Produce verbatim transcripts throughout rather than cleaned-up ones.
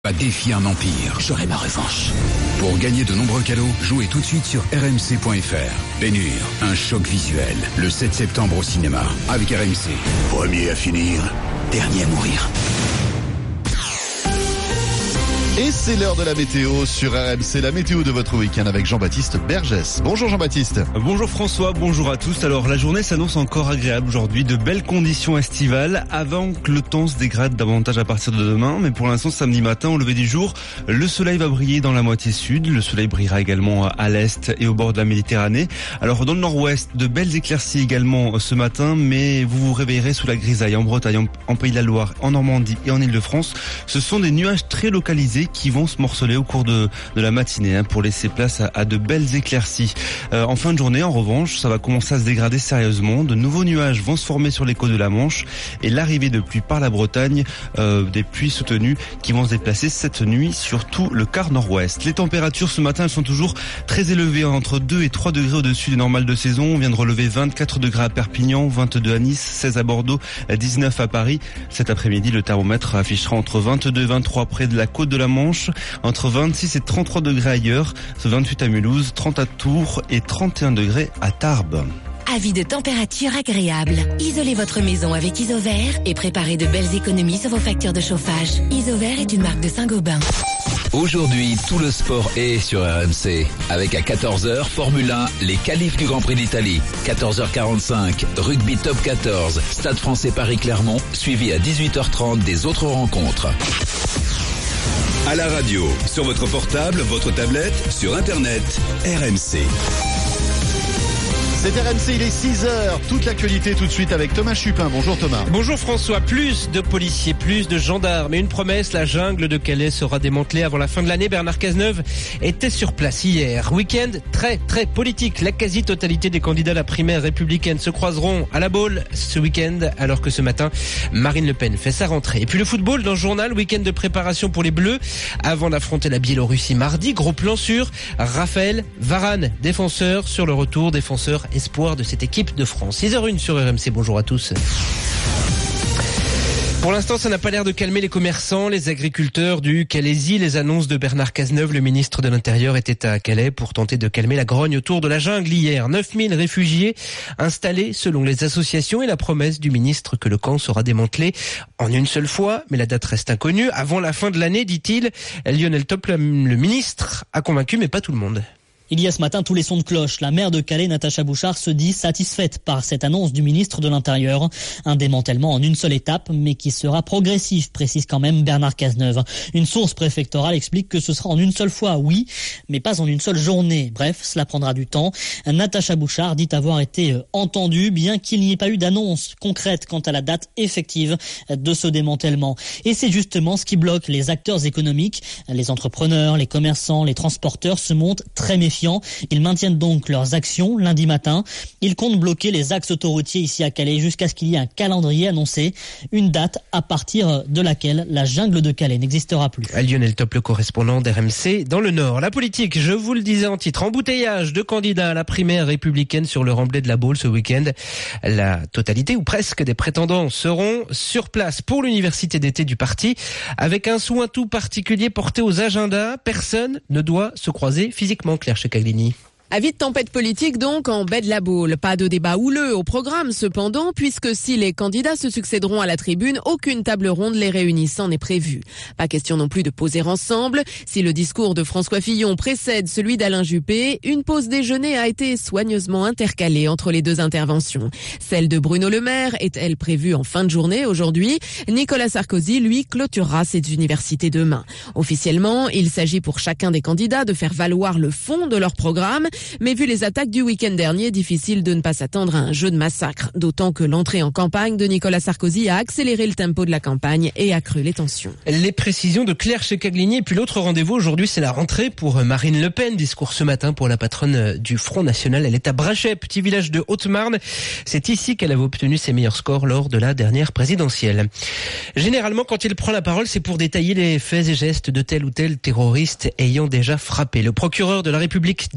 à défier un empire. J'aurai ma revanche. Pour gagner de nombreux cadeaux, jouez tout de suite sur r m c point f r. Ben-Hur, un choc visuel. Le sept septembre au cinéma, avec R M C. Premier à finir, dernier à mourir. Et c'est l'heure de la météo sur R M C, la météo de votre week-end avec Jean-Baptiste Bergès. Bonjour Jean-Baptiste. Bonjour François, bonjour à tous. Alors la journée s'annonce encore agréable aujourd'hui, de belles conditions estivales avant que le temps se dégrade davantage à partir de demain. Mais pour l'instant, samedi matin, au lever du jour, le soleil va briller dans la moitié sud. Le soleil brillera également à l'est et au bord de la Méditerranée. Alors dans le nord-ouest, de belles éclaircies également ce matin, mais vous vous réveillerez sous la grisaille en Bretagne, en, en Pays de la Loire, en Normandie et en Île-de-France. Ce sont des nuages très localisés qui vont se morceler au cours de, de la matinée hein, pour laisser place à, à de belles éclaircies. Euh, en fin de journée, en revanche, ça va commencer à se dégrader sérieusement. De nouveaux nuages vont se former sur les côtes de la Manche et l'arrivée de pluie par la Bretagne, euh, des pluies soutenues qui vont se déplacer cette nuit sur tout le quart nord-ouest. Les températures ce matin elles sont toujours très élevées, entre deux et trois degrés au-dessus des normales de saison. On vient de relever vingt-quatre degrés à Perpignan, vingt-deux à Nice, seize à Bordeaux, dix-neuf à Paris. Cet après-midi, le thermomètre affichera entre vingt-deux et vingt-trois près de la côte de la Manche, entre vingt-six et trente-trois degrés ailleurs, vingt-huit à Mulhouse, trente à Tours et trente et un degrés à Tarbes. Avis de température agréable. Isolez votre maison avec Isover et préparez de belles économies sur vos factures de chauffage. Isover est une marque de Saint-Gobain. Aujourd'hui, tout le sport est sur R M C. Avec à quatorze heures, Formule un, les qualifs du Grand Prix d'Italie. quatorze heures quarante-cinq, rugby top quatorze, Stade français Paris-Clermont, suivi à dix-huit heures trente des autres rencontres. À la radio, sur votre portable, votre tablette, sur Internet, R M C. C'est R M C, il est six heures. Toute l'actualité tout de suite avec Thomas Chupin. Bonjour Thomas. Bonjour François. Plus de policiers, plus de gendarmes. Et une promesse, la jungle de Calais sera démantelée avant la fin de l'année. Bernard Cazeneuve était sur place hier. Week-end très très politique. La quasi-totalité des candidats à la primaire républicaine se croiseront à la Baule ce week-end, alors que ce matin, Marine Le Pen fait sa rentrée. Et puis le football dans le journal, week-end de préparation pour les Bleus avant d'affronter la Biélorussie mardi. Gros plan sur Raphaël Varane, défenseur sur le retour, défenseur espoir de cette équipe de France. six heures une sur R M C, bonjour à tous. Pour l'instant, ça n'a pas l'air de calmer les commerçants, les agriculteurs du Calaisis. Les annonces de Bernard Cazeneuve, le ministre de l'Intérieur, étaient à Calais pour tenter de calmer la grogne autour de la jungle hier. neuf mille réfugiés installés selon les associations et la promesse du ministre que le camp sera démantelé en une seule fois. Mais la date reste inconnue. Avant la fin de l'année, dit-il, Lionel Top, le ministre, a convaincu, mais pas tout le monde. Il y a ce matin tous les sons de cloche. La maire de Calais, Natacha Bouchard, se dit satisfaite par cette annonce du ministre de l'Intérieur. Un démantèlement en une seule étape, mais qui sera progressif, précise quand même Bernard Cazeneuve. Une source préfectorale explique que ce sera en une seule fois, oui, mais pas en une seule journée. Bref, cela prendra du temps. Natacha Bouchard dit avoir été entendue, bien qu'il n'y ait pas eu d'annonce concrète quant à la date effective de ce démantèlement. Et c'est justement ce qui bloque les acteurs économiques. Les entrepreneurs, les commerçants, les transporteurs se montrent très méfiants. Ils maintiennent donc leurs actions lundi matin. Ils comptent bloquer les axes autoroutiers ici à Calais jusqu'à ce qu'il y ait un calendrier annoncé, une date à partir de laquelle la jungle de Calais n'existera plus. Lionel Top, le correspondant d'R M C dans le Nord. La politique, je vous le disais en titre, embouteillage de candidats à la primaire républicaine sur le remblai de la Baule ce week-end. La totalité ou presque des prétendants seront sur place pour l'université d'été du parti, avec un soin tout particulier porté aux agendas. Personne ne doit se croiser physiquement, Claire Caglini. Avis de tempête politique donc en baie de la Baule. Pas de débat houleux au programme cependant, puisque si les candidats se succéderont à la tribune, aucune table ronde les réunissant n'est prévue. Pas question non plus de poser ensemble. Si le discours de François Fillon précède celui d'Alain Juppé, une pause déjeuner a été soigneusement intercalée entre les deux interventions. Celle de Bruno Le Maire est elle prévue en fin de journée aujourd'hui. Nicolas Sarkozy, lui, clôturera ses universités demain. Officiellement, il s'agit pour chacun des candidats de faire valoir le fond de leur programme. Mais vu les attaques du week-end dernier, difficile de ne pas s'attendre à un jeu de massacre. D'autant que l'entrée en campagne de Nicolas Sarkozy a accéléré le tempo de la campagne et accru les tensions. Les précisions de Claire Caglini. Et puis l'autre rendez-vous aujourd'hui, c'est la rentrée pour Marine Le Pen. Discours ce matin pour la patronne du Front National. Elle est à Brachet, petit village de Haute-Marne. C'est ici qu'elle avait obtenu ses meilleurs scores lors de la dernière présidentielle. Généralement, quand il prend la parole, c'est pour détailler les faits et gestes de tel ou tel terroriste ayant déjà frappé. Le procureur de la République de Paris, François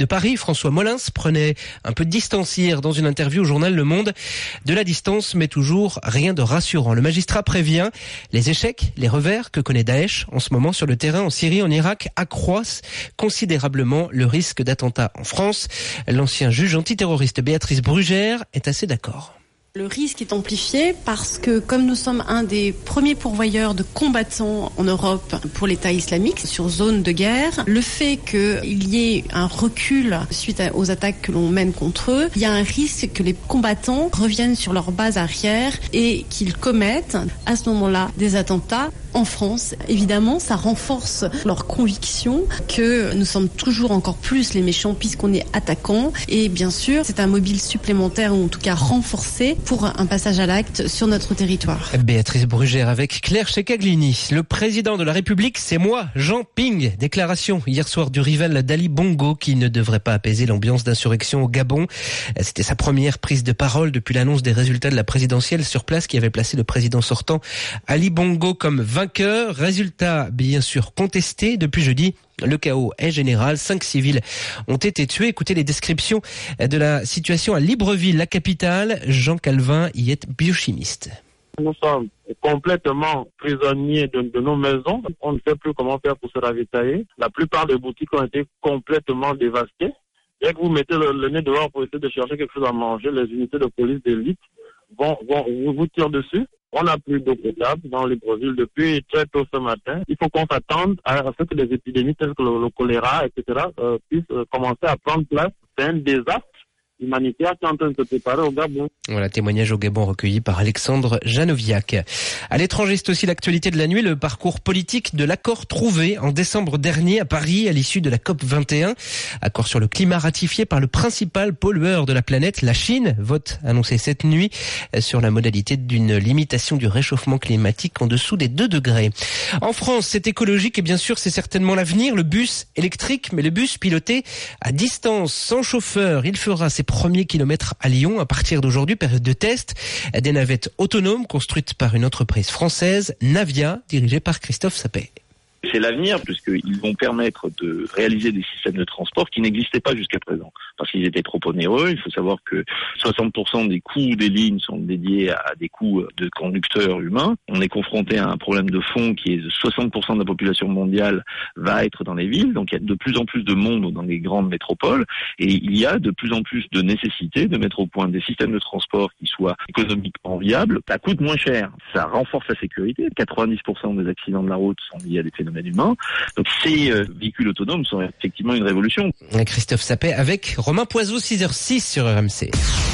François Molins prenait un peu de distance hier dans une interview au journal Le Monde. De la distance, mais toujours rien de rassurant. Le magistrat prévient, les échecs, les revers que connaît Daesh en ce moment sur le terrain en Syrie, en Irak, accroissent considérablement le risque d'attentat en France. L'ancien juge antiterroriste Béatrice Brugère est assez d'accord. Le risque est amplifié parce que comme nous sommes un des premiers pourvoyeurs de combattants en Europe pour l'État islamique sur zone de guerre, le fait qu'il y ait un recul suite aux attaques que l'on mène contre eux, il y a un risque que les combattants reviennent sur leur base arrière et qu'ils commettent à ce moment-là des attentats. En France, évidemment, ça renforce leur conviction que nous sommes toujours encore plus les méchants puisqu'on est attaquants. Et bien sûr, c'est un mobile supplémentaire ou en tout cas renforcé pour un passage à l'acte sur notre territoire. Béatrice Brugère avec Claire Checaglini. Le président de la République, c'est moi, Jean Ping. Déclaration hier soir du rival d'Ali Bongo qui ne devrait pas apaiser l'ambiance d'insurrection au Gabon. C'était sa première prise de parole depuis l'annonce des résultats de la présidentielle sur place qui avait placé le président sortant Ali Bongo comme vainqueur. Résultat bien sûr contesté depuis jeudi. Le chaos est général. Cinq civils ont été tués. Écoutez les descriptions de la situation à Libreville, la capitale. Jean Calvin y est biochimiste. Nous sommes complètement prisonniers de, de nos maisons. On ne sait plus comment faire pour se ravitailler. La plupart des boutiques ont été complètement dévastées. Dès que vous mettez le, le nez dehors pour essayer de chercher quelque chose à manger, les unités de police d'élite vont, vont vous, vous tirent dessus. On n'a plus d'eau potable dans Libreville depuis très tôt ce matin. Il faut qu'on s'attende à ce que des épidémies telles que le, le choléra, et cetera, euh, puissent euh, commencer à prendre place. C'est un désastre humanitaire qui est en train de se préparer au Gabon. Voilà, témoignage au Gabon recueilli par Alexandre Janoviak. À l'étranger, c'est aussi l'actualité de la nuit, le parcours politique de l'accord trouvé en décembre dernier à Paris à l'issue de la COP vingt et un. Accord sur le climat ratifié par le principal pollueur de la planète, la Chine. Vote annoncé cette nuit sur la modalité d'une limitation du réchauffement climatique en dessous des deux degrés. En France, c'est écologique et bien sûr, c'est certainement l'avenir. Le bus électrique, mais le bus piloté à distance, sans chauffeur. Il fera ses premiers kilomètres à Lyon à partir d'aujourd'hui, période de test. Des navettes autonomes construites par une entreprise française, Navia, dirigée par Christophe Sapet. C'est l'avenir puisqu'ils vont permettre de réaliser des systèmes de transport qui n'existaient pas jusqu'à présent parce qu'ils étaient trop onéreux. Il faut savoir que soixante pour cent des coûts des lignes sont dédiés à des coûts de conducteurs humains. On est confronté à un problème de fond qui est soixante pour cent de la population mondiale va être dans les villes. Donc il y a de plus en plus de monde dans les grandes métropoles et il y a de plus en plus de nécessité de mettre au point des systèmes de transport qui soient économiquement viables. Ça coûte moins cher. Ça renforce la sécurité. quatre-vingt-dix pour cent des accidents de la route sont liés à des phénomènes humain. Donc ces euh, véhicules autonomes sont effectivement une révolution. Christophe Sapet avec Romain Poiseau, six heures six sur R M C.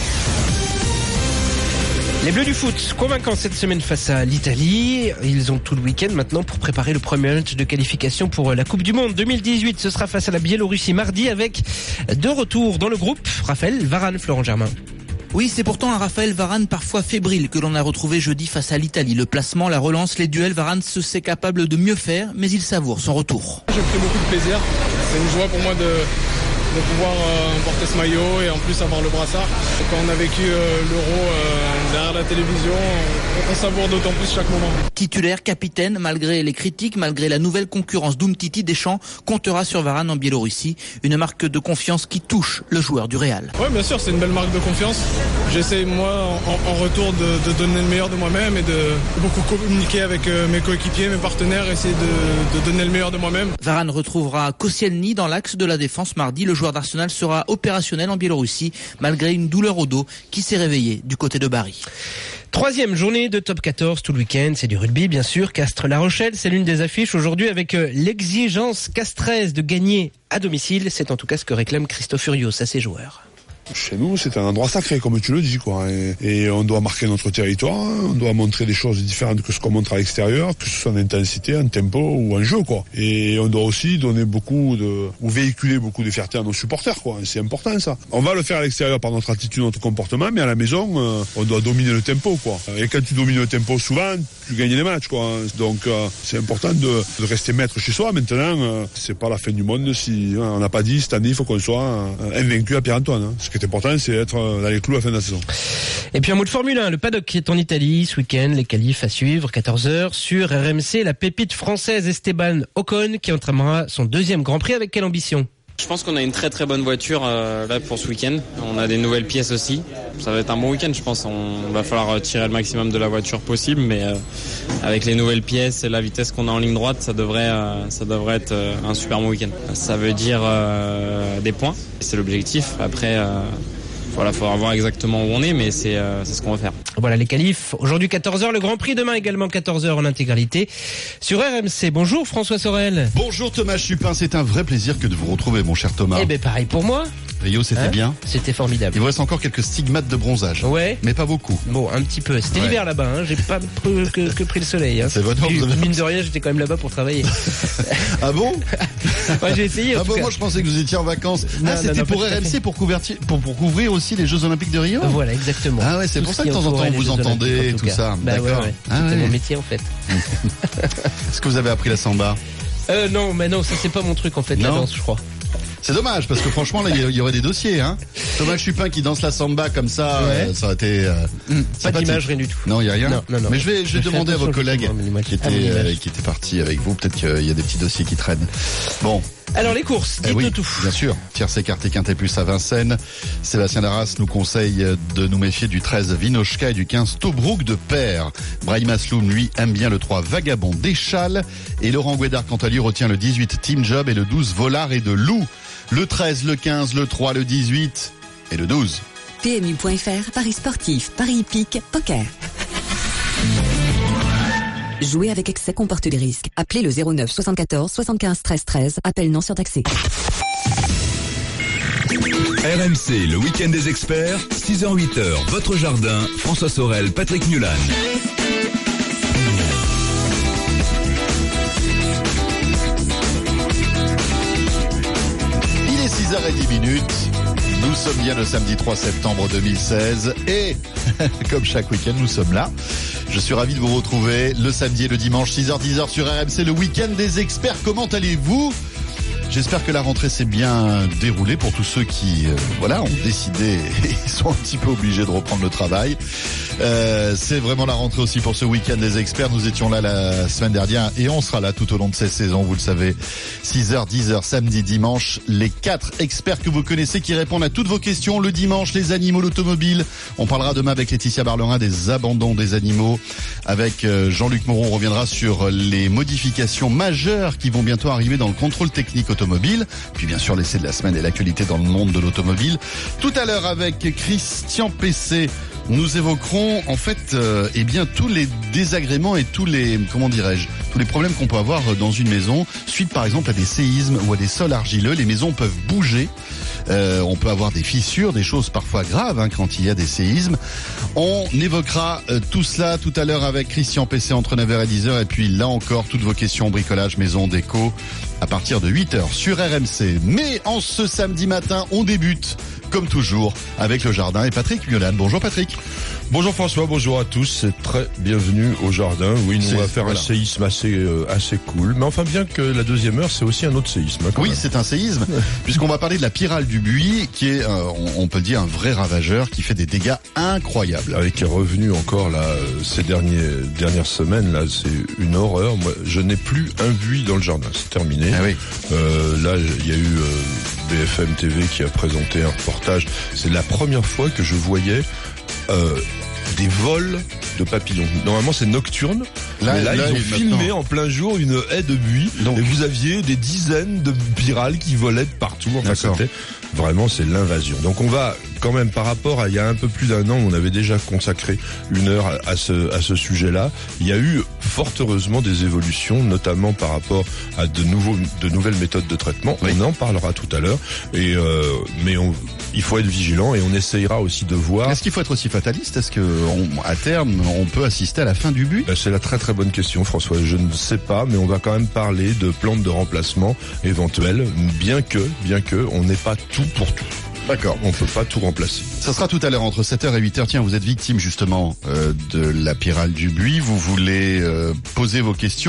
Les Bleus du foot, convaincants cette semaine face à l'Italie. Ils ont tout le week-end maintenant pour préparer le premier match de qualification pour la Coupe du Monde deux mille dix-huit. Ce sera face à la Biélorussie mardi avec deux retours dans le groupe. Raphaël Varane, Florent Germain. Oui, c'est pourtant un Raphaël Varane parfois fébrile que l'on a retrouvé jeudi face à l'Italie. Le placement, la relance, les duels, Varane se sait capable de mieux faire, mais il savoure son retour. J'ai pris beaucoup de plaisir. C'est une joie pour moi de, de pouvoir euh, porter ce maillot et en plus avoir le brassard. Quand on a vécu euh, l'Euro euh, derrière la télévision, on, on savoure d'autant plus chaque moment. Titulaire, capitaine, malgré les critiques, malgré la nouvelle concurrence d'Umtiti, Deschamps comptera sur Varane en Biélorussie. Une marque de confiance qui touche le joueur du Real. Oui, bien sûr, c'est une belle marque de confiance. J'essaie, moi, en, en retour de, de donner le meilleur de moi-même et de beaucoup communiquer avec euh, mes coéquipiers, mes partenaires, essayer de, de donner le meilleur de moi-même. Varane retrouvera Koscielny dans l'axe de la défense mardi. Le joueur d'Arsenal sera opérationnel en Biélorussie, malgré une douleur au dos qui s'est réveillée du côté de Bari. Troisième journée de top quatorze tout le week-end, c'est du rugby bien sûr. Castres-La Rochelle, c'est l'une des affiches aujourd'hui avec l'exigence castraise de gagner à domicile. C'est en tout cas ce que réclame Christophe Furios à ses joueurs. Chez nous, c'est un endroit sacré, comme tu le dis, quoi. Et, et on doit marquer notre territoire, on doit montrer des choses différentes que ce qu'on montre à l'extérieur, que ce soit en intensité, en tempo ou en jeu, quoi. Et on doit aussi donner beaucoup de, ou véhiculer beaucoup de fierté à nos supporters, quoi. C'est important, ça. On va le faire à l'extérieur par notre attitude, notre comportement, mais à la maison, euh, on doit dominer le tempo, quoi. Et quand tu domines le tempo, souvent, tu gagnes les matchs, quoi. Donc, euh, c'est important de, de rester maître chez soi. Maintenant, euh, c'est pas la fin du monde si hein, on n'a pas dit cette année, il faut qu'on soit euh, invaincu à Pierre-Antoine. Hein. Ce qui est important, c'est être dans les clous à la fin de la saison. Et puis un mot de Formule un, le paddock qui est en Italie ce week-end, les qualifs à suivre, quatorze heures sur R M C, la pépite française Esteban Ocon qui entraînera son deuxième Grand Prix avec quelle ambition ? Je pense qu'on a une très très bonne voiture euh, là pour ce week-end. On a des nouvelles pièces aussi. Ça va être un bon week-end, je pense. On va falloir tirer le maximum de la voiture possible, mais euh, avec les nouvelles pièces et la vitesse qu'on a en ligne droite, ça devrait, euh, ça devrait être euh, un super bon week-end. Ça veut dire euh, des points, c'est l'objectif. Après, euh, voilà, il faudra voir exactement où on est, mais c'est, euh, c'est ce qu'on va faire. Voilà les qualifs. Aujourd'hui quatorze heures, le Grand Prix. Demain également quatorze heures en intégralité sur R M C. Bonjour François Sorel. Bonjour Thomas Chupin, c'est un vrai plaisir que de vous retrouver mon cher Thomas. Eh ben pareil pour moi. Rio, c'était hein bien. C'était formidable. Il vous reste encore quelques stigmates de bronzage. Ouais. Mais pas beaucoup. Bon, un petit peu. C'était ouais. l'hiver là-bas, hein. J'ai pas pr- que, que pris le soleil. Hein. C'est votre Puis, mine de rien, j'étais quand même là-bas pour travailler. Ah bon? Ouais, j'ai essayé. Ah bon, moi je pensais que vous étiez en vacances. Non, ah, c'était non, non, pour R M C pour, couverti- pour, pour couvrir aussi les Jeux Olympiques de Rio? Voilà, exactement. Ah ouais, c'est tout pour ça que de temps en temps vous entendez tout ça. Bah D'accord. Ouais, ouais. Ah C'était ouais. mon métier en fait. Est-ce que vous avez appris la samba? Euh, non, mais non, ça c'est pas mon truc en fait, non. La danse, je crois. C'est dommage parce que franchement là il y aurait des dossiers hein. Thomas Chupin qui danse la samba comme ça, ouais. euh, ça aurait été euh, mmh, pas d'image, rien du tout. Non, il y a rien. Non, non, non. Mais je vais je vais demander à vos collègues qui étaient euh, qui étaient partis avec vous, peut-être qu'il y a des petits dossiers qui traînent. Bon. Alors les courses, dites-nous eh oui, tout. Bien sûr, tiercé écarté quintet plus à Vincennes. Sébastien Darras nous conseille de nous méfier du treize Vinochka et du quinze Tobruk de Père. Brahim Asloum, lui, aime bien le trois Vagabond d'Échal. Et Laurent Guédard, quant à lui, retient le dix-huit Team Job et le douze Volard et de Loup. Le treize, le quinze, le trois, le dix-huit et le douze. P M U point F R, Paris sportif, Paris hippique, poker. Jouer avec excès comporte des risques. Appelez le zéro neuf soixante-quatorze soixante-quinze treize treize. Appel non surtaxé. R M C, le week-end des experts, six heures huit heures, votre jardin, François Sorel, Patrick Mulan. Il est six heures dix minutes. Nous sommes bien le samedi trois septembre deux mille seize et comme chaque week-end nous sommes là. Je suis ravi de vous retrouver le samedi et le dimanche six heures dix sur R M C, le week-end des experts. Comment allez-vous ? J'espère que la rentrée s'est bien déroulée pour tous ceux qui, euh, voilà, ont décidé et sont un petit peu obligés de reprendre le travail. Euh, c'est vraiment la rentrée aussi pour ce week-end des experts. Nous étions là la semaine dernière et on sera là tout au long de cette saison, vous le savez. six heures, dix heures, samedi, dimanche. Les quatre experts que vous connaissez qui répondent à toutes vos questions. Le dimanche, les animaux, l'automobile. On parlera demain avec Laetitia Barlerin des abandons des animaux. Avec Jean-Luc Moreau, on reviendra sur les modifications majeures qui vont bientôt arriver dans le contrôle technique automobile. Puis bien sûr, l'essai de la semaine et l'actualité dans le monde de l'automobile. Tout à l'heure avec Christian Pessé. Nous évoquerons en fait euh, eh bien tous les désagréments et tous les comment dirais-je tous les problèmes qu'on peut avoir dans une maison suite par exemple à des séismes ou à des sols argileux. Les maisons peuvent bouger, euh, on peut avoir des fissures, des choses parfois graves hein, quand il y a des séismes. On évoquera euh, tout cela tout à l'heure avec Christian Pessé entre neuf heures et dix heures et puis là encore toutes vos questions bricolage, maison, déco à partir de huit heures sur R M C. Mais en ce samedi matin, on débute comme toujours avec le jardin et Patrick Mulan. Bonjour Patrick. Bonjour François, bonjour à tous, c'est très bienvenue au jardin. Oui, nous c'est, on va faire voilà. un séisme assez euh, assez cool, mais enfin bien que la deuxième heure c'est aussi un autre séisme. Hein, oui, même. c'est un séisme puisqu'on va parler de la Pyrale du Buis qui est, euh, on, on peut le dire, un vrai ravageur qui fait des dégâts incroyables. Avec un revenu encore là ces derniers dernières semaines là, c'est une horreur. Moi, je n'ai plus un buis dans le jardin, c'est terminé. Ah oui. Euh, là, il y a eu euh, B F M T V qui a présenté un reportage. C'est la première fois que je voyais euh, des vols de papillons. Normalement, c'est nocturne. Là, mais là, là ils ont filmé maintenant en plein jour une haie de buis. Donc, et vous aviez des dizaines de pyrales qui volaient de partout. Enfin, c'était vraiment, c'est l'invasion. Donc, on va quand même, par rapport à il y a un peu plus d'un an, on avait déjà consacré une heure à, à ce à ce sujet-là. Il y a eu fort heureusement des évolutions, notamment par rapport à de nouveaux de nouvelles méthodes de traitement. Oui. On en parlera tout à l'heure. Et euh, mais on, il faut être vigilant et on essayera aussi de voir. Est-ce qu'il faut être aussi fataliste ? Est-ce que on, à terme, on peut assister à la fin du buis ? Ben, c'est la très très bonne question, François. Je ne sais pas, mais on va quand même parler de plantes de remplacement éventuelles, bien que bien que on n'ait pas tout pour tout. D'accord. On peut pas tout remplacer. Ça sera tout à l'heure entre sept heures et huit heures. Tiens, vous êtes victime justement euh, de la Pyrale du Buis. Vous voulez euh, poser vos questions.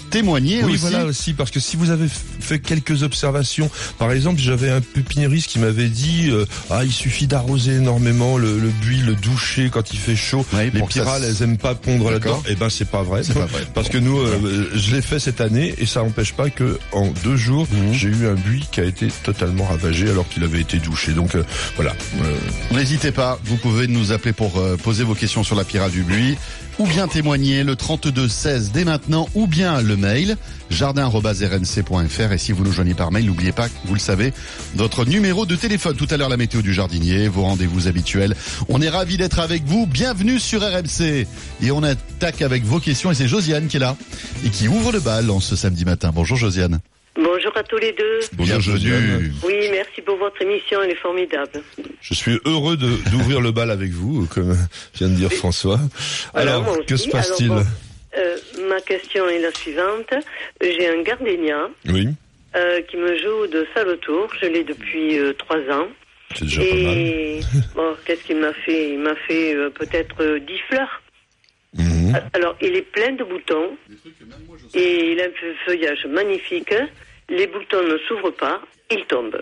témoigner oui, aussi. Oui, voilà aussi, parce que si vous avez fait quelques observations, par exemple, j'avais un pépiniériste qui m'avait dit euh, ah, il suffit d'arroser énormément le, le buis, le doucher quand il fait chaud. Oui, les pyrales, elles aiment pas pondre là-dedans. Eh ben, c'est pas vrai. C'est pas vrai. Parce que nous, euh, je l'ai fait cette année et ça n'empêche pas que en deux jours, mmh. j'ai eu un buis qui a été totalement ravagé alors qu'il avait été douché. Donc euh, voilà. Euh... N'hésitez pas, vous pouvez nous appeler pour euh, poser vos questions sur la pyrale du buis, ou bien témoigner le trente-deux seize dès maintenant, ou bien le mail jardin arobase r m c point f r. Et si vous nous joignez par mail, n'oubliez pas, vous le savez, votre numéro de téléphone. Tout à l'heure, la météo du jardinier, vos rendez-vous habituels. On est ravis d'être avec vous. Bienvenue sur R M C. Et on attaque avec vos questions. Et c'est Josiane qui est là et qui ouvre le bal en ce samedi matin. Bonjour Josiane. Bonjour à tous les deux. Bonjour Josiane. Oui, merci pour votre émission, elle est formidable. Je suis heureux de, d'ouvrir le bal avec vous, comme vient de dire François. Alors, Alors que se passe-t-il? Alors, bon, euh, ma question est la suivante. J'ai un gardénia oui. euh, qui me joue de sale tour. Je l'ai depuis euh, trois ans. C'est déjà Et pas mal. bon, qu'est-ce qu'il m'a fait? Il m'a fait euh, peut-être euh, dix fleurs. Mmh. Alors, il est plein de boutons et il a un feuillage magnifique. Les boutons ne s'ouvrent pas, ils tombent.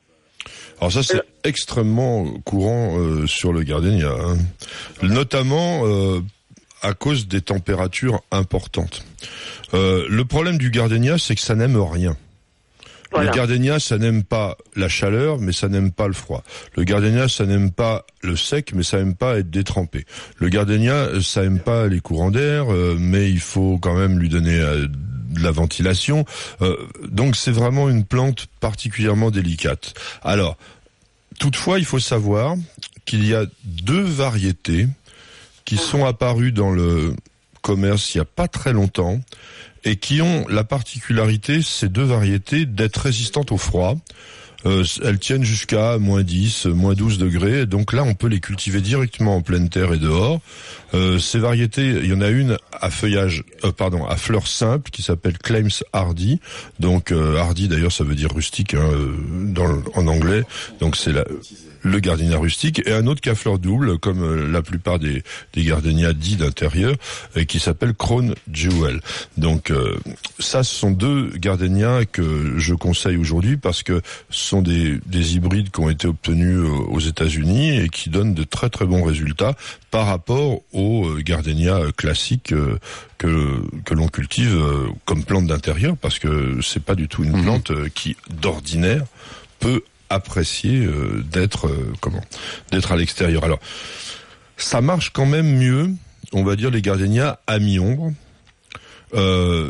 Alors ça, c'est Alors... extrêmement courant euh, sur le gardénia, hein. Notamment euh, à cause des températures importantes. Euh, le problème du gardénia, c'est que ça n'aime rien. Voilà. Le gardénia, ça n'aime pas la chaleur, mais ça n'aime pas le froid. Le gardénia, ça n'aime pas le sec, mais ça n'aime pas être détrempé. Le gardénia, ça n'aime pas les courants d'air, euh, mais il faut quand même lui donner euh, de la ventilation. Euh, donc c'est vraiment une plante particulièrement délicate. Alors, toutefois, il faut savoir qu'il y a deux variétés qui sont apparues dans le commerce il n'y a pas très longtemps, et qui ont la particularité, ces deux variétés, d'être résistantes au froid. Euh, elles tiennent jusqu'à moins dix, moins douze degrés, donc là on peut les cultiver directement en pleine terre et dehors. Euh, ces variétés, il y en a une à feuillage, euh, pardon, à fleurs simples qui s'appelle Claims Hardy. Donc euh, Hardy d'ailleurs ça veut dire rustique hein, dans le, en anglais. Donc c'est la le gardénia rustique, et un autre qui a fleur double, comme euh, la plupart des, des gardénias dits d'intérieur, et qui s'appelle Crown Jewel. Donc euh, ça, ce sont deux gardénias que je conseille aujourd'hui parce que ce sont des, des hybrides qui ont été obtenus euh, aux États-Unis et qui donnent de très très bons résultats par rapport aux euh, gardénias classiques euh, que que l'on cultive euh, comme plante d'intérieur, parce que c'est pas du tout une mmh. plante euh, qui d'ordinaire peut apprécier euh, d'être euh, comment d'être à l'extérieur. Alors ça marche quand même mieux, on va dire, les gardénias à mi-ombre. Euh,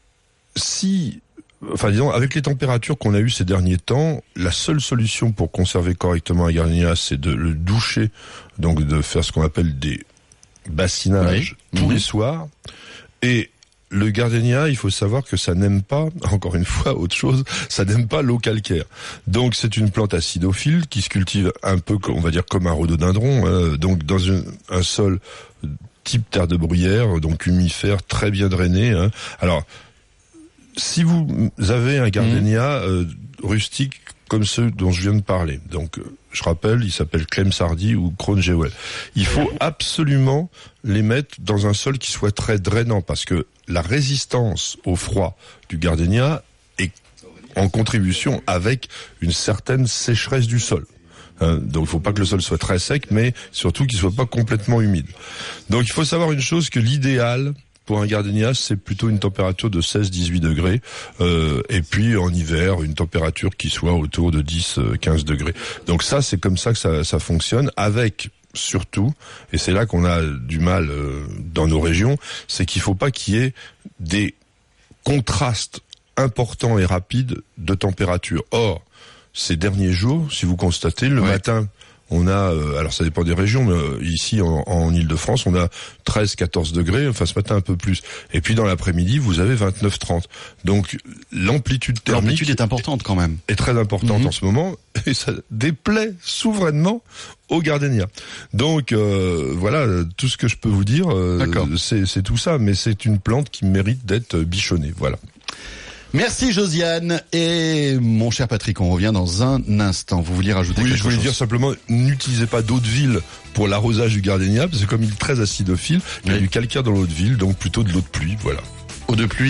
si enfin disons avec les températures qu'on a eues ces derniers temps, la seule solution pour conserver correctement un gardénia, c'est de le doucher, donc de faire ce qu'on appelle des bassinages oui. tous mmh. les soirs. Et le gardénia, il faut savoir que ça n'aime pas, encore une fois, autre chose, ça n'aime pas l'eau calcaire. Donc c'est une plante acidophile qui se cultive un peu, on va dire, comme un rhododendron, hein, donc dans une, un sol type terre de bruyère, donc humifère, très bien drainé. Hein. Alors, si vous avez un gardénia mmh. euh, rustique comme ceux dont je viens de parler, donc je rappelle, il s'appelle Claims Hardy ou Crown Jewel, il faut absolument les mettre dans un sol qui soit très drainant, parce que la résistance au froid du gardénia est en contribution avec une certaine sécheresse du sol. Hein, donc il faut pas que le sol soit très sec, mais surtout qu'il soit pas complètement humide. Donc il faut savoir une chose, que l'idéal pour un gardénia, c'est plutôt une température de seize à dix-huit degrés, euh, et puis en hiver, une température qui soit autour de dix à quinze degrés. Donc ça, c'est comme ça que ça, ça fonctionne, avec surtout, et c'est là qu'on a du mal euh, dans nos régions, c'est qu'il faut pas qu'il y ait des contrastes importants et rapides de température. Or, ces derniers jours, si vous constatez, le ouais. matin, on a, euh, alors ça dépend des régions, mais euh, ici en, en Ile-de-France, on a treize à quatorze degrés, enfin ce matin un peu plus. Et puis dans l'après-midi, vous avez vingt-neuf à trente. Donc l'amplitude thermique l'amplitude est importante quand même. Est très importante mmh. en ce moment, et ça déplaît souverainement au gardénia. Donc euh, voilà, tout ce que je peux vous dire, euh, c'est, c'est tout ça, mais c'est une plante qui mérite d'être bichonnée. Voilà. Merci Josiane. Et mon cher Patrick, on revient dans un instant. Vous vouliez rajouter oui, quelque chose? Oui, je voulais dire simplement, n'utilisez pas d'eau de ville pour l'arrosage du gardénia, parce que comme il est très acidophile, il y a oui. du calcaire dans l'eau de ville, donc plutôt de l'eau de pluie, voilà. Eau de pluie?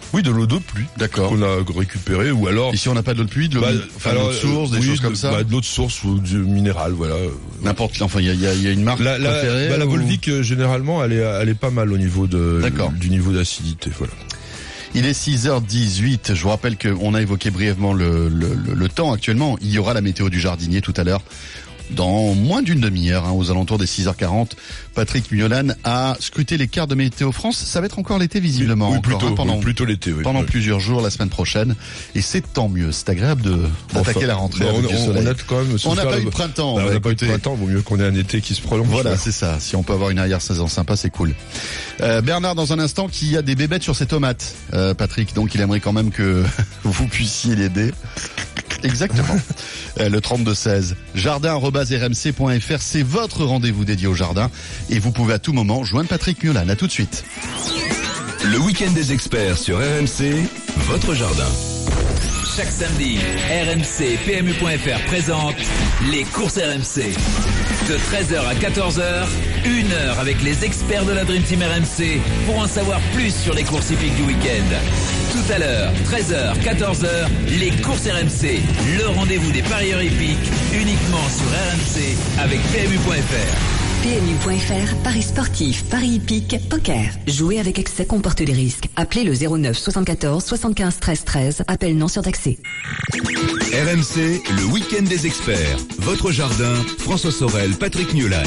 Oui, de l'eau de pluie. D'accord. Qu'on a récupérée, ou alors. Et si on n'a pas de l'eau de pluie, de l'eau, bah, enfin, alors, de l'eau de source, des oui, choses comme de, ça. Bah, de l'eau de source ou du minéral, voilà. N'importe. Enfin, il y a, y, a, y a une marque la, la, préférée. Bah, la ou... Volvic, généralement, elle est, elle est pas mal au niveau de, D'accord. du niveau d'acidité, voilà. Il est six heures dix-huit. Je vous rappelle qu'on a évoqué brièvement le, le, le, le temps actuellement. Il y aura la météo du jardinier tout à l'heure. Dans moins d'une demi-heure, hein, aux alentours des six heures quarante, Patrick Mignolan a scruté les cartes de Météo France. Ça va être encore l'été, visiblement. Oui, encore, plutôt, hein, pendant, oui, plutôt l'été, oui. Pendant oui. plusieurs jours, la semaine prochaine. Et c'est tant mieux. C'est agréable de, d'attaquer enfin, la rentrée bah, avec on, du soleil. On a quand même on n'a pas le... eu de printemps. Bah, bah, on n'a pas eu de écoutez. printemps. Vaut mieux qu'on ait un été qui se prolonge. Voilà, ouais. c'est ça. Si on peut avoir une arrière-saison sympa, c'est cool. Euh, Bernard, dans un instant, qui a des bébêtes sur ses tomates, euh, Patrick. Donc, il aimerait quand même que vous puissiez l'aider. Exactement. euh, le trente-deux seize. jardin arobase r m c point f r, c'est votre rendez-vous dédié au jardin. Et vous pouvez à tout moment joindre Patrick Mignolan. À tout de suite. Le week-end des experts sur R M C, votre jardin. Chaque samedi, R M C P M U point F R présente les courses R M C. De treize heures à quatorze heures, une heure avec les experts de la Dream Team R M C pour en savoir plus sur les courses hippiques du week-end. Tout à l'heure, treize heures, quatorze heures, les courses R M C, le rendez-vous des parieurs hippiques, uniquement sur R M C avec P M U point F R. P M U point F R, paris sportifs, paris hippiques, poker. Jouer avec excès comporte des risques. Appelez le zéro neuf soixante-quatorze soixante-quinze treize treize. Appel non surtaxé. R M C, le week-end des experts. Votre jardin, François Sorel, Patrick Mignolan.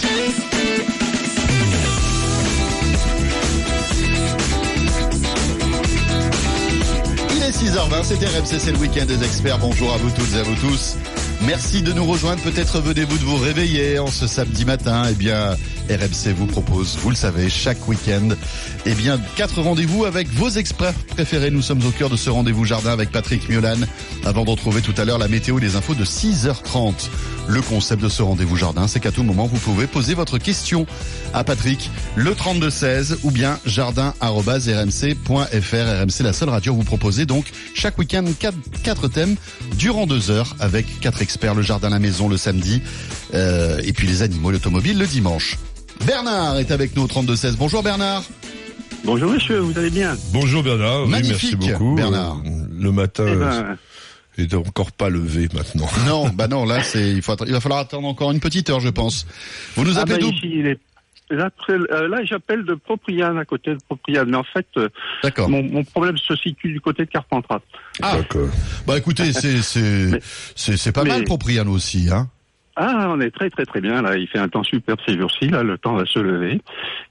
Il est six heures vingt, c'est R M C, c'est le week-end des experts. Bonjour à vous toutes et à vous tous. Merci de nous rejoindre. Peut-être venez-vous de vous réveiller en ce samedi matin. Eh bien, R M C vous propose, vous le savez, chaque week-end, eh bien, quatre rendez-vous avec vos experts préférés. Nous sommes au cœur de ce rendez-vous jardin avec Patrick Mignolan. Avant de retrouver tout à l'heure la météo et les infos de six heures trente. Le concept de ce rendez-vous jardin, c'est qu'à tout moment, vous pouvez poser votre question à Patrick, le trente-deux seize, ou bien jardin arobase r m c point f r. R M C, la seule radio, vous proposez donc chaque week-end quatre, quatre thèmes durant deux heures avec quatre experts, le jardin à la maison le samedi, euh, et puis les animaux, l'automobile le dimanche. Bernard est avec nous au trente-deux seize. Bonjour Bernard. Bonjour monsieur, vous allez bien? Bonjour Bernard, magnifique, oui, merci beaucoup. Bernard. Euh, le matin, eh ben... il est encore pas levé maintenant. Non, bah non, là c'est, il faut, il va falloir attendre encore une petite heure, je pense. Vous nous appelez ah ben d'où? ici, il est... Là, euh, là, j'appelle de Propriane, à côté de Propriane. Mais en fait, euh, mon, mon problème se situe du côté de Carpentras. Ah, d'accord. Bah écoutez, c'est c'est mais, c'est, c'est pas mais... mal Propriane aussi, hein. Ah, on est très très très bien là. Il fait un temps superbe ces jours-ci. Là, le temps va se lever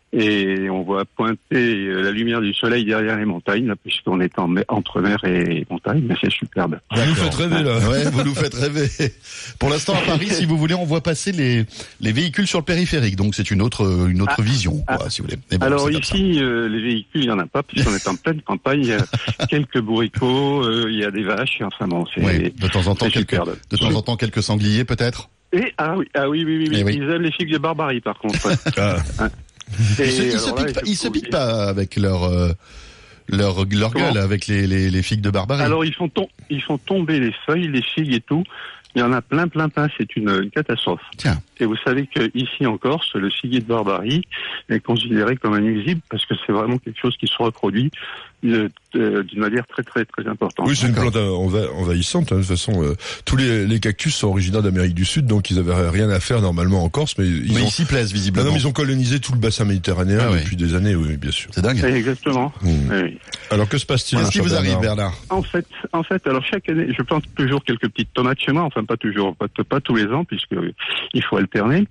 et on voit pointer la lumière du soleil derrière les montagnes, là, puisqu'on est en, entre mer et montagne. Mais c'est superbe. Vous nous faites rêver là. Ouais, vous nous faites rêver. Pour l'instant à Paris, si vous voulez, on voit passer les les véhicules sur le périphérique. Donc c'est une autre une autre ah, vision, quoi, ah, si vous voulez. Bon, alors ici, euh, les véhicules, il y en a pas, puisqu'on est en pleine campagne. Il y a quelques bourricots, euh, il y a des vaches. Enfin bon, c'est oui, de temps en temps quelques superbe. de temps en temps quelques sangliers peut-être. Et ah oui, ah oui, oui, oui, oui. oui. Ils aiment les figues de Barbarie, par contre. ah. hein. Et ils se, ils se, piquent, pas, ils se piquent pas avec leur euh, leur leur gueule avec les, les les figues de Barbarie. Alors ils font tom- ils font tomber les feuilles, les figues et tout. Il y en a plein, plein, plein. C'est une, une catastrophe. Tiens. Et vous savez que ici en Corse, le figuier de Barbarie est considéré comme un nuisible parce que c'est vraiment quelque chose qui se reproduit de, de, d'une manière très, très, très importante. Oui, c'est une plante enva- envahissante. Hein. De toute façon, euh, tous les, les cactus sont originaires d'Amérique du Sud, donc ils avaient rien à faire normalement en Corse, mais ils mais ont... ils s'y plaisent visiblement. Non, non, mais ils ont colonisé tout le bassin méditerranéen ah, depuis oui. des années, oui, bien sûr. C'est dingue. Exactement. Mmh. Oui. Alors que se passe-t-il? Qu'est-ce qui vous arrive, Bernard? En fait, en fait, alors chaque année, je plante toujours quelques petites tomates chez moi. Enfin, pas toujours, pas, pas tous les ans, puisque il faut alterner.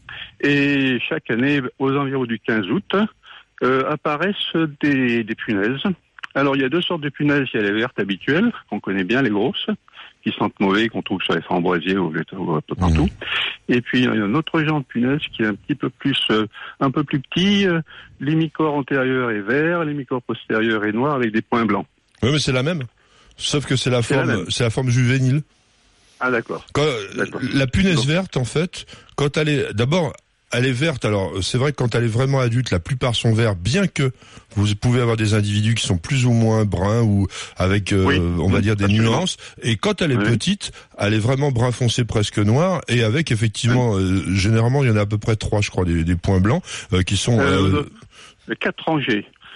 Et chaque année, aux environs du quinze août, euh, apparaissent des, des punaises. Alors, il y a deux sortes de punaises. Il y a les vertes habituelles, qu'on connaît bien, les grosses, qui sentent mauvais, qu'on trouve sur les framboisiers ou, ou un peu partout. Mmh. Et puis, il y a un autre genre de punaise qui est un petit peu plus, euh, un peu plus petit. Euh, l'hémicore antérieur est vert, l'hémicore postérieur est noir avec des points blancs. Oui, mais c'est la même. Sauf que c'est la c'est forme, la c'est la forme juvénile. Ah, d'accord. Quand, d'accord. La punaise Donc. verte, en fait, quand elle est, d'abord, elle est verte. Alors, c'est vrai que quand elle est vraiment adulte, la plupart sont verts, bien que vous pouvez avoir des individus qui sont plus ou moins bruns ou avec, euh, oui. on va dire, des Absolument. nuances. Et quand elle est oui. petite, elle est vraiment brun foncé, presque noir, et avec effectivement, oui. euh, généralement, il y en a à peu près trois, je crois, des, des points blancs euh, qui sont. Euh, euh, quatre rangées.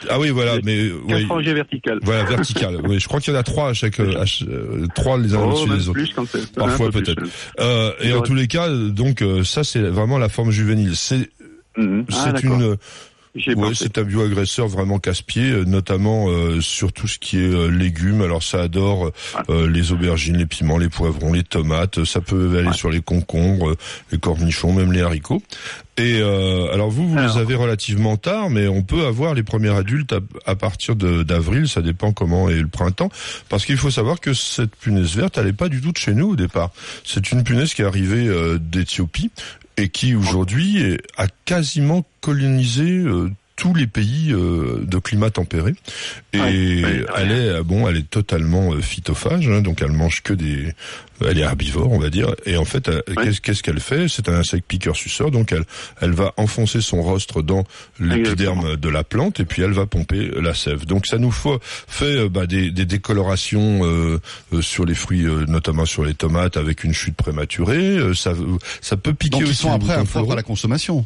Ah oui, voilà, mais quatre oui. rangées verticales. Voilà, verticales. Oui, je crois qu'il y en a trois à chaque, à chaque euh, trois les uns oh, au-dessus des autres. Plus quand c'est, parfois peut-être. Euh, et en tous les cas, donc euh, ça c'est vraiment la forme juvénile. C'est mmh. c'est ah, une J'ai ouais, pensé. c'est un bioagresseur vraiment casse-pied, notamment euh, sur tout ce qui est euh, légumes. Alors ça adore euh, les aubergines, les piments, les poivrons, les tomates. Ça peut aller ouais. sur les concombres, euh, les cornichons, même les haricots. Et euh, alors vous, vous alors, les avez relativement tard, mais on peut avoir les premiers adultes à, à partir de, d'avril. Ça dépend comment est le printemps, parce qu'il faut savoir que cette punaise verte, elle n'est pas du tout de chez nous au départ. C'est une punaise qui est arrivée euh, d'Éthiopie et qui aujourd'hui est, a quasiment colonisé euh, tous les pays euh, de climat tempéré. Et ouais, ouais, elle est bon, elle est totalement euh, phytophage, hein, donc elle mange que des, elle est herbivore, on va dire. Et en fait, elle, ouais. qu'est-ce, qu'est-ce qu'elle fait? C'est un insecte piqueur-suceur, donc elle, elle va enfoncer son rostre dans l'épiderme Exactement. de la plante et puis elle va pomper la sève. Donc ça nous faut, fait bah, des, des décolorations euh, euh, sur les fruits, euh, notamment sur les tomates, avec une chute prématurée. Euh, ça, ça peut piquer donc aussi. Donc ils sont après impropres à la consommation.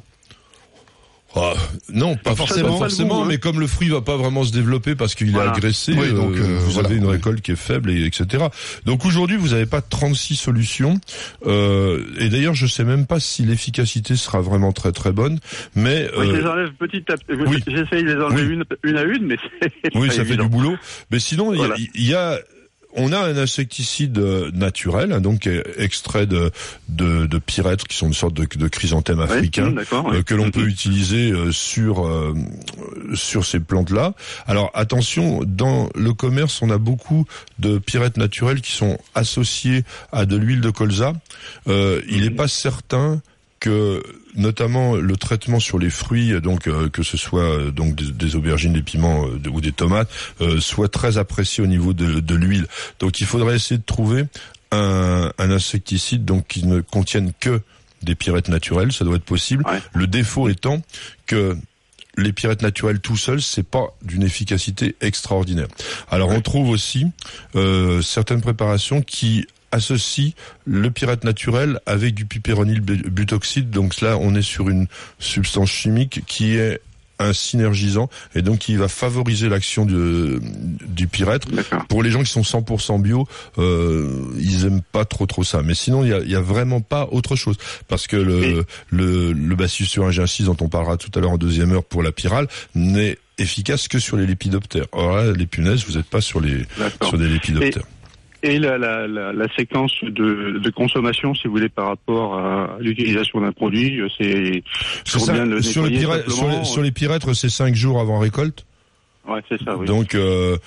Ah, non, pas, pas forcément, pas forcément, goût, hein. mais comme le fruit va pas vraiment se développer parce qu'il voilà. est agressé, oui, donc, euh, vous voilà, avez une oui. récolte qui est faible, et etc. Donc aujourd'hui, vous n'avez pas trente-six solutions. Euh, et d'ailleurs, je sais même pas si l'efficacité sera vraiment très très bonne. Mais oui, euh, je les enlève petit à petit. Oui. J'essaye de les enlever oui. une, une à une, mais c'est oui, ça évident. fait du boulot. Mais sinon, il voilà. y, y a on a un insecticide naturel, hein, donc extrait de, de, de pyrètres qui sont une sorte de, de chrysanthème africain, oui, euh, oui. que l'on peut utiliser euh, sur euh, sur ces plantes-là. Alors attention, dans le commerce, on a beaucoup de pyrètres naturels qui sont associés à de l'huile de colza. Euh, il n'est pas certain que notamment le traitement sur les fruits, donc euh, que ce soit euh, donc des, des aubergines, des piments euh, de, ou des tomates, euh, soit très apprécié au niveau de, de l'huile. Donc il faudrait essayer de trouver un, un insecticide donc qui ne contienne que des pyrètres naturels. Ça doit être possible. Ouais. Le défaut étant que les pyrètres naturels tout seuls, c'est pas d'une efficacité extraordinaire. Alors ouais. on trouve aussi euh, certaines préparations qui associe le pyrètre naturel avec du piperonyl butoxide. Donc là, on est sur une substance chimique qui est un synergisant et donc qui va favoriser l'action du, du pyrètre. Pour les gens qui sont cent pour cent bio, euh, ils aiment pas trop trop ça. Mais sinon, il y a, y a vraiment pas autre chose parce que le oui. le, le Bacillus thuringiensis dont on parlera tout à l'heure en deuxième heure pour la pyrale n'est efficace que sur les lépidoptères. Or là, les punaises, vous n'êtes pas sur les D'accord. sur des lépidoptères. Et... Et la, la, la, la séquence de, de consommation, si vous voulez, par rapport à l'utilisation d'un produit, c'est, c'est ça. Bien le sur, les pyrètres, sur, les, sur les pyrètres, c'est cinq jours avant récolte. Ouais, c'est ça, oui. Donc, euh,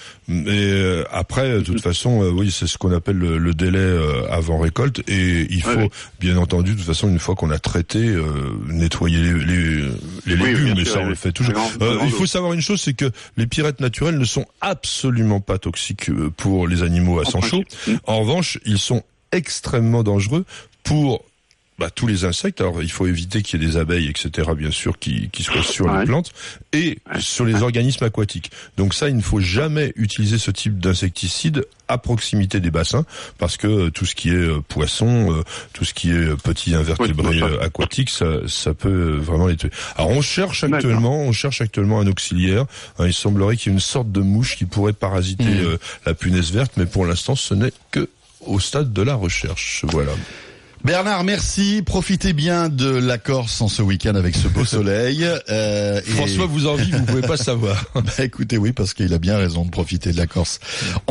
et après, de toute façon, euh, oui, c'est ce qu'on appelle le, le délai euh, avant récolte. Et il faut, ouais, oui. bien entendu, de toute façon, une fois qu'on a traité, euh, nettoyer les, les, les oui, légumes. Mais sûr, ça, on oui. le fait toujours. Grand, euh, grand il faut savoir une chose, c'est que les pyrètres naturels ne sont absolument pas toxiques pour les animaux à sang chaud. En revanche, ils sont extrêmement dangereux pour bah, tous les insectes. Alors, il faut éviter qu'il y ait des abeilles, et cetera, bien sûr, qui, qui soient sur ouais. les plantes et ouais. sur les organismes aquatiques. Donc ça, il ne faut jamais utiliser ce type d'insecticide à proximité des bassins parce que euh, tout ce qui est euh, poisson, euh, tout ce qui est euh, petits invertébrés oui, euh, aquatiques, ça, ça peut euh, vraiment les tuer. Alors, on cherche actuellement, D'accord. on cherche actuellement un auxiliaire. Hein, il semblerait qu'il y ait une sorte de mouche qui pourrait parasiter mmh. euh, la punaise verte, mais pour l'instant, ce n'est que au stade de la recherche. Voilà. Bernard, merci. Profitez bien de la Corse en ce week-end avec ce beau soleil. Euh, François et... vous envie, vous pouvez pas savoir. Bah, écoutez, oui, parce qu'il a bien raison de profiter de la Corse.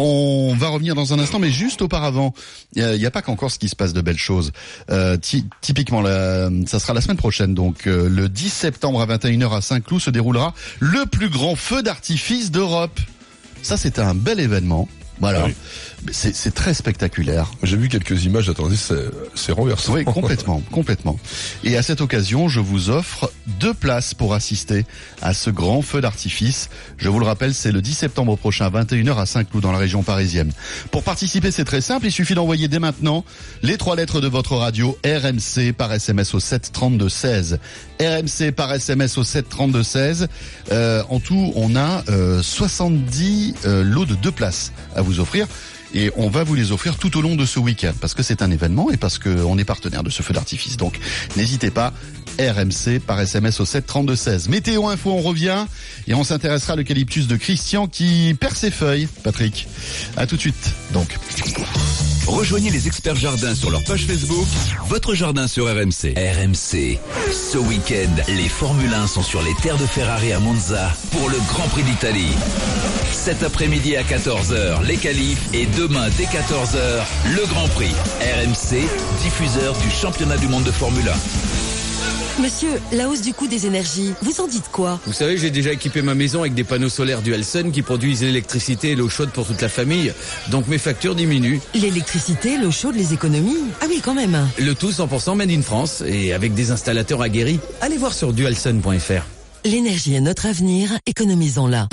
On va revenir dans un instant, mais juste auparavant, il n'y a, a pas qu'en Corse qui se passe de belles choses. Euh, ty- typiquement, la, ça sera la semaine prochaine, donc euh, le dix septembre à vingt et une heures à Saint-Cloud se déroulera le plus grand feu d'artifice d'Europe. Ça, c'est un bel événement. Voilà, oui. c'est, c'est très spectaculaire. J'ai vu quelques images, attendez, c'est, c'est renversant. Oui, complètement, complètement. Et à cette occasion, je vous offre deux places pour assister à ce grand feu d'artifice. Je vous le rappelle, c'est le dix septembre prochain à vingt et une heures à Saint-Cloud dans la région parisienne. Pour participer, c'est très simple, il suffit d'envoyer dès maintenant les trois lettres de votre radio R M C par S M S au sept trente-deux seize. R M C par S M S au sept trente-deux seize. Euh, en tout, on a euh, soixante-dix euh, lots de deux places à vous offrir. et on va vous les offrir tout au long de ce week-end parce que c'est un événement et parce qu'on est partenaire de ce feu d'artifice. Donc n'hésitez pas, R M C par S M S au sept trente-deux seize. Météo info, on revient et on s'intéressera à l'eucalyptus de Christian qui perd ses feuilles. Patrick, à tout de suite donc. Rejoignez les experts jardins sur leur page Facebook, votre jardin sur R M C. R M C, ce week-end, les Formule un sont sur les terres de Ferrari à Monza pour le Grand Prix d'Italie. Cet après-midi à quatorze heures, les qualifs et demain dès quatorze heures, le Grand Prix. R M C, diffuseur du championnat du monde de Formule un. Monsieur, la hausse du coût des énergies, vous en dites quoi? Vous savez, j'ai déjà équipé ma maison avec des panneaux solaires Dual Sun qui produisent l'électricité et l'eau chaude pour toute la famille. Donc mes factures diminuent. L'électricité, l'eau chaude, les économies? Ah oui, quand même. Le tout cent pour cent made in France et avec des installateurs aguerris. Allez voir sur dual sun point f r. L'énergie est notre avenir, économisons-la.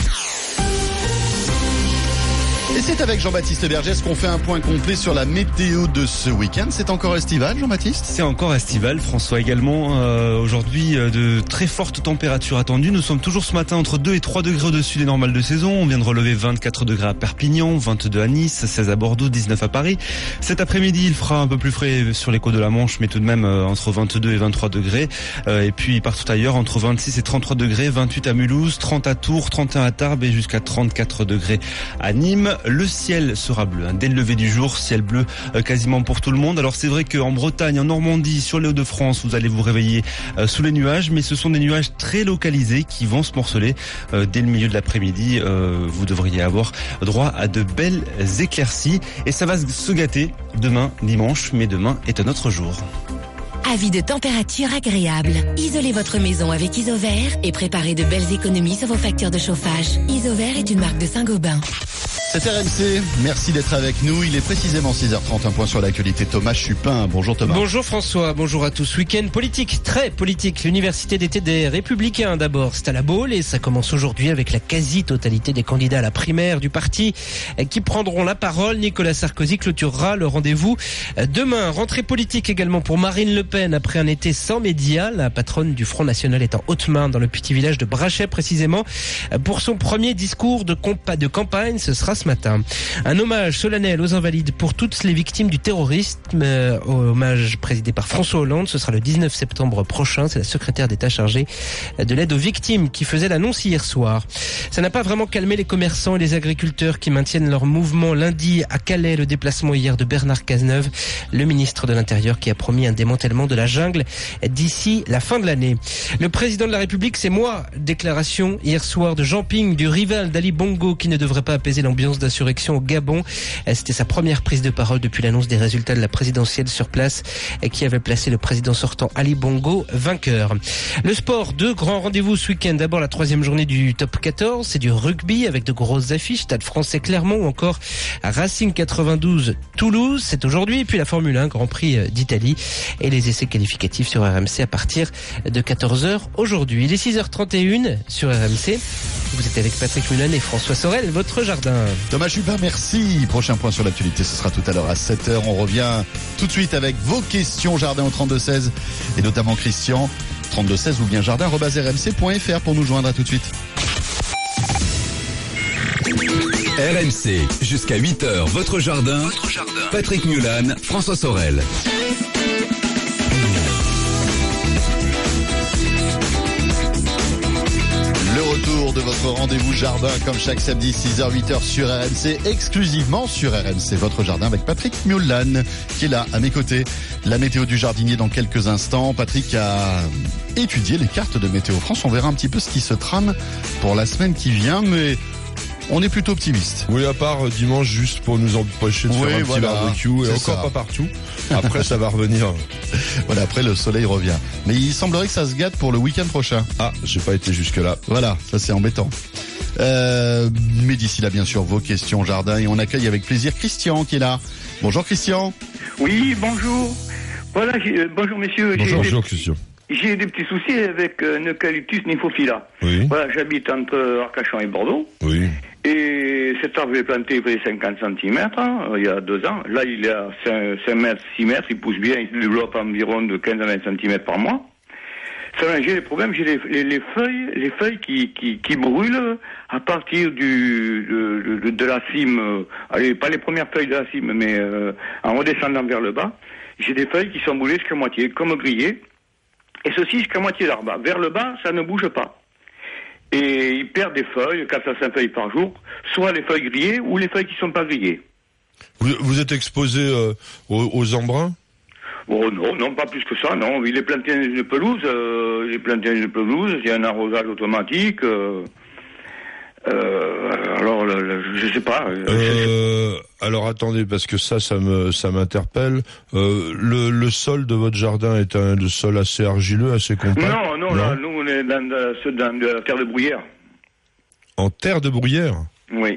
Et c'est avec Jean-Baptiste Bergès qu'on fait un point complet sur la météo de ce week-end. C'est encore estival, Jean-Baptiste? C'est encore estival, François, également. Euh, aujourd'hui, euh, de très fortes températures attendues. Nous sommes toujours ce matin entre deux et trois degrés au-dessus des normales de saison. On vient de relever vingt-quatre degrés à Perpignan, vingt-deux à Nice, seize à Bordeaux, dix-neuf à Paris. Cet après-midi, il fera un peu plus frais sur les côtes de la Manche, mais tout de même euh, entre vingt-deux et vingt-trois degrés. Euh, et puis partout ailleurs, entre vingt-six et trente-trois degrés, vingt-huit à Mulhouse, trente à Tours, trente et un à Tarbes et jusqu'à trente-quatre degrés à Nîmes. Le ciel sera bleu, hein, dès le lever du jour, ciel bleu euh, quasiment pour tout le monde. Alors c'est vrai qu'en Bretagne, en Normandie, sur les Hauts-de-France, vous allez vous réveiller euh, sous les nuages, mais ce sont des nuages très localisés qui vont se morceler euh, dès le milieu de l'après-midi. Euh, vous devriez avoir droit à de belles éclaircies et ça va se gâter demain dimanche, mais demain est un autre jour. Avis de température agréable. Isolez votre maison avec Isover et préparez de belles économies sur vos factures de chauffage. Isover est une marque de Saint-Gobain. C'est R M C, merci d'être avec nous. Il est précisément six heures trente, un point sur l'actualité. Thomas Chupin, bonjour Thomas. Bonjour François, bonjour à tous. Week-end politique, très politique. L'université d'été des Républicains d'abord, c'est à la Baule et ça commence aujourd'hui avec la quasi-totalité des candidats à la primaire du parti qui prendront la parole. Nicolas Sarkozy clôturera le rendez-vous demain. Rentrée politique également pour Marine Le Pen après un été sans médias. La patronne du Front National est en Haute-Main dans le petit village de Brachet précisément pour son premier discours de, compa- de campagne. Ce sera ce matin. Un hommage solennel aux invalides pour toutes les victimes du terrorisme. Euh, hommage présidé par François Hollande. Ce sera le dix-neuf septembre prochain. C'est la secrétaire d'État chargée de l'aide aux victimes qui faisait l'annonce hier soir. Ça n'a pas vraiment calmé les commerçants et les agriculteurs qui maintiennent leur mouvement lundi à Calais. Le déplacement hier de Bernard Cazeneuve, le ministre de l'Intérieur qui a promis un démantèlement de la jungle d'ici la fin de l'année. Le président de la République, c'est moi. Déclaration hier soir de Jean Ping, du rival d'Ali Bongo qui ne devrait pas apaiser l'ambiance d'insurrection au Gabon. C'était sa première prise de parole depuis l'annonce des résultats de la présidentielle sur place et qui avait placé le président sortant Ali Bongo vainqueur. Le sport, deux grands rendez-vous ce week-end. D'abord la troisième journée du top quatorze, c'est du rugby avec de grosses affiches. Stade Français Clermont ou encore Racing quatre-vingt-douze Toulouse, c'est aujourd'hui. Et puis la Formule un, Grand Prix d'Italie et les essais qualificatifs sur R M C à partir de quatorze heures aujourd'hui. Il est six heures trente et une sur R M C. Vous êtes avec Patrick Mulan et François Sorel, votre jardin. Thomas Chupin, merci. Prochain point sur l'actualité, ce sera tout à l'heure à sept heures. On revient tout de suite avec vos questions jardin au trente-deux seize et notamment Christian, trente-deux seize ou bien jardin arobase r m c point f r pour nous joindre. À tout de suite. R M C, jusqu'à huit heures, votre jardin. Votre jardin. Patrick Mulan, François Sorel. Le retour de votre rendez-vous jardin comme chaque samedi six heures huit heures sur R M C, exclusivement sur R M C, votre jardin avec Patrick Mulan qui est là à mes côtés. La météo du jardinier dans quelques instants. Patrick a étudié les cartes de Météo France. On verra un petit peu ce qui se trame pour la semaine qui vient, mais on est plutôt optimiste. Oui, à part dimanche, juste pour nous empêcher de oui, faire un voilà, petit barbecue, et encore ça. pas partout. Après, ça va revenir. Voilà, après le soleil revient. Mais il semblerait que ça se gâte pour le week-end prochain. Ah, j'ai pas été jusque là. Voilà, ça c'est embêtant. Euh, mais d'ici là, bien sûr, vos questions jardin et on accueille avec plaisir Christian qui est là. Bonjour Christian. Oui, bonjour. Voilà, euh, bonjour messieurs. Bonjour, j'ai bonjour des, Christian. J'ai des petits soucis avec euh, un eucalyptus nymphophylla. Oui. Voilà, j'habite entre Arcachon et Bordeaux. Oui. Et cet arbre est planté près de cinquante centimètres, hein, il y a deux ans. Là, il est à cinq mètres, six mètres, il pousse bien, il se développe environ de quinze à vingt centimètres par mois. Ça, j'ai les problèmes, j'ai les, les, les feuilles, les feuilles qui, qui, qui brûlent à partir du, de, de, de la cime, euh, allez, pas les premières feuilles de la cime, mais euh, en redescendant vers le bas, j'ai des feuilles qui sont brûlées jusqu'à moitié, comme grillées, et ceci jusqu'à moitié l'arbre. Vers le bas, ça ne bouge pas. Et ils perdent des feuilles, quatre à cinq feuilles par jour, soit les feuilles grillées ou les feuilles qui sont pas grillées. Vous, vous êtes exposé euh, aux, aux embruns? Oh non, non, pas plus que ça, non. Il est planté dans une pelouse, euh, il est planté dans une pelouse, il y a un arrosage automatique. Euh, euh, alors, le, le, je sais pas. Euh, alors attendez, parce que ça, ça me, ça m'interpelle. Euh, le, le sol de votre jardin est un le sol assez argileux, assez compact. Non, non, non, là, nous on est dans, dans, dans de la terre de bruyère. En terre de bruyère? Oui.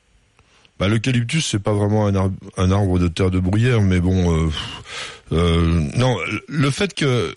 Bah, l'eucalyptus, c'est pas vraiment un arbre, un arbre de terre de bruyère, mais bon, euh, euh, non, le fait que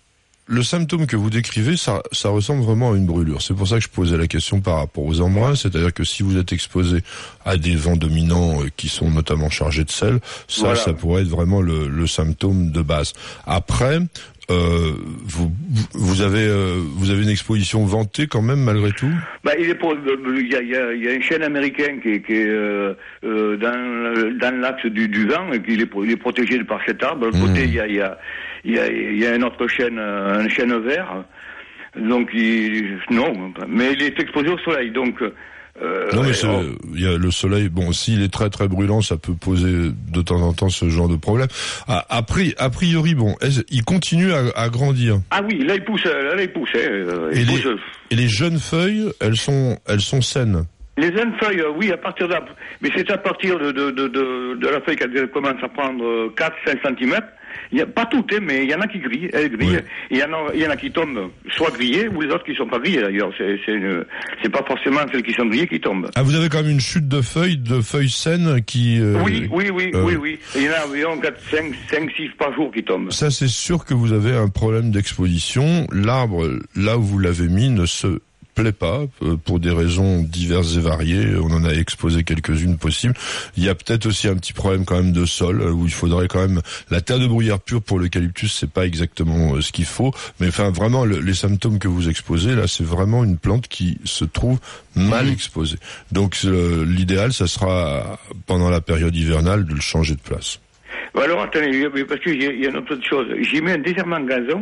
le symptôme que vous décrivez, ça, ça ressemble vraiment à une brûlure. C'est pour ça que je posais la question par rapport aux embruns, c'est-à-dire que si vous êtes exposé à des vents dominants euh, qui sont notamment chargés de sel, ça, voilà. ça pourrait être vraiment le, le symptôme de base. Après, Euh, vous vous avez euh, vous avez une exposition ventée quand même malgré tout. Bah il est pour il y a il y a, il y a une chaîne américaine qui est, qui est euh, euh, dans dans l'axe du, du vent et qu'il est il est protégé par cet arbre. De l'autre mmh. côté il y a il y a il y a il y a une autre chaîne une chaîne vert. Donc il non mais il est exposé au soleil donc. Euh, non mais c'est, oh. il y a le soleil. Bon, s'il est très très brûlant, ça peut poser de temps en temps ce genre de problème. A, a, pri, a priori, bon, il continue à, à grandir. Ah oui, là il pousse, là il pousse. Euh, il et, pousse. Les, et les jeunes feuilles, elles sont, elles sont saines. Les jeunes feuilles, euh, oui, à partir de, mais c'est à partir de de de de, de la feuille qu'elle commence à prendre quatre à cinq centimètres. Il y a pas toutes, hein, mais il y en a qui grillent, elles grillent. Oui. Il y en a, il y en a qui tombent, soit grillées, ou les autres qui sont pas grillées d'ailleurs. C'est, c'est, une, c'est pas forcément celles qui sont grillées qui tombent. Ah, vous avez quand même une chute de feuilles, de feuilles saines qui. Euh, oui, oui, oui, euh, oui, oui. Il y en a environ quatre, cinq, cinq, six par jour qui tombent. Ça, c'est sûr que vous avez un problème d'exposition. L'arbre, là où vous l'avez mis, ne se plaît pas euh, pour des raisons diverses et variées. On en a exposé quelques-unes possibles. Il y a peut-être aussi un petit problème quand même de sol euh, où il faudrait quand même la terre de bruyère pure pour l'eucalyptus, c'est pas exactement euh, ce qu'il faut. Mais enfin vraiment le, les symptômes que vous exposez là, c'est vraiment une plante qui se trouve mal mmh. exposée. Donc euh, l'idéal, ça sera pendant la période hivernale de le changer de place. Alors attendez, parce qu'il y, y a une autre chose. J'ai mis un désherbant de gazon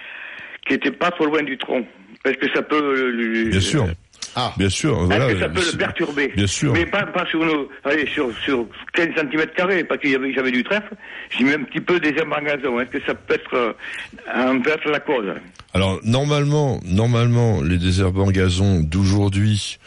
qui était pas trop loin du tronc. Parce que ça peut... Lui, bien sûr. Ah. Bien sûr. Voilà. Que ça peut le perturber. Bien sûr. Mais pas, pas sur nos, allez, sur, sur quinze centimètres carrés, parce qu'il y avait, j'avais du trèfle. J'ai mis un petit peu des herbes en gazon. Est-ce que ça peut être, un peut être la cause? Alors, normalement, normalement, les désherbants gazon d'aujourd'hui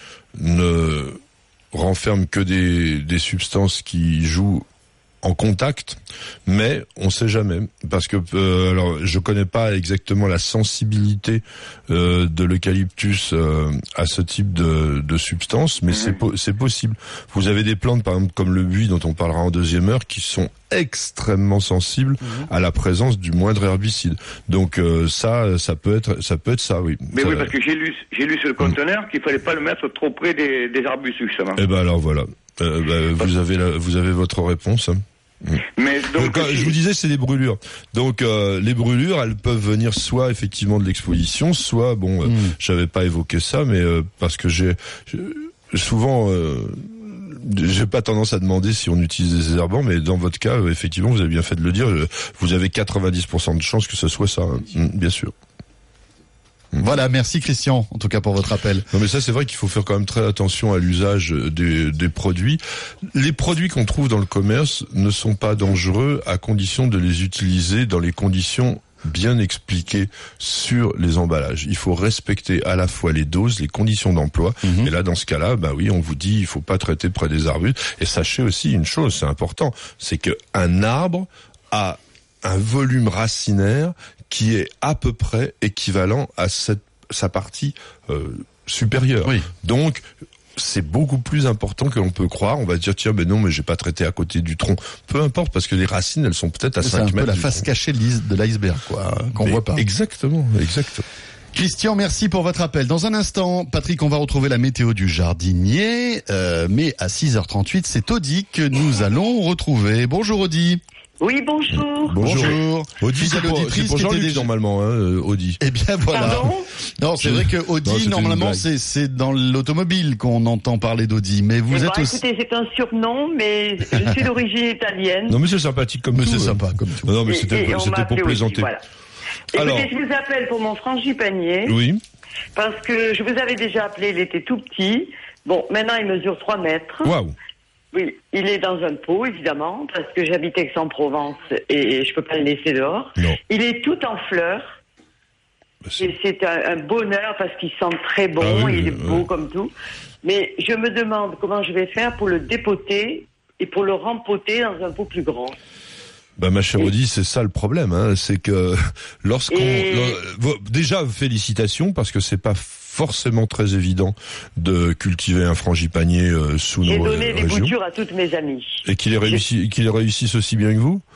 ne renferment que des, des substances qui jouent en contact, mais on sait jamais parce que euh, alors je connais pas exactement la sensibilité euh, de l'eucalyptus euh, à ce type de, de substance, mais mmh. c'est po- c'est possible. Vous avez des plantes par exemple comme le buis dont on parlera en deuxième heure qui sont extrêmement sensibles mmh. à la présence du moindre herbicide. Donc euh, ça ça peut être ça peut être ça oui. Mais ça, oui parce que j'ai lu j'ai lu sur le conteneur mmh. qu'il fallait pas le mettre trop près des, des arbustes justement. Eh ben alors voilà. Euh, bah, vous avez la, vous avez votre réponse. Hein. Mais donc, donc je vous disais c'est des brûlures. Donc euh, les brûlures elles peuvent venir soit effectivement de l'exposition, soit bon, euh, mmh. j'avais pas évoqué ça, mais euh, parce que j'ai, j'ai souvent euh, j'ai pas tendance à demander si on utilise des désherbants, mais dans votre cas euh, effectivement vous avez bien fait de le dire, vous avez quatre-vingt-dix pour cent de chances que ce soit ça, hein. mmh, bien sûr. Voilà, merci Christian, en tout cas pour votre appel. Non mais ça c'est vrai qu'il faut faire quand même très attention à l'usage des, des produits. Les produits qu'on trouve dans le commerce ne sont pas dangereux à condition de les utiliser dans les conditions bien expliquées sur les emballages. Il faut respecter à la fois les doses, les conditions d'emploi. Mmh. Et là, dans ce cas-là, bah oui, on vous dit il faut pas traiter près des arbustes. Et sachez aussi une chose, c'est important, c'est que un arbre a un volume racinaire qui est à peu près équivalent à cette, sa partie euh, supérieure. Oui. Donc, c'est beaucoup plus important que l'on peut croire. On va dire, tiens, mais non, mais j'ai pas traité à côté du tronc. Peu importe, parce que les racines, elles sont peut-être à cinq mètres. C'est un peu la face cachée de l'iceberg, quoi, qu'on mais voit pas. Exactement, exactement. Christian, merci pour votre appel. Dans un instant, Patrick, on va retrouver la météo du jardinier, euh, mais à six heures trente-huit, c'est Audi que nous allons retrouver. Bonjour Audi. Oui, bonjour. Bonjour. Audi, c'est pour, c'est pour Jean-Luc déjà... normalement, hein, Audi. Eh bien voilà. Pardon non, c'est vrai que Audi, non, normalement, c'est, c'est dans l'automobile qu'on entend parler d'Audi, mais vous eh êtes ben, aussi... Écoutez, c'est un surnom, mais je suis d'origine italienne. Non, mais c'est sympathique comme mais tout. c'est sympa comme tout. Non, non mais et, c'était, et c'était pour plaisanter. Audi, voilà. Alors... Écoutez, je vous appelle pour mon frangipanier. Oui. Parce que je vous avais déjà appelé, il était tout petit. Bon, maintenant, il mesure trois mètres. Waouh. Oui, il est dans un pot, évidemment, parce que j'habite Aix-en-Provence et je peux pas le laisser dehors. Non. Il est tout en fleurs. Bah, c'est... Et c'est un, un bonheur parce qu'il sent très bon, ah oui, il est beau ouais. comme tout. Mais je me demande comment je vais faire pour le dépoter et pour le rempoter dans un pot plus grand. Bah ma chère Audi, c'est ça le problème, hein, c'est que lorsqu'on et... déjà félicitations parce que c'est pas forcément très évident de cultiver un frangipanier euh, sous J'ai nos donné régions. des boutures à toutes mes amies. Et qu'il ait réussi, qu'il réussisse aussi bien que vous.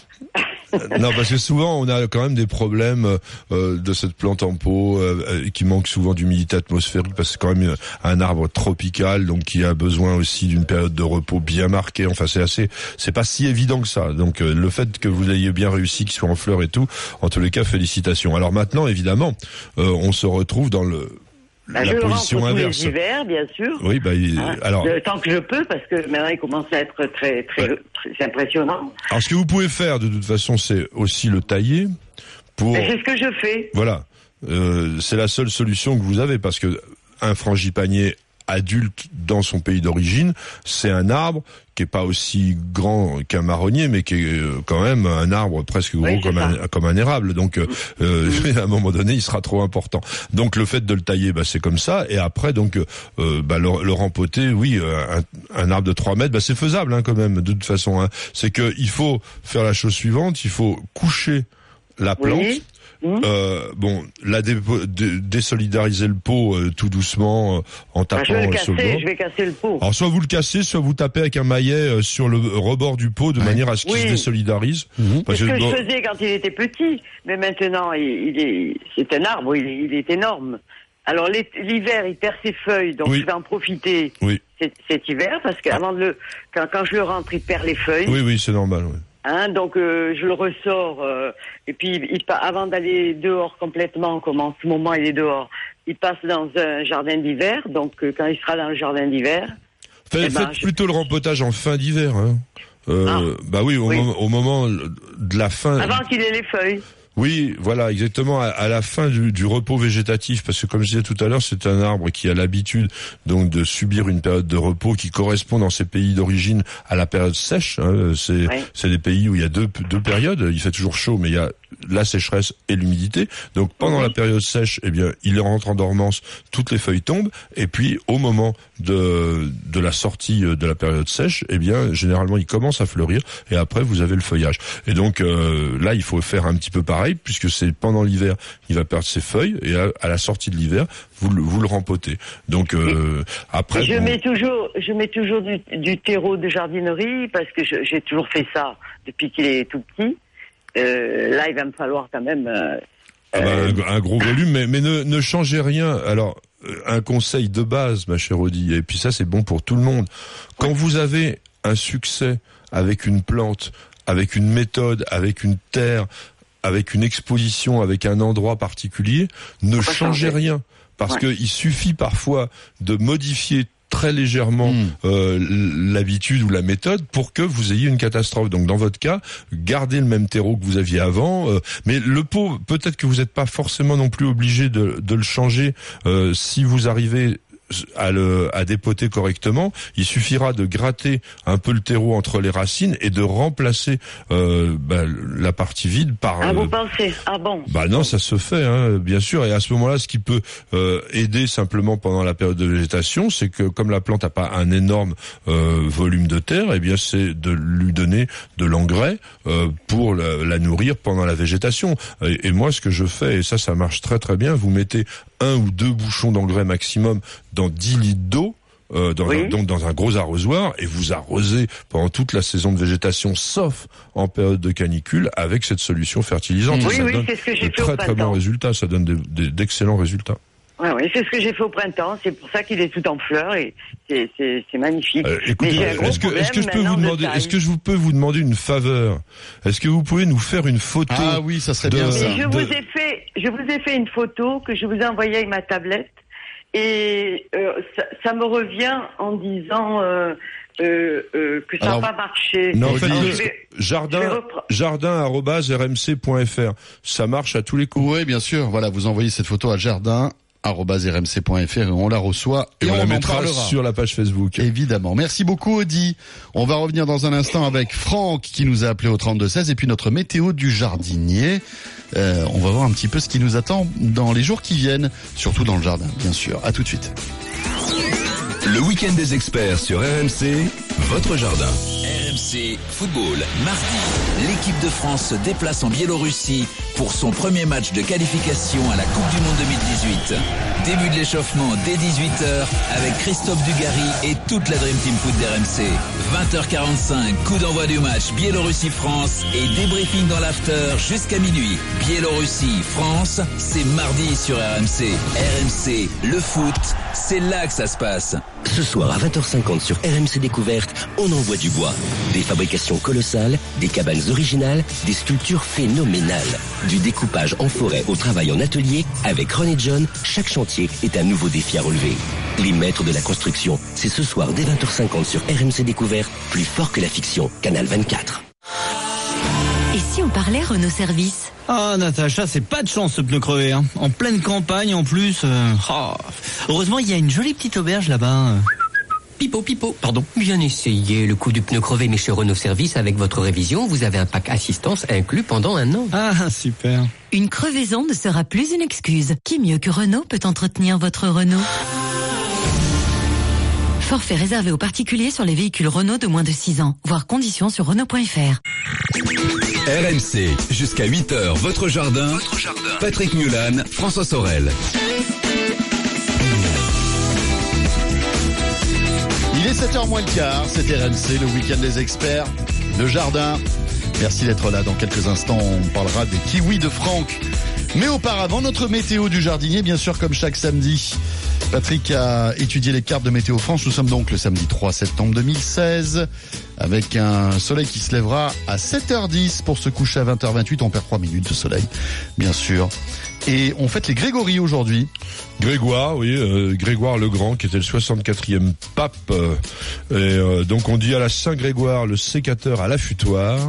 Non, parce que souvent on a quand même des problèmes euh, de cette plante en pot euh, qui manque souvent d'humidité atmosphérique parce que c'est quand même un arbre tropical donc qui a besoin aussi d'une période de repos bien marquée. Enfin c'est assez, c'est pas si évident que ça. Donc euh, le fait que vous ayez bien réussi, qu'il soit en fleurs et tout, en tous les cas félicitations. Alors maintenant évidemment euh, on se retrouve dans le Bah, la je position rentre tous inverse. les hivers, bien sûr. Oui, bah, il, hein, alors. Le temps que je peux, parce que maintenant il commence à être très, très, ouais. très impressionnant. Alors, ce que vous pouvez faire, de toute façon, c'est aussi le tailler pour. Mais c'est ce que je fais. Voilà, euh, c'est la seule solution que vous avez, parce que un frangipanier adulte dans son pays d'origine, c'est un arbre qui est pas aussi grand qu'un marronnier, mais qui est quand même un arbre presque gros oui, comme un, comme un érable. Donc, euh, mmh. à un moment donné, il sera trop important. Donc, le fait de le tailler, bah, c'est comme ça. Et après, donc, euh, bah, le, le rempoter, oui, un, un arbre de trois mètres, bah, c'est faisable, hein, quand même, de toute façon. Hein. C'est que il faut faire la chose suivante, il faut coucher la plante. Oui. Mmh. Euh, bon, la dé- dé- désolidariser le pot euh, tout doucement euh, en tapant ah, je vais le casser, sur le bord. Je vais casser le pot. Alors soit vous le cassez, soit vous tapez avec un maillet euh, sur le rebord du pot de ouais. manière à ce qu'il oui. se désolidarise. Mmh. C'est ce que, que je faisais quand il était petit, mais maintenant il, il est, c'est un arbre, il, il est énorme. Alors l'hiver, il perd ses feuilles, donc oui. je vais en profiter oui. cet, cet hiver parce qu'avant de le, quand, quand je le rentre, il perd les feuilles. Oui, oui, c'est normal. Oui. Hein, donc euh, je le ressors euh, et puis il, avant d'aller dehors complètement, comme en ce moment il est dehors, il passe dans un jardin d'hiver. Donc euh, quand il sera dans le jardin d'hiver, Fait, eh ben, faites je... plutôt le rempotage en fin d'hiver. Hein. Euh, ah, bah oui, au, oui. Moment, au moment de la fin. Avant qu'il ait les feuilles. Oui, voilà, exactement, à, à la fin du, du repos végétatif, parce que comme je disais tout à l'heure, c'est un arbre qui a l'habitude donc de subir une période de repos qui correspond dans ses pays d'origine à la période sèche. Hein. C'est, oui. c'est des pays où il y a deux, deux périodes, il fait toujours chaud, mais il y a la sécheresse et l'humidité. Donc pendant oui. la période sèche, eh bien, il rentre en dormance, toutes les feuilles tombent, et puis au moment de de la sortie de la période sèche, eh bien, généralement, il commence à fleurir, et après vous avez le feuillage. Et donc euh, là, il faut faire un petit peu pareil, puisque c'est pendant l'hiver, il va perdre ses feuilles, et à, à la sortie de l'hiver, vous le, vous le rempotez. Donc euh, après, je bon... mets toujours, je mets toujours du, du terreau de jardinerie parce que je, j'ai toujours fait ça depuis qu'il est tout petit. Euh, là, il va me falloir quand même euh, ah bah, un, un gros volume, mais, mais ne, ne changez rien. Alors, un conseil de base, ma chère Audi, et puis ça, c'est bon pour tout le monde. Quand vous avez un succès avec une plante, avec une méthode, avec une terre, avec une exposition, avec un endroit particulier, ne changez rien. Parce ouais. que il suffit parfois de modifier très légèrement mmh. euh, l'habitude ou la méthode pour que vous ayez une catastrophe. Donc dans votre cas, gardez le même terreau que vous aviez avant, euh, mais le pot, peut-être que vous n'êtes pas forcément non plus obligé de, de le changer euh, si vous arrivez à le à dépoter correctement. Il suffira de gratter un peu le terreau entre les racines et de remplacer euh, bah, la partie vide par ah euh, vous pensez ah bon bah non, ça se fait hein, bien sûr. Et à ce moment-là, ce qui peut euh, aider simplement pendant la période de végétation, c'est que comme la plante n'a pas un énorme euh, volume de terre, eh bien c'est de lui donner de l'engrais euh, pour la, la nourrir pendant la végétation. Et, et moi, ce que je fais, et ça ça marche très très bien, vous mettez un ou deux bouchons d'engrais maximum dans dix litres d'eau, euh, dans Oui. un, donc dans un gros arrosoir, et vous arrosez pendant toute la saison de végétation, sauf en période de canicule, avec cette solution fertilisante. Oui, ça oui, donne c'est ce que j'ai de fait au très très bons printemps. résultats, ça donne des, des, d'excellents résultats. Ouais, ouais, c'est ce que j'ai fait au printemps. C'est pour ça qu'il est tout en fleurs et c'est, c'est, c'est magnifique. Euh, Mais écoutez, j'ai un gros est-ce que, est-ce que je peux problème vous maintenant de demander, taille. est-ce que je vous peux vous demander une faveur? Est-ce que vous pouvez nous faire une photo? Ah oui, ça serait de- bien ça. Mais je de- vous ai fait, je vous ai fait une photo que je vous ai envoyée avec ma tablette et euh, ça, ça me revient en disant euh, euh, euh, que ça n'a Alors, pas marché. Non, Alors, faites-le. je vais- Jardin, je vais repre- jardin arobase r m c point f r. Ça marche à tous les coups. Oui, bien sûr. Voilà, vous envoyez cette photo à jardin arobase r m c point f r et on la reçoit et, Et on, on la en mettra parlera. sur la page Facebook. Évidemment. Merci beaucoup, Audi. On va revenir dans un instant avec Franck qui nous a appelé au trente-deux seize et puis notre météo du jardinier. Euh, on va voir un petit peu ce qui nous attend dans les jours qui viennent, surtout dans le jardin, bien sûr. À tout de suite. Le week-end des experts sur R M C, votre jardin. R M C Football, mardi, l'équipe de France se déplace en Biélorussie pour son premier match de qualification à la Coupe du Monde deux mille dix-huit. Début de l'échauffement dès dix-huit heures avec Christophe Dugarry et toute la Dream Team Foot d'R M C. vingt heures quarante-cinq, coup d'envoi du match Biélorussie-France et débriefing dans l'after jusqu'à minuit. Biélorussie-France, c'est mardi sur R M C. R M C, le foot, c'est là que ça se passe. Ce soir à vingt heures cinquante sur R M C Découverte, on envoie du bois. Des fabrications colossales, des cabanes originales, des sculptures phénoménales. Du découpage en forêt au travail en atelier, avec René John, chaque chantier est un nouveau défi à relever. Les maîtres de la construction, c'est ce soir dès vingt heures cinquante sur R M C Découverte, plus fort que la fiction, Canal vingt-quatre. Et si on parlait Renault Service? Ah, Natacha, c'est pas de chance ce pneu crevé, hein. En pleine campagne en plus. euh, oh. Heureusement, il y a une jolie petite auberge là-bas. euh. Pipo, pipo, pardon. Bien essayé le coup du pneu crevé, mais chez Renault Service, avec votre révision, vous avez un pack assistance inclus pendant un an. Ah, super. Une crevaison ne sera plus une excuse. Qui mieux que Renault peut entretenir votre Renault? Forfait réservé aux particuliers sur les véhicules Renault de moins de six ans. Voir conditions sur Renault point F R. R M C, jusqu'à huit heures, votre jardin. Votre jardin. Patrick Mulan, François Sorel. Il est sept heures moins le quart, c'est R M C, le week-end des experts, le jardin. Merci d'être là. Dans quelques instants, on parlera des kiwis de Franck. Mais auparavant, notre météo du jardinier, bien sûr, comme chaque samedi. Patrick a étudié les cartes de Météo France. Nous sommes donc le samedi trois septembre deux mille seize, avec un soleil qui se lèvera à sept heures dix pour se coucher à vingt heures vingt-huit. On perd trois minutes de soleil, bien sûr. Et on fête les Grégory aujourd'hui. Grégoire, oui, euh, Grégoire le Grand, qui était le soixante-quatrième pape. Euh, et euh, donc on dit à la Saint-Grégoire le sécateur à l'affûtoir.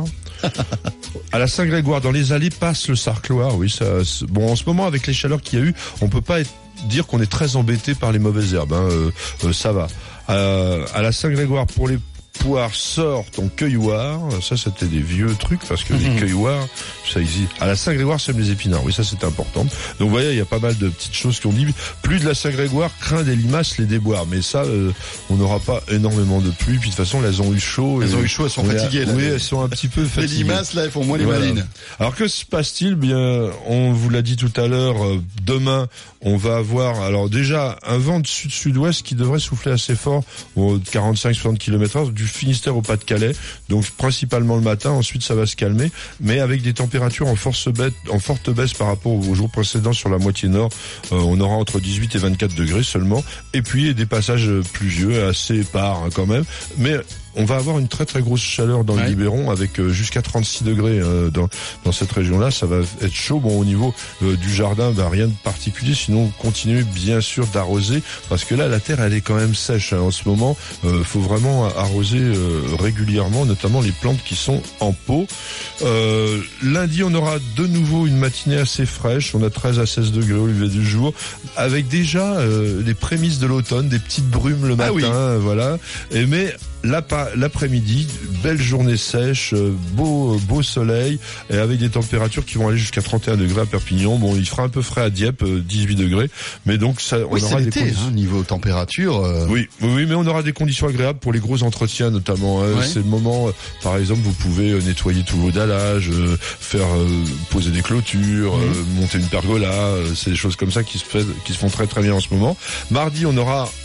À la Saint-Grégoire, dans les allées, passe le sarcloir. Oui, ça. Bon, en ce moment, avec les chaleurs qu'il y a eu, on peut pas être, dire qu'on est très embêté par les mauvaises herbes. Hein, euh, euh, ça va. Euh, à la Saint-Grégoire, pour les poires, sort ton cueilloir. Ça, c'était des vieux trucs, parce que mmh. les cueilloirs, ça existe. À la Saint-Grégoire, sème les épinards. Oui, ça, c'est important. Donc, vous voyez, il y a pas mal de petites choses qui ont dit. Plus de la Saint-Grégoire, craint des limaces, les déboires. Mais ça, euh, on n'aura pas énormément de pluie. Puis, de toute façon, elles ont eu chaud. Elles et, ont eu chaud, elles sont fatiguées, là. Oui, elles sont un petit peu fatiguées. Les limaces, là, elles font moins les voilà. malines. Alors, que se passe-t-il? Bien, on vous l'a dit tout à l'heure, euh, demain, on va avoir, alors déjà, un vent de sud-sud-ouest qui devrait souffler assez fort, aux quarante-cinq à soixante kilomètres heure, du Finistère au Pas-de-Calais, donc principalement le matin, ensuite ça va se calmer, mais avec des températures en, force baisse, en forte baisse par rapport aux jours précédents sur la moitié nord. Euh, on aura entre dix-huit et vingt-quatre degrés seulement, et puis des passages pluvieux, assez épars hein, quand même, mais on va avoir une très très grosse chaleur dans ouais. le Luberon avec euh, jusqu'à trente-six degrés euh, dans dans cette région-là. Ça va être chaud. Bon, au niveau euh, du jardin, bah, rien de particulier. Sinon, continuez bien sûr d'arroser parce que là, la terre elle est quand même sèche hein, en ce moment. Euh, faut vraiment arroser euh, régulièrement, notamment les plantes qui sont en pot. Euh, lundi, on aura de nouveau une matinée assez fraîche. On a treize à seize degrés au lever du jour, avec déjà euh, les prémices de l'automne, des petites brumes le matin, ah oui. voilà. Et mais l'après-midi, belle journée sèche, beau beau soleil, et avec des températures qui vont aller jusqu'à trente et un degrés à Perpignan. Bon, il fera un peu frais à Dieppe, dix-huit degrés, mais donc ça, oui, on aura des conditions. Hein, niveau température. Euh... Oui, oui, mais on aura des conditions agréables pour les gros entretiens notamment. Hein. Ouais. C'est le moment, par exemple, vous pouvez nettoyer tous vos dallages, euh, faire euh, poser des clôtures, mmh. euh, monter une pergola. Euh, c'est des choses comme ça qui se fait, qui se font très très bien en ce moment. Mardi, on aura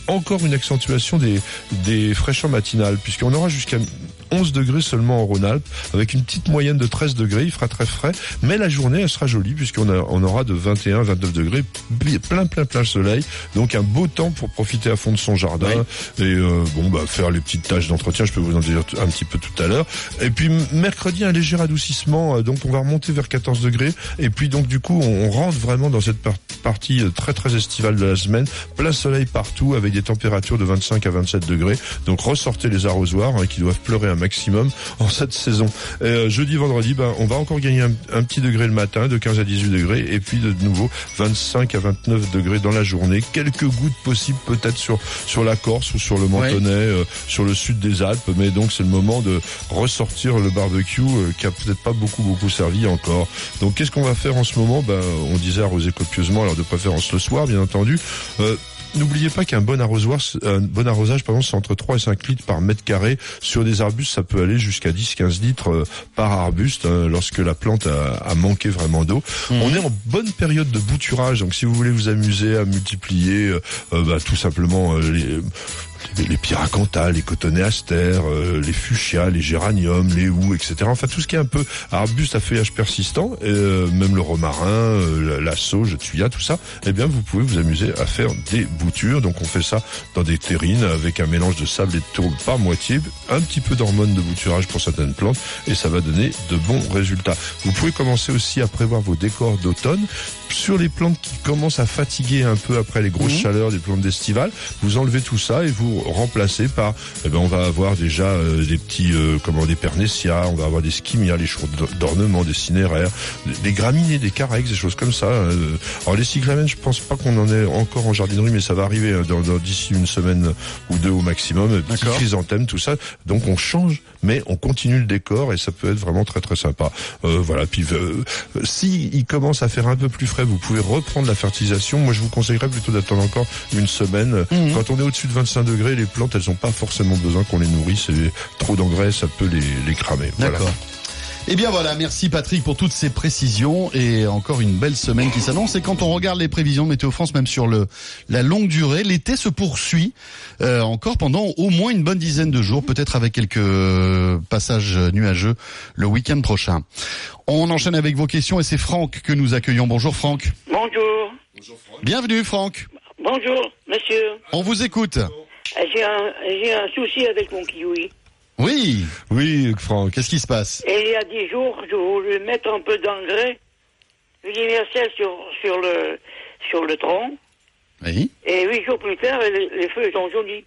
encore une accentuation des, des fraîcheurs matinales, puisqu'on aura jusqu'à onze degrés seulement en Rhône-Alpes, avec une petite moyenne de treize degrés, il fera très frais, mais la journée, elle sera jolie, puisqu'on a, on aura de vingt et un, vingt-neuf degrés, plein, plein, plein soleil, donc un beau temps pour profiter à fond de son jardin, oui. et euh, bon, bah, faire les petites tâches d'entretien, je peux vous en dire un petit peu tout à l'heure, et puis mercredi, un léger adoucissement, donc on va remonter vers quatorze degrés, et puis donc du coup, on, on rentre vraiment dans cette par- partie très, très estivale de la semaine, plein soleil partout, avec des températures de vingt-cinq à vingt-sept degrés, donc ressortez les arrosoirs, hein, qui doivent pleurer un maximum en cette saison. Euh, jeudi, vendredi, ben, on va encore gagner un, un petit degré le matin, de quinze à dix-huit degrés, et puis de nouveau vingt-cinq à vingt-neuf degrés dans la journée. Quelques gouttes possibles peut-être sur sur la Corse ou sur le Mentonais, ouais. euh, sur le sud des Alpes, mais donc c'est le moment de ressortir le barbecue euh, qui a peut-être pas beaucoup beaucoup servi encore. Donc qu'est-ce qu'on va faire en ce moment? Ben, on disait arroser copieusement, alors de préférence le soir, bien entendu. Euh, N'oubliez pas qu'un bon arrosoir, un bon arrosage, pardon, c'est entre trois et cinq litres par mètre carré. Sur des arbustes, ça peut aller jusqu'à dix à quinze litres par arbuste, hein, lorsque la plante a, a manqué vraiment d'eau. Mmh. On est en bonne période de bouturage, donc si vous voulez vous amuser à multiplier, euh, bah, tout simplement, euh, les, les pyracantha, les cotonnées astères, euh, les fuchsias, les géraniums, les houx, et cetera. Enfin, tout ce qui est un peu arbuste à feuillage persistant, euh, même le romarin, euh, la, la sauge, le thuya, tout ça, eh bien, vous pouvez vous amuser à faire des boutures. Donc, on fait ça dans des terrines avec un mélange de sable et de tourbe par moitié, un petit peu d'hormones de bouturage pour certaines plantes, et ça va donner de bons résultats. Vous pouvez commencer aussi à prévoir vos décors d'automne. Sur les plantes qui commencent à fatiguer un peu après les grosses mmh. chaleurs des plantes d'estival, vous enlevez tout ça et vous remplacez par, eh ben, on va avoir déjà euh, des petits, euh, comment, des pernésias, on va avoir des skimias, les choux d'ornement, des cinéraires, des graminées, des carex, des choses comme ça. Euh. Alors les cyclamènes, je pense pas qu'on en ait encore en jardinerie, mais ça va arriver dans, dans, d'ici une semaine ou deux au maximum. Petits chrysanthèmes, tout ça. Donc on change, mais on continue le décor et ça peut être vraiment très très sympa. Euh, voilà. Puis euh, si il commence à faire un peu plus frais, vous pouvez reprendre la fertilisation. Moi, je vous conseillerais plutôt d'attendre encore une semaine. Mmh. Quand on est au-dessus de vingt-cinq degrés, les plantes, elles n'ont pas forcément besoin qu'on les nourrisse. Et trop d'engrais, ça peut les, les cramer. D'accord. Voilà. Eh bien voilà, merci Patrick pour toutes ces précisions et encore une belle semaine qui s'annonce. Et quand on regarde les prévisions de Météo France, même sur le la longue durée, l'été se poursuit euh, encore pendant au moins une bonne dizaine de jours, peut-être avec quelques passages nuageux le week-end prochain. On enchaîne avec vos questions et c'est Franck que nous accueillons. Bonjour Franck. Bonjour. Bonjour Franck. Bienvenue Franck. Bonjour monsieur. On vous écoute. J'ai un, j'ai un souci avec mon kiwi. Oui, oui, Franck, qu'est-ce qui se passe? Et il y a dix jours, je voulais mettre un peu d'engrais universel sur, sur, le, sur le tronc. Oui. Et huit jours plus tard, les, les feuilles sont jaunies.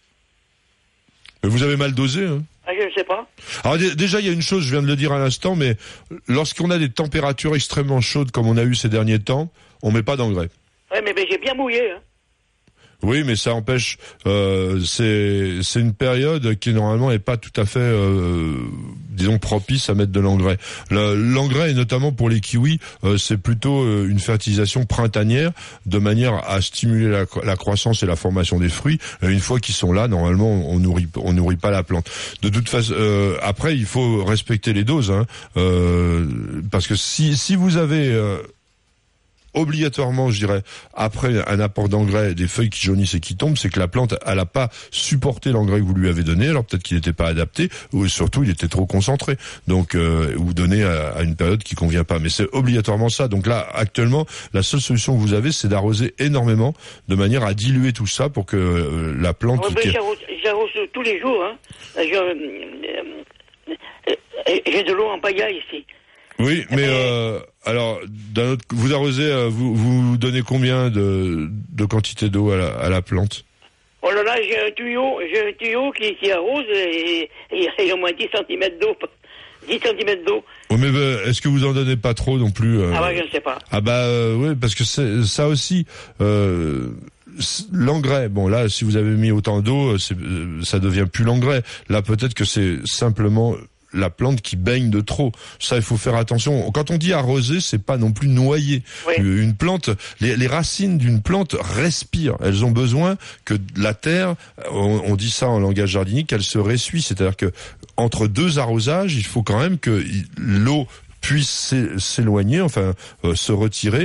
Vous avez mal dosé, hein? Ah, je ne sais pas. Alors d- déjà, il y a une chose, je viens de le dire à l'instant, mais lorsqu'on a des températures extrêmement chaudes comme on a eu ces derniers temps, on met pas d'engrais. Oui, mais, mais j'ai bien mouillé, hein. Oui, mais ça empêche. Euh, c'est c'est une période qui normalement est pas tout à fait, euh, disons, propice à mettre de l'engrais. Le, l'engrais, et notamment pour les kiwis, euh, c'est plutôt euh, une fertilisation printanière, de manière à stimuler la, la croissance et la formation des fruits. Et une fois qu'ils sont là, normalement, on nourrit on nourrit pas la plante. De toute façon, euh, après, il faut respecter les doses, hein, euh, parce que si si vous avez euh, obligatoirement, je dirais, après un apport d'engrais, des feuilles qui jaunissent et qui tombent, c'est que la plante, elle a pas supporté l'engrais que vous lui avez donné, alors peut-être qu'il n'était pas adapté, ou surtout il était trop concentré, donc euh, ou donné à, à une période qui convient pas. Mais c'est obligatoirement ça. Donc là, actuellement, la seule solution que vous avez, c'est d'arroser énormément, de manière à diluer tout ça pour que euh, la plante... Ouais, qui... j'arrose, j'arrose tous les jours, hein. Je, euh, euh, j'ai de l'eau en pagaille ici. Oui, mais euh, alors, d'un autre, vous arrosez, vous vous donnez combien de, de quantité d'eau à la, à la plante? Oh là là, j'ai un tuyau, j'ai un tuyau qui, qui arrose et il y a au moins dix centimètres d'eau. dix centimètres d'eau. Oh, mais bah, est-ce que vous en donnez pas trop non plus euh... Ah bah je ne sais pas. Ah bah euh, oui, parce que c'est, ça aussi, euh, l'engrais, bon là, si vous avez mis autant d'eau, c'est, ça devient plus l'engrais. Là, peut-être que c'est simplement la plante qui baigne de trop. Ça, il faut faire attention. Quand on dit arroser, c'est pas non plus noyer. Oui. Une plante, les, les racines d'une plante respirent. Elles ont besoin que la terre, on, on dit ça en langage jardinier, qu'elle se ressuie. C'est-à-dire que entre deux arrosages, il faut quand même que l'eau puisse s'éloigner, enfin euh, se retirer,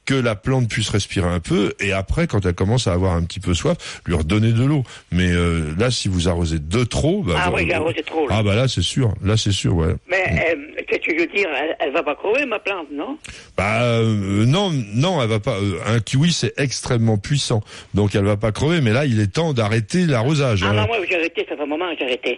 que la plante puisse respirer un peu, et après, quand elle commence à avoir un petit peu soif, lui redonner de l'eau. Mais euh, là, si vous arrosez de trop... Bah, Ah vous, oui, j'ai arrosé trop. Là. Ah bah là, c'est sûr. Là, c'est sûr, ouais. Mais euh, qu'est-ce que je veux dire, elle, elle va pas crever, ma plante, non? Bah euh, non, non, elle va pas. Euh, un kiwi, c'est extrêmement puissant, donc elle va pas crever. Mais là, il est temps d'arrêter l'arrosage. Ah hein. non, moi, j'ai arrêté, ça fait un moment que j'ai arrêté.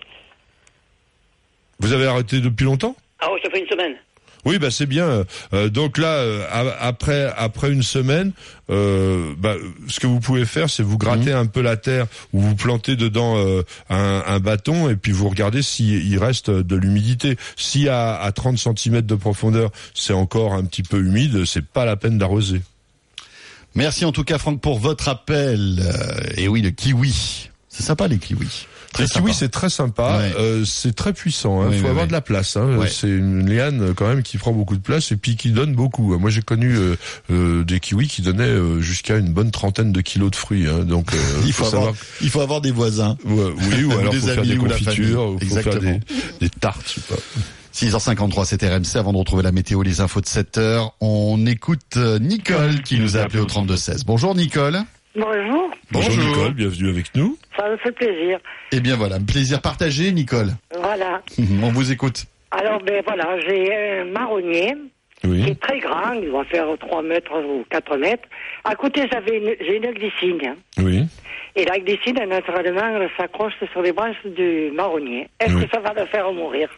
Vous avez arrêté depuis longtemps? Ah oui, ça fait une semaine. Oui, bah c'est bien. Euh, donc là, euh, après après une semaine, euh, bah, ce que vous pouvez faire, c'est vous gratter mmh. un peu la terre ou vous plantez dedans euh, un, un bâton et puis vous regardez s'il reste de l'humidité. Si à, à trente centimètres de profondeur, c'est encore un petit peu humide, c'est pas la peine d'arroser. Merci en tout cas Franck pour votre appel. Euh, et oui, le kiwi, c'est sympa les kiwis. Le kiwi, c'est très sympa, ouais. euh, c'est très puissant. Il hein. oui, faut oui, avoir oui. de la place. Hein. Ouais. C'est une liane quand même qui prend beaucoup de place et puis qui donne beaucoup. Moi, j'ai connu euh, euh, des kiwis qui donnaient euh, jusqu'à une bonne trentaine de kilos de fruits. Hein. Donc, euh, il faut, faut avoir, savoir... il faut avoir des voisins. Ouais, oui, ou alors des faut amis, faire des ou confitures, ou faut Exactement. faire des, des tartes, je sais pas. six heures cinquantre-trois, c'était R M C. Avant de retrouver la météo, les infos de sept heures, on écoute Nicole qui nous a appelé au trente-deux seize. Bonjour Nicole. Bonjour. Bonjour. Bonjour Nicole, bienvenue avec nous. Ça me fait plaisir. Eh bien voilà, plaisir partagé Nicole. Voilà. On vous écoute. Alors ben voilà, j'ai un marronnier oui. qui est très grand, il va faire trois mètres ou quatre mètres. À côté, j'avais une, j'ai une glycine. Oui. Et la glycine, naturellement, elle s'accroche sur les branches du marronnier. Est-ce oui. que ça va le faire mourir?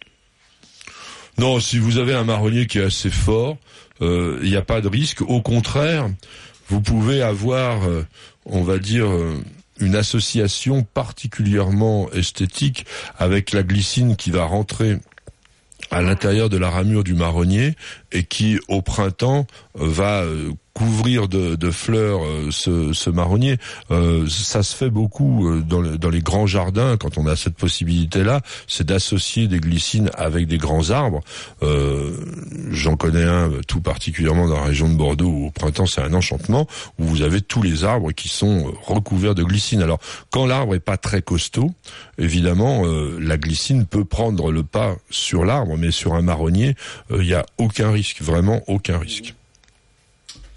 Non, si vous avez un marronnier qui est assez fort, il euh, n'y a pas de risque. Au contraire, vous pouvez avoir, euh, on va dire, euh, une association particulièrement esthétique avec la glycine qui va rentrer à l'intérieur de la ramure du marronnier et qui, au printemps, euh, va euh, couvrir de, de fleurs euh, ce, ce marronnier. Euh, ça se fait beaucoup euh, dans, le, dans les grands jardins quand on a cette possibilité-là, c'est d'associer des glycines avec des grands arbres. Euh, j'en connais un tout particulièrement dans la région de Bordeaux où au printemps c'est un enchantement, où vous avez tous les arbres qui sont recouverts de glycine. Alors quand l'arbre est pas très costaud, évidemment euh, la glycine peut prendre le pas sur l'arbre, mais sur un marronnier, il euh, n'y a aucun risque, vraiment aucun risque. Nicole ?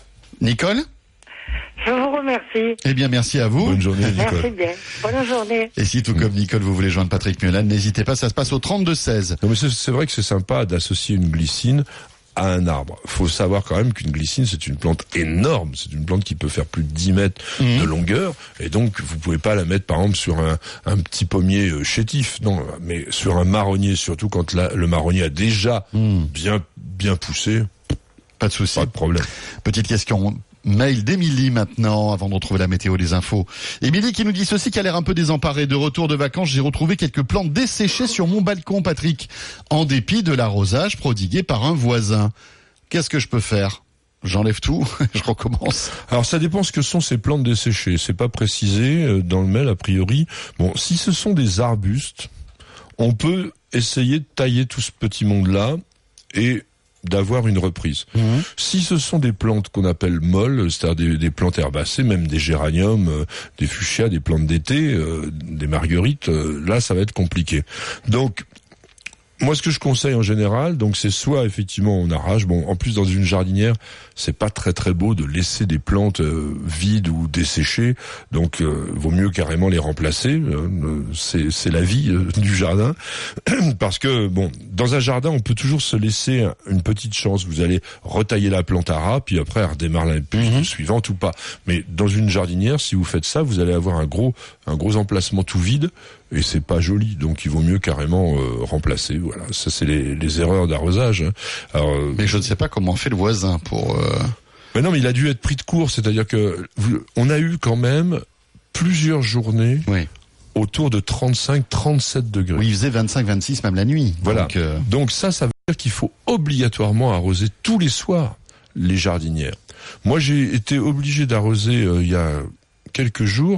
Je vous remercie. Eh bien, merci à vous. Bonne journée, Nicole. Merci bien. Bonne journée. Et si, tout comme Nicole, vous voulez joindre Patrick Muelan, n'hésitez pas, ça se passe au trente-deux seize. Non, mais c'est, c'est vrai que c'est sympa d'associer une glycine à un arbre. Faut savoir quand même qu'une glycine, c'est une plante énorme. C'est une plante qui peut faire plus de dix mètres mmh. de longueur. Et donc, vous pouvez pas la mettre, par exemple, sur un, un petit pommier chétif. Non, mais sur un marronnier, surtout quand la, le marronnier a déjà mmh. bien, bien poussé. Pas de souci. Pas de problème. Petite question. Mail d'Émilie maintenant, avant de retrouver la météo des infos. Émilie qui nous dit ceci, qui a l'air un peu désemparée. De retour de vacances, j'ai retrouvé quelques plantes desséchées sur mon balcon, Patrick, en dépit de l'arrosage prodigué par un voisin. Qu'est-ce que je peux faire ? J'enlève tout, je recommence. Alors ça dépend ce que sont ces plantes desséchées. C'est pas précisé dans le mail a priori. Bon, si ce sont des arbustes, on peut essayer de tailler tout ce petit monde-là et d'avoir une reprise. Mmh. Si ce sont des plantes qu'on appelle molles, c'est-à-dire des, des plantes herbacées, même des géraniums, euh, des fuchsias, des plantes d'été, euh, des marguerites, euh, là ça va être compliqué. Donc moi, ce que je conseille en général, donc c'est soit effectivement on arrache. Bon, en plus dans une jardinière, c'est pas très très beau de laisser des plantes euh, vides ou desséchées. Donc, euh, vaut mieux carrément les remplacer. Euh, c'est c'est la vie euh, du jardin, parce que bon, dans un jardin, on peut toujours se laisser une petite chance. Vous allez retailler la plante à ras, puis après elle redémarre la mmh. suivante ou pas. Mais dans une jardinière, si vous faites ça, vous allez avoir un gros un gros emplacement tout vide. Et c'est pas joli, donc il vaut mieux carrément euh, remplacer. Voilà, ça c'est les, les erreurs d'arrosage. Hein. Alors, euh, mais je ne sais pas comment fait le voisin pour. Euh... Mais non, mais il a dû être pris de court. C'est-à-dire que on a eu quand même plusieurs journées oui. autour de trente-cinq, trente-sept degrés. Oui, il faisait vingt-cinq, vingt-six même la nuit. Voilà. Donc, euh... donc ça, ça veut dire qu'il faut obligatoirement arroser tous les soirs les jardinières. Moi, j'ai été obligé d'arroser euh, il y a quelques jours.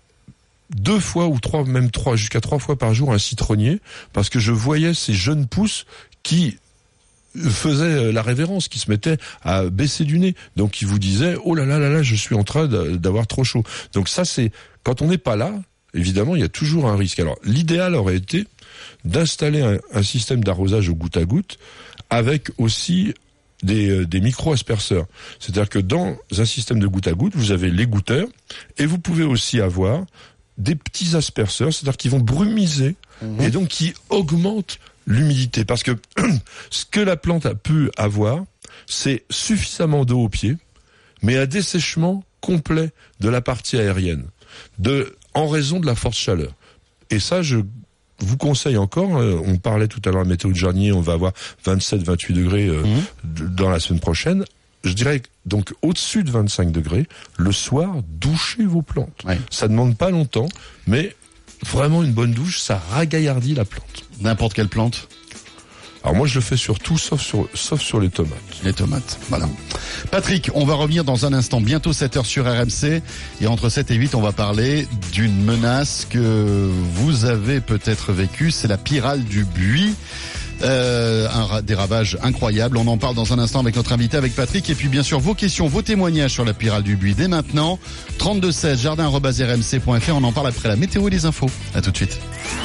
Deux fois ou trois, même trois, jusqu'à trois fois par jour un citronnier, parce que je voyais ces jeunes pousses qui faisaient la révérence, qui se mettaient à baisser du nez. Donc ils vous disaient, oh là là là là, je suis en train d'avoir trop chaud. Donc ça c'est, quand on n'est pas là, évidemment il y a toujours un risque. Alors l'idéal aurait été d'installer un, un système d'arrosage au goutte à goutte, avec aussi des, euh, des micro-asperceurs. C'est-à-dire que dans un système de goutte à goutte, vous avez les goutteurs et vous pouvez aussi avoir des petits asperceurs, c'est-à-dire qui vont brumiser mmh. et donc qui augmentent l'humidité. Parce que ce que la plante a pu avoir, c'est suffisamment d'eau au pied, mais un dessèchement complet de la partie aérienne, de, en raison de la forte chaleur. Et ça, je vous conseille encore, euh, on parlait tout à l'heure de météo de Jarnier, on va avoir vingt-sept vingt-huit degrés euh, mmh. d- dans la semaine prochaine. Je dirais donc au-dessus de vingt-cinq degrés, le soir, douchez vos plantes. Ouais. Ça demande pas longtemps, mais vraiment une bonne douche, ça ragaillardit la plante. N'importe quelle plante? Alors moi je le fais sur tout sauf sur, sauf sur les tomates. Les tomates, voilà. Patrick, on va revenir dans un instant, bientôt sept heures sur R M C. Et entre sept et huit, on va parler d'une menace que vous avez peut-être vécue, c'est la pyrale du buis. Euh, un, des ravages incroyables. On en parle dans un instant avec notre invité, avec Patrick. Et puis bien sûr, vos questions, vos témoignages sur la pyrale du buis dès maintenant. trente-deux seize, jardin arobase r m c point f r. On en parle après la météo et les infos. À tout de suite.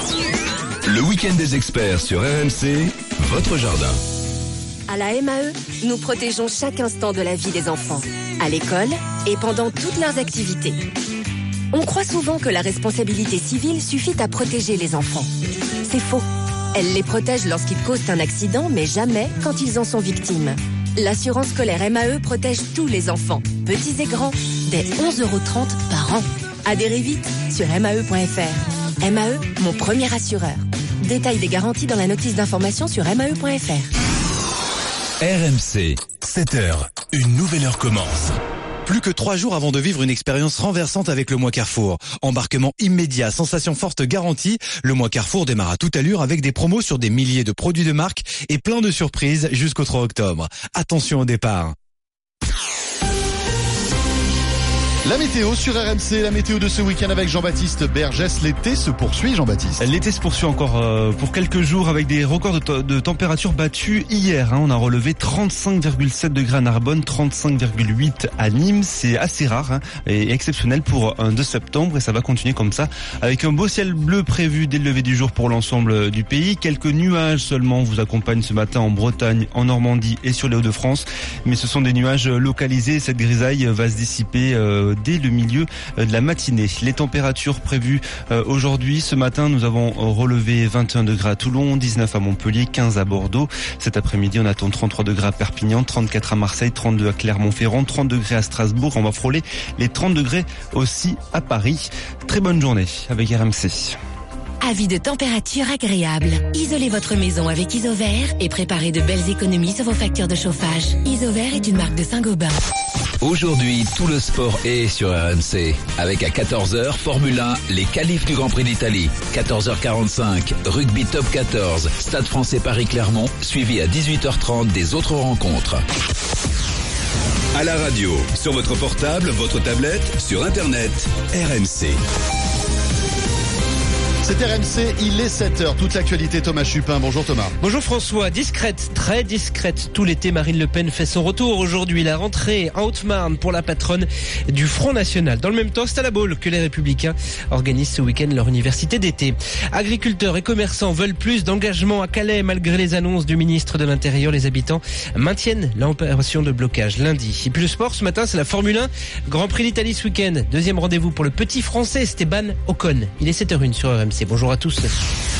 Le week-end des experts sur R M C, votre jardin. À la M A E, nous protégeons chaque instant de la vie des enfants, à l'école et pendant toutes leurs activités. On croit souvent que la responsabilité civile suffit à protéger les enfants. C'est faux. Elle les protège lorsqu'ils causent un accident, mais jamais quand ils en sont victimes. L'assurance scolaire M A E protège tous les enfants, petits et grands, dès onze euros trente par an. Adhérez vite sur M A E point F R. M A E, mon premier assureur. Détail des garanties dans la notice d'information sur M A E point F R. R M C, sept heures, une nouvelle heure commence. Plus que trois jours avant de vivre une expérience renversante avec le mois Carrefour. Embarquement immédiat, sensation forte garantie. Le mois Carrefour démarre à toute allure avec des promos sur des milliers de produits de marque et plein de surprises jusqu'au trois octobre. Attention au départ. La météo sur R M C, la météo de ce week-end avec Jean-Baptiste Bergès. L'été se poursuit, Jean-Baptiste. L'été se poursuit encore euh, pour quelques jours avec des records de, t- de température battus hier. Hein. On a relevé trente-cinq virgule sept degrés à Narbonne, trente-cinq virgule huit à Nîmes. C'est assez rare hein, et exceptionnel pour un deux septembre et ça va continuer comme ça avec un beau ciel bleu prévu dès le lever du jour pour l'ensemble du pays. Quelques nuages seulement vous accompagnent ce matin en Bretagne, en Normandie et sur les Hauts-de-France. Mais ce sont des nuages localisés. Cette grisaille va se dissiper euh, dès le milieu de la matinée. Les températures prévues euh, aujourd'hui, ce matin, nous avons relevé vingt et un degrés à Toulon, dix-neuf à Montpellier, quinze à Bordeaux. Cet après-midi, on attend trente-trois degrés à Perpignan, trente-quatre à Marseille, trente-deux à Clermont-Ferrand, trente degrés à Strasbourg. On va frôler les trente degrés aussi à Paris. Très bonne journée avec R M C. Avis de température agréable. Isolez votre maison avec Isover et préparez de belles économies sur vos factures de chauffage. Isover est une marque de Saint-Gobain. Aujourd'hui, tout le sport est sur R M C. Avec à quatorze heures, Formule un, les qualifs du Grand Prix d'Italie. quatorze heures quarante-cinq, rugby top quatorze, Stade français Paris-Clermont, suivi à dix-huit heures trente des autres rencontres. À la radio, sur votre portable, votre tablette, sur Internet, R M C. C'est R M C, il est sept heures. Toute l'actualité, Thomas Chupin. Bonjour Thomas. Bonjour François. Discrète, très discrète. Tout l'été, Marine Le Pen fait son retour aujourd'hui. La rentrée en Haute-Marne pour la patronne du Front National. Dans le même temps, c'est à la Baule que les Républicains organisent ce week-end leur université d'été. Agriculteurs et commerçants veulent plus d'engagement à Calais. Malgré les annonces du ministre de l'Intérieur, les habitants maintiennent l'opération de blocage lundi. Et puis le sport, ce matin, c'est la Formule un. Grand Prix d'Italie ce week-end. Deuxième rendez-vous pour le petit Français Esteban Ocon. Il est sept heures une sur R M C. Bonjour à tous.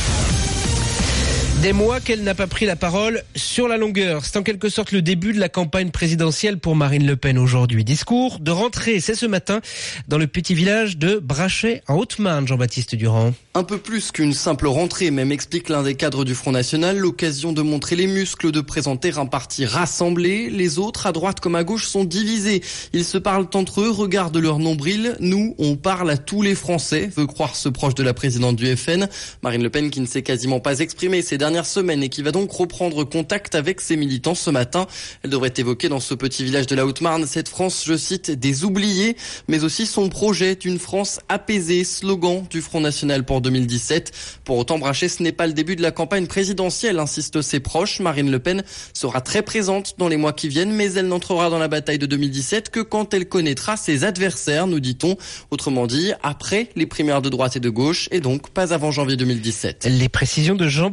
Des mois qu'elle n'a pas pris la parole sur la longueur. C'est en quelque sorte le début de la campagne présidentielle pour Marine Le Pen aujourd'hui. Discours de rentrée, c'est ce matin dans le petit village de Brachet en Haute-Marne, Jean-Baptiste Durand. Un peu plus qu'une simple rentrée, même explique l'un des cadres du Front National, l'occasion de montrer les muscles, de présenter un parti rassemblé. Les autres, à droite comme à gauche, sont divisés. Ils se parlent entre eux, regardent leur nombril. Nous, on parle à tous les Français, veut croire ce proche de la présidente du F N. Marine Le Pen qui ne s'est quasiment pas exprimée ces dernières semaines et qui va donc reprendre contact avec ses militants ce matin. Elle devrait évoquer dans ce petit village de la Haute-Marne cette France, je cite, des oubliés, mais aussi son projet d'une France apaisée, slogan du Front National pour deux mille dix-sept. Pour autant, Brachet, ce n'est pas le début de la campagne présidentielle, insistent ses proches. Marine Le Pen sera très présente dans les mois qui viennent, mais elle n'entrera dans la bataille de deux mille dix-sept que quand elle connaîtra ses adversaires, nous dit-on. Autrement dit, après les primaires de droite et de gauche, et donc pas avant janvier deux mille dix-sept. Les précisions de Jean-Baptiste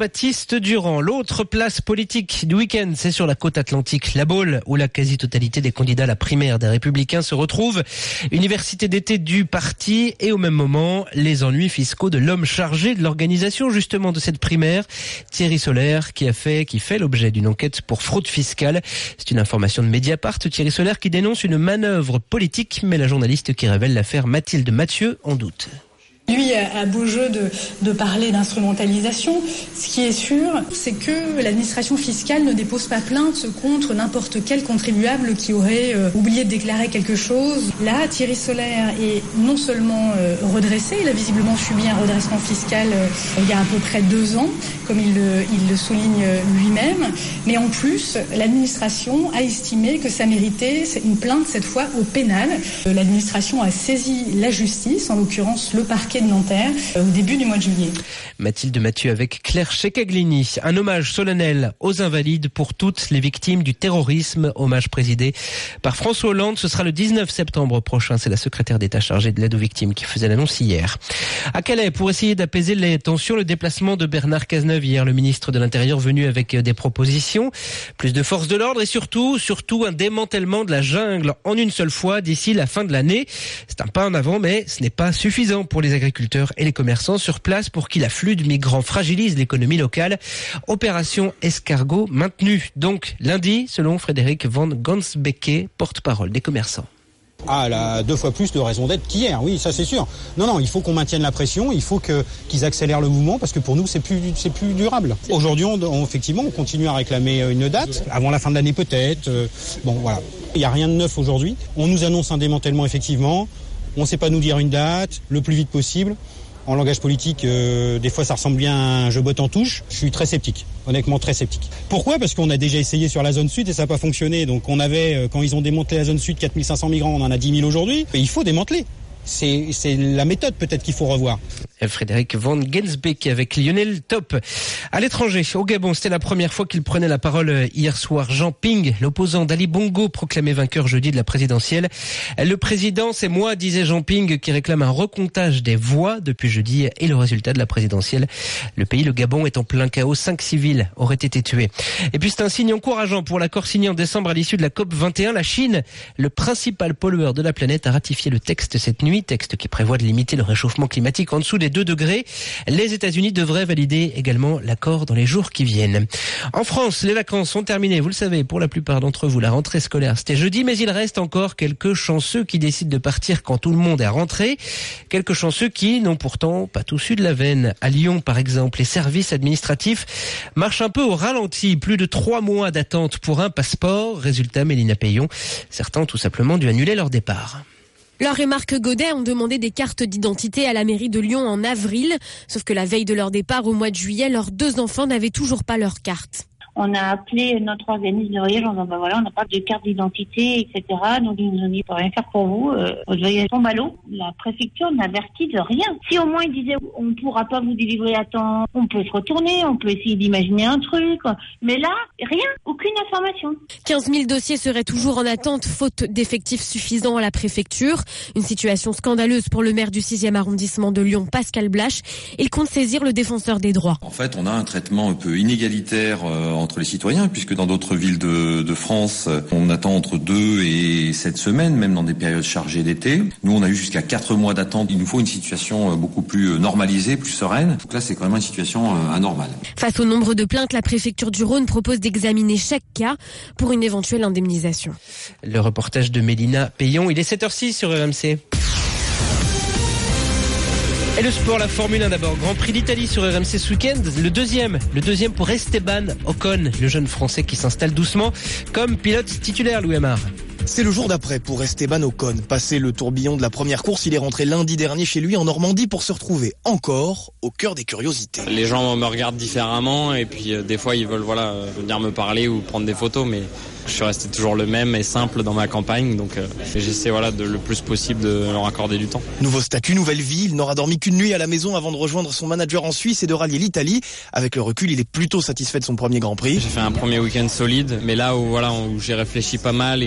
Baptiste Durand. L'autre place politique du week-end, c'est sur la côte atlantique, la Baule, où la quasi-totalité des candidats à la primaire des Républicains se retrouvent. Université d'été du parti et au même moment, les ennuis fiscaux de l'homme chargé de l'organisation justement de cette primaire, Thierry Solaire, qui a fait, qui fait l'objet d'une enquête pour fraude fiscale. C'est une information de Mediapart. Thierry Solaire qui dénonce une manœuvre politique, mais la journaliste qui révèle l'affaire Mathilde Mathieu en doute. Lui a beau jeu de, de parler d'instrumentalisation. Ce qui est sûr, c'est que l'administration fiscale ne dépose pas plainte contre n'importe quel contribuable qui aurait euh, oublié de déclarer quelque chose. Là, Thierry Solaire est non seulement euh, redressé, il a visiblement subi un redressement fiscal euh, il y a à peu près deux ans, comme il le, il le souligne lui-même, mais en plus, l'administration a estimé que ça méritait une plainte cette fois au pénal. Euh, l'administration a saisi la justice, en l'occurrence le parquet de Nanterre, au début du mois de juillet. Mathilde Mathieu avec Claire Checaglini. Un hommage solennel aux invalides pour toutes les victimes du terrorisme. Hommage présidé par François Hollande. Ce sera le dix-neuf septembre prochain. C'est la secrétaire d'État chargée de l'aide aux victimes qui faisait l'annonce hier. À Calais, pour essayer d'apaiser les tensions, le déplacement de Bernard Cazeneuve hier, le ministre de l'Intérieur venu avec des propositions. Plus de force de l'ordre et surtout, surtout un démantèlement de la jungle en une seule fois d'ici la fin de l'année. C'est un pas en avant, mais ce n'est pas suffisant pour les agriculteurs. agriculteurs et les commerçants sur place pour qui l'afflux de migrants fragilise l'économie locale. Opération escargot maintenue donc lundi, selon Frédéric Van Gansbeke, porte-parole des commerçants. Ah, elle a deux fois plus de raison d'être qu'hier, oui, ça c'est sûr. Non, non, il faut qu'on maintienne la pression, il faut que, qu'ils accélèrent le mouvement parce que pour nous c'est plus, c'est plus durable. Aujourd'hui, on, on, effectivement, on continue à réclamer une date, avant la fin de l'année peut-être. Euh, bon, voilà. Il n'y a rien de neuf aujourd'hui. On nous annonce un démantèlement effectivement. On ne sait pas nous dire une date, le plus vite possible. En langage politique, euh, des fois ça ressemble bien à un je botte en touche. Je suis très sceptique, honnêtement très sceptique. Pourquoi ? Parce qu'on a déjà essayé sur la zone sud et ça n'a pas fonctionné. Donc on avait, euh, quand ils ont démantelé la zone sud, quatre mille cinq cents migrants, on en a dix mille aujourd'hui. Et il faut démanteler. C'est, c'est la méthode peut-être qu'il faut revoir. Frédéric Van Gensbeek avec Lionel Top. À l'étranger, au Gabon, c'était la première fois qu'il prenait la parole hier soir. Jean Ping, l'opposant d'Ali Bongo, proclamé vainqueur jeudi de la présidentielle. Le président, c'est moi, disait Jean Ping, qui réclame un recomptage des voix depuis jeudi et le résultat de la présidentielle. Le pays, le Gabon, est en plein chaos. Cinq civils auraient été tués. Et puis c'est un signe encourageant pour l'accord signé en décembre à l'issue de la COP vingt et un. La Chine, le principal pollueur de la planète, a ratifié le texte cette nuit. Texte qui prévoit de limiter le réchauffement climatique en dessous des deux degrés. Les États-Unis devraient valider également l'accord dans les jours qui viennent. En France, les vacances sont terminées. Vous le savez, pour la plupart d'entre vous, la rentrée scolaire, c'était jeudi, mais il reste encore quelques chanceux qui décident de partir quand tout le monde est rentré. Quelques chanceux qui n'ont pourtant pas tous eu de la veine. À Lyon, par exemple, les services administratifs marchent un peu au ralenti. Plus de trois mois d'attente pour un passeport. Résultat, Mélina Payon. Certains ont tout simplement dû annuler leur départ. Laure et Marc Godet ont demandé des cartes d'identité à la mairie de Lyon en avril. Sauf que la veille de leur départ au mois de juillet, leurs deux enfants n'avaient toujours pas leur carte. On a appelé notre organisme de voyage en disant, ben voilà, on n'a pas de carte d'identité, et cetera. Donc ils nous ont dit, on peut rien faire pour vous, euh, votre voyage tombe à l'eau. La préfecture n'avertit de rien. Si au moins ils disaient, on ne pourra pas vous délivrer à temps, on peut se retourner, on peut essayer d'imaginer un truc. Mais là, rien, aucune information. quinze mille dossiers seraient toujours en attente, faute d'effectifs suffisants à la préfecture. Une situation scandaleuse pour le maire du sixième arrondissement de Lyon, Pascal Blache. Il compte saisir le défenseur des droits. En fait, on a un traitement un peu inégalitaire euh, entre les citoyens, puisque dans d'autres villes de, de France, on attend entre deux et sept semaines, même dans des périodes chargées d'été. Nous, on a eu jusqu'à quatre mois d'attente. Il nous faut une situation beaucoup plus normalisée, plus sereine. Donc là, c'est quand même une situation anormale. Face au nombre de plaintes, la préfecture du Rhône propose d'examiner chaque cas pour une éventuelle indemnisation. Le reportage de Mélina Payon, il est sept heures six sur R M C. Et le sport, la Formule un d'abord. Grand Prix d'Italie sur R M C ce week-end. Le deuxième, le deuxième pour Esteban Ocon, le jeune Français qui s'installe doucement comme pilote titulaire, Louis Amar. C'est le jour d'après pour Esteban Ocon. Passé le tourbillon de la première course, il est rentré lundi dernier chez lui en Normandie pour se retrouver encore au cœur des curiosités. Les gens me regardent différemment et puis euh, des fois ils veulent voilà euh, venir me parler ou prendre des photos, mais je suis resté toujours le même et simple dans ma campagne, donc euh, j'essaie voilà de le plus possible de leur accorder du temps. Nouveau statut, nouvelle vie, il n'aura dormi qu'une nuit à la maison avant de rejoindre son manager en Suisse et de rallier l'Italie. Avec le recul, il est plutôt satisfait de son premier Grand Prix. J'ai fait un premier week-end solide, mais là où voilà où j'ai réfléchi pas mal et on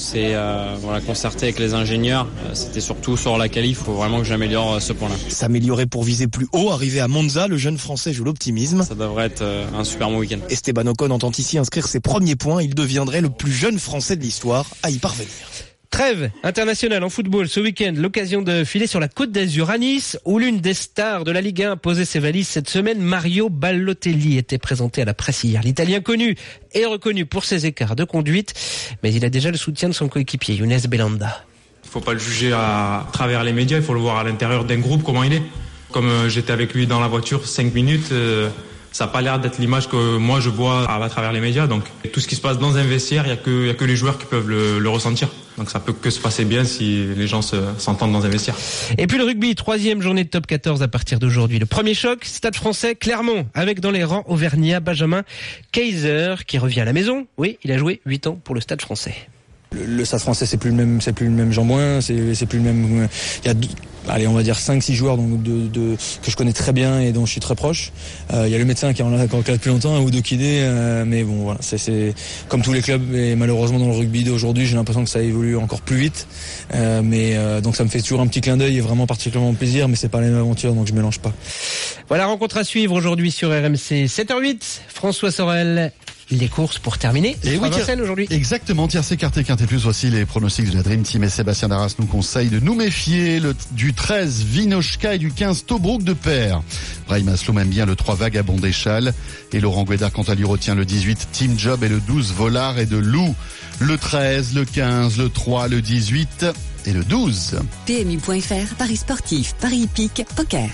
s'est euh, voilà, concerté avec les ingénieurs. Euh, c'était surtout sur la qualif, il faut vraiment que j'améliore euh, ce point-là. S'améliorer pour viser plus haut, arriver à Monza, le jeune Français joue l'optimisme. Ça devrait être euh, un super bon week-end. Esteban Ocon entend ici inscrire ses premiers points. Il deviendrait le plus jeune Français de l'histoire à y parvenir. Trêve internationale en football ce week-end, l'occasion de filer sur la Côte d'Azur à Nice, où l'une des stars de la Ligue un posait ses valises cette semaine. Mario Balotelli était présenté à la presse hier. L'Italien connu et reconnu pour ses écarts de conduite, mais il a déjà le soutien de son coéquipier Younes Belhanda. Il ne faut pas le juger à travers les médias, il faut le voir à l'intérieur d'un groupe, comment il est. Comme euh, j'étais avec lui dans la voiture cinq minutes, euh, ça n'a pas l'air d'être l'image que moi je vois à, à travers les médias. Donc tout ce qui se passe dans un vestiaire, il n'y a que, il y a que les joueurs qui peuvent le, le ressentir. Donc ça peut que se passer bien si les gens se, s'entendent dans un vestiaire. Et puis le rugby, troisième journée de top quatorze à partir d'aujourd'hui. Le premier choc, Stade Français, Clermont, avec dans les rangs Auvergnat, Benjamin Kaiser, qui revient à la maison. Oui, il a joué huit ans pour le Stade Français. Le, le Stade Français, c'est plus le même, c'est plus le même Jean-Bouin, c'est, c'est plus le même. Il y a, allez, on va dire cinq six joueurs donc de, de que je connais très bien et dont je suis très proche. Euh, il y a le médecin qui en a encore depuis longtemps, ou Dokidé, euh, mais bon, voilà, c'est, c'est comme tous les clubs et malheureusement dans le rugby d'aujourd'hui, j'ai l'impression que ça évolue encore plus vite. Euh, mais euh, donc ça me fait toujours un petit clin d'œil et vraiment particulièrement plaisir, mais c'est pas la même aventure, donc je mélange pas. Voilà, rencontre à suivre aujourd'hui sur R M C. sept heures huit, François Sorel. Les courses pour terminer. Et oui, Vincennes aujourd'hui. Exactement, tiercé, quarté, quinté plus. Voici les pronostics de la Dream Team. Et Sébastien Darras nous conseille de nous méfier le, du treize Vinochka et du quinze Tobruk de Pair. Brahim Asloum aime bien le trois Vagabond d'Échal. Et Laurent Guédard, quant à lui, retient le dix-huit Team Job et le douze Volard et de Loup. Le treize, le quinze, le trois, le dix-huit et le douze. P M U point F R, Paris sportif, Paris hippique, poker.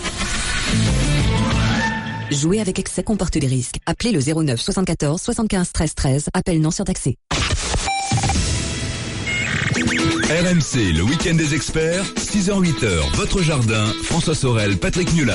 Jouer avec excès comporte des risques. Appelez le zéro neuf soixante-quatorze soixante-quinze treize treize. Appel non surtaxé. R M C, le week-end des experts, six heures huit heures, votre jardin, François Sorel, Patrick Mulan.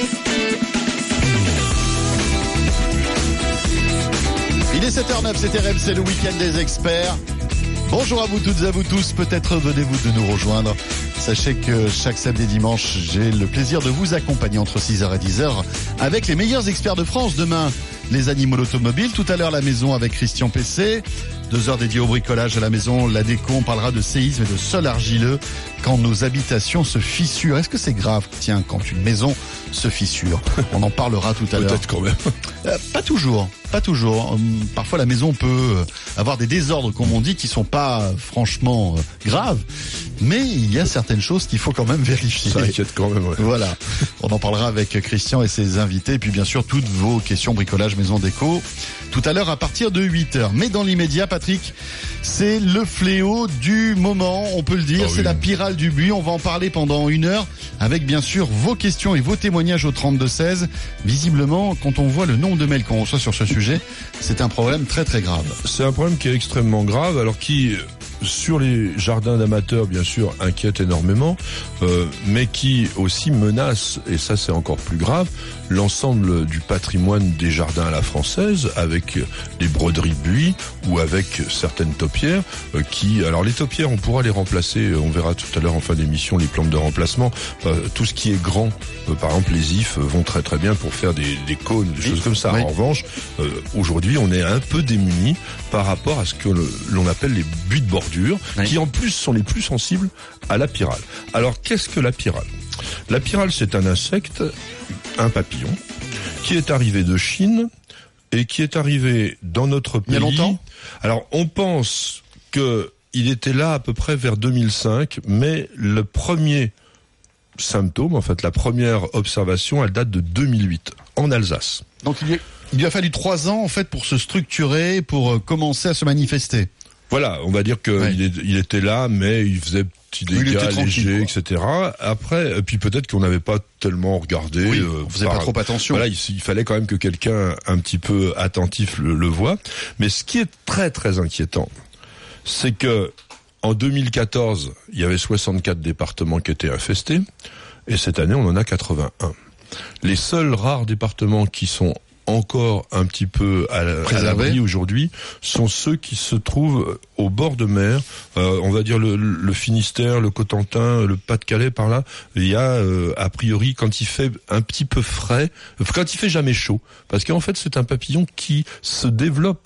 Il est sept heures neuf, c'est R M C, le week-end des experts. Bonjour à vous toutes et à vous tous, peut-être venez-vous de nous rejoindre. Sachez que chaque samedi et dimanche, j'ai le plaisir de vous accompagner entre six heures et dix heures avec les meilleurs experts de France. Demain, les animaux automobiles. Tout à l'heure, la maison avec Christian Pessé. Deux heures dédiées au bricolage à la maison, la déco. On parlera de séisme et de sol argileux quand nos habitations se fissurent. Est-ce que c'est grave, tiens, quand une maison se fissure? On en parlera tout à l'heure. Peut-être quand même. Euh, pas toujours, pas toujours. Hum, parfois la maison peut avoir des désordres, comme on dit, qui sont pas euh, franchement euh, graves. Mais il y a certaines choses qu'il faut quand même vérifier. Ça inquiète quand même, ouais. Voilà. On en parlera avec Christian et ses invités. Et puis bien sûr, toutes vos questions bricolage, maison, déco. Tout à l'heure à partir de huit heures. Mais dans l'immédiat, Patrick, c'est le fléau du moment, on peut le dire. Oh oui. C'est la pyrale du buis. On va en parler pendant une heure avec bien sûr vos questions et vos témoignages au trente-deux seize. Visiblement, quand on voit le nombre de mails qu'on reçoit sur ce sujet, c'est un problème très très grave. C'est un problème qui est extrêmement grave, alors qui, sur les jardins d'amateurs, bien sûr, inquiète énormément, euh, mais qui aussi menace, et ça c'est encore plus grave, l'ensemble du patrimoine des jardins à la française, avec les broderies de buis ou avec certaines taupières euh, qui... Alors les taupières, on pourra les remplacer, on verra tout à l'heure en fin d'émission les plantes de remplacement. Euh, tout ce qui est grand, euh, par exemple les ifs, euh, vont très très bien pour faire des, des cônes, des oui. choses comme ça. Oui. En revanche, euh, aujourd'hui, on est un peu démunis par rapport à ce que le, l'on appelle les buis de bordure, oui. qui en plus sont les plus sensibles à la pyrale. Alors qu'est-ce que la pyrale ? La pyrale, c'est un insecte, un papillon, qui est arrivé de Chine et qui est arrivé dans notre pays. Il y a longtemps ? Alors, on pense que il était là à peu près vers deux mille cinq, mais le premier symptôme, en fait, la première observation, elle date de deux mille huit, en Alsace. Donc, il, y a, il lui a fallu trois ans, en fait, pour se structurer, pour commencer à se manifester. Voilà, on va dire qu'il ouais. il était là, mais il faisait petits dégâts légers, et cetera. Après, et puis peut-être qu'on n'avait pas tellement regardé. Oui, euh, on faisait par, pas trop attention. Voilà, il, il fallait quand même que quelqu'un un petit peu attentif le, le voit. Mais ce qui est très très inquiétant, c'est que en deux mille quatorze, il y avait soixante-quatre départements qui étaient infestés, et cette année, on en a quatre-vingt-un. Les seuls rares départements qui sont encore un petit peu à, à l'abri aujourd'hui sont ceux qui se trouvent au bord de mer, euh, on va dire le, le Finistère, le Cotentin, le Pas-de-Calais, par là. Il y a euh, a priori, quand il fait un petit peu frais, quand il fait jamais chaud, parce qu'en fait c'est un papillon qui se développe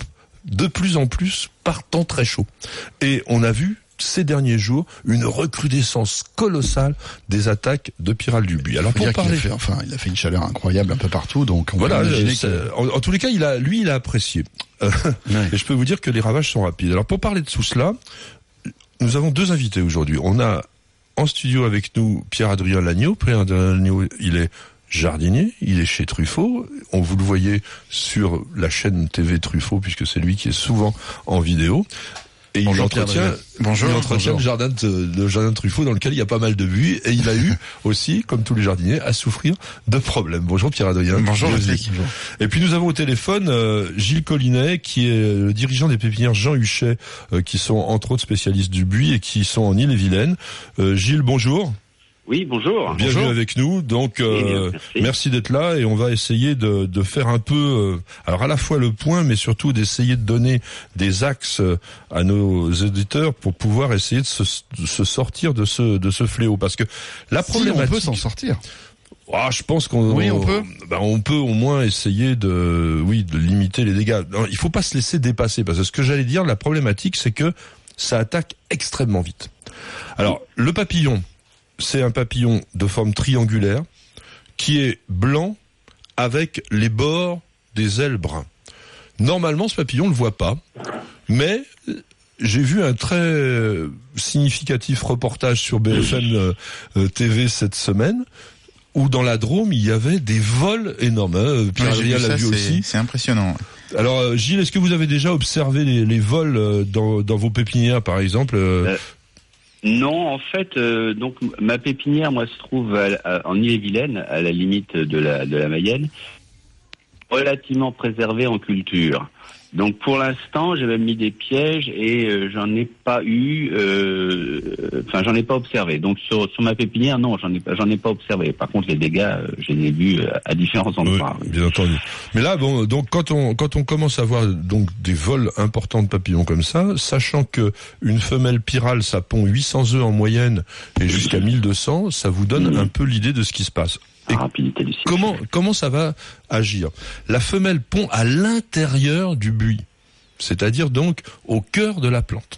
de plus en plus par temps très chaud. Et on a vu ces derniers jours une recrudescence colossale des attaques de pyrale du buis. Alors pour parler, il a fait, enfin, il a fait une chaleur incroyable un peu partout, donc on voilà. peut imaginer euh, que... en, en tous les cas, il a, lui, il a apprécié. Euh, ouais. Et je peux vous dire que les ravages sont rapides. Alors pour parler de tout cela, nous avons deux invités aujourd'hui. On a en studio avec nous Pierre-Adrien Lagneau. Pierre-Adrien Lagneau, il est jardinier, il est chez Truffaut. On vous le voyez sur la chaîne T V Truffaut, puisque c'est lui qui est souvent en vidéo. Et il entretient, bonjour, il entretient bonjour. le jardin de, le jardin de Truffaut dans lequel il y a pas mal de buis, et il a eu aussi, comme tous les jardiniers, à souffrir de problèmes. Bonjour Pierre-Adrien. Bonjour. Et puis nous avons au téléphone euh, Gilles Collinet, qui est le dirigeant des pépinières Jean Huchet, euh, qui sont entre autres spécialistes du buis et qui sont en Ille-et-Vilaine. Euh, Gilles, bonjour. Oui, bonjour. Bienvenue bonjour. avec nous. Donc, euh, merci. merci d'être là et on va essayer de, de faire un peu, euh, alors à la fois le point, mais surtout d'essayer de donner des axes à nos éditeurs pour pouvoir essayer de se, de se sortir de ce de ce fléau. Parce que la problématique, si on peut s'en sortir. Ah, je pense qu'on oui, on peut. Ben, on peut au moins essayer de, oui, de limiter les dégâts. Non, il faut pas se laisser dépasser parce que ce que j'allais dire, la problématique, c'est que ça attaque extrêmement vite. Alors, le papillon. C'est un papillon de forme triangulaire qui est blanc avec les bords des ailes bruns. Normalement, ce papillon, on le voit pas, mais j'ai vu un très significatif reportage sur B F M T V cette semaine où dans la Drôme, il y avait des vols énormes. Hein. Pierre-Adrien l'a vu aussi. C'est impressionnant. Alors, Gilles, est-ce que vous avez déjà observé les, les vols dans, dans vos pépinières, par exemple euh, Non, en fait, euh, donc ma pépinière, moi, se trouve à, à, en Ille-et-Vilaine, à la limite de la de la Mayenne, relativement préservée en culture. Donc pour l'instant, j'ai même mis des pièges et euh, j'en ai pas eu, euh, enfin j'en ai pas observé. Donc sur sur ma pépinière, non, j'en ai pas j'en ai pas observé. Par contre, les dégâts, euh, je les ai vus euh, à différents endroits. Oui, bien entendu. Mais là, bon, donc quand on quand on commence à voir donc des vols importants de papillons comme ça, sachant que une femelle pyrale ça pond huit cents œufs en moyenne et jusqu'à mille deux cents, ça vous donne mmh. un peu l'idée de ce qui se passe. Et comment comment ça va agir? La femelle pond à l'intérieur du buis, c'est-à-dire donc au cœur de la plante.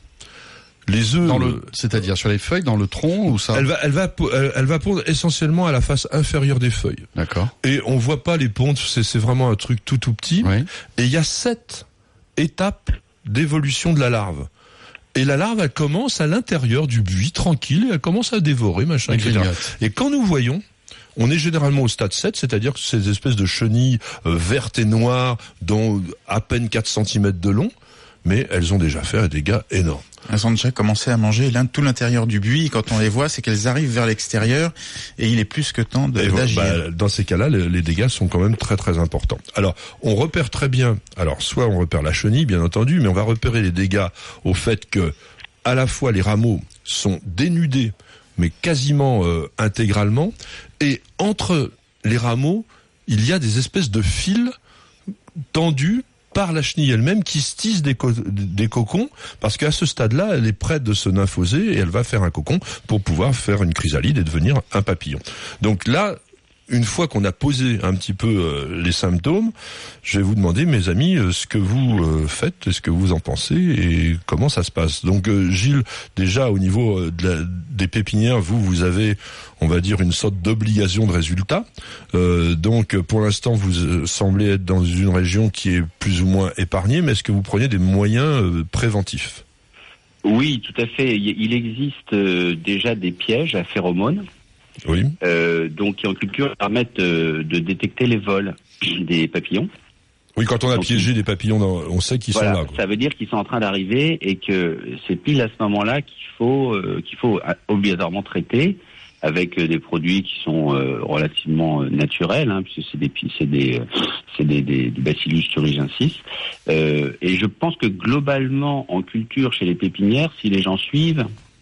Les œufs, dans le, c'est-à-dire sur les feuilles, dans le tronc ou ça? Elle va elle va elle, elle va pondre essentiellement à la face inférieure des feuilles. D'accord. Et on voit pas les pontes, c'est c'est vraiment un truc tout tout petit. Oui. Et il y a sept étapes d'évolution de la larve. Et la larve, elle commence à l'intérieur du buis, tranquille, et elle commence à dévorer, machin, et cetera. Et quand nous voyons, on est généralement au stade sept, c'est-à-dire que ces espèces de chenilles euh, vertes et noires, dont à peine quatre centimètres de long, mais elles ont déjà fait un dégât énorme. Elles ont déjà commencé à manger l'un, tout l'intérieur du buis, et quand on les voit, c'est qu'elles arrivent vers l'extérieur, et il est plus que temps de, d'agir. Bah, dans ces cas-là, les, les dégâts sont quand même très très importants. Alors, on repère très bien, alors soit on repère la chenille, bien entendu, mais on va repérer les dégâts au fait que, à la fois les rameaux sont dénudés, mais quasiment euh, intégralement, et entre les rameaux, il y a des espèces de fils tendus par la chenille elle-même qui se tisse des, co- des cocons, parce qu'à ce stade-là, elle est prête de se nymphoser et elle va faire un cocon pour pouvoir faire une chrysalide et devenir un papillon. Donc là, une fois qu'on a posé un petit peu euh, les symptômes, je vais vous demander, mes amis, euh, ce que vous euh, faites, ce que vous en pensez et comment ça se passe. Donc euh, Gilles, déjà au niveau euh, de la, des pépinières, vous, vous avez, on va dire, une sorte d'obligation de résultat. Euh, donc pour l'instant, vous euh, semblez être dans une région qui est plus ou moins épargnée, mais est-ce que vous prenez des moyens euh, préventifs ? Oui, tout à fait. Il existe euh, déjà des pièges à phéromones. Oui. Euh, donc qui en culture permettent euh, de détecter les vols des papillons. Oui, quand on a donc, piégé des papillons, dans, on sait qu'ils voilà, sont là. Quoi. Ça veut dire qu'ils sont en train d'arriver et que c'est pile à ce moment-là qu'il faut euh, qu'il faut obligatoirement traiter avec euh, des produits qui sont euh, relativement euh, naturels, hein, puisque c'est des c'est des c'est des, des, des Bacillus thuringiensis. Euh, et je pense que globalement en culture chez les pépinières, si les gens suivent,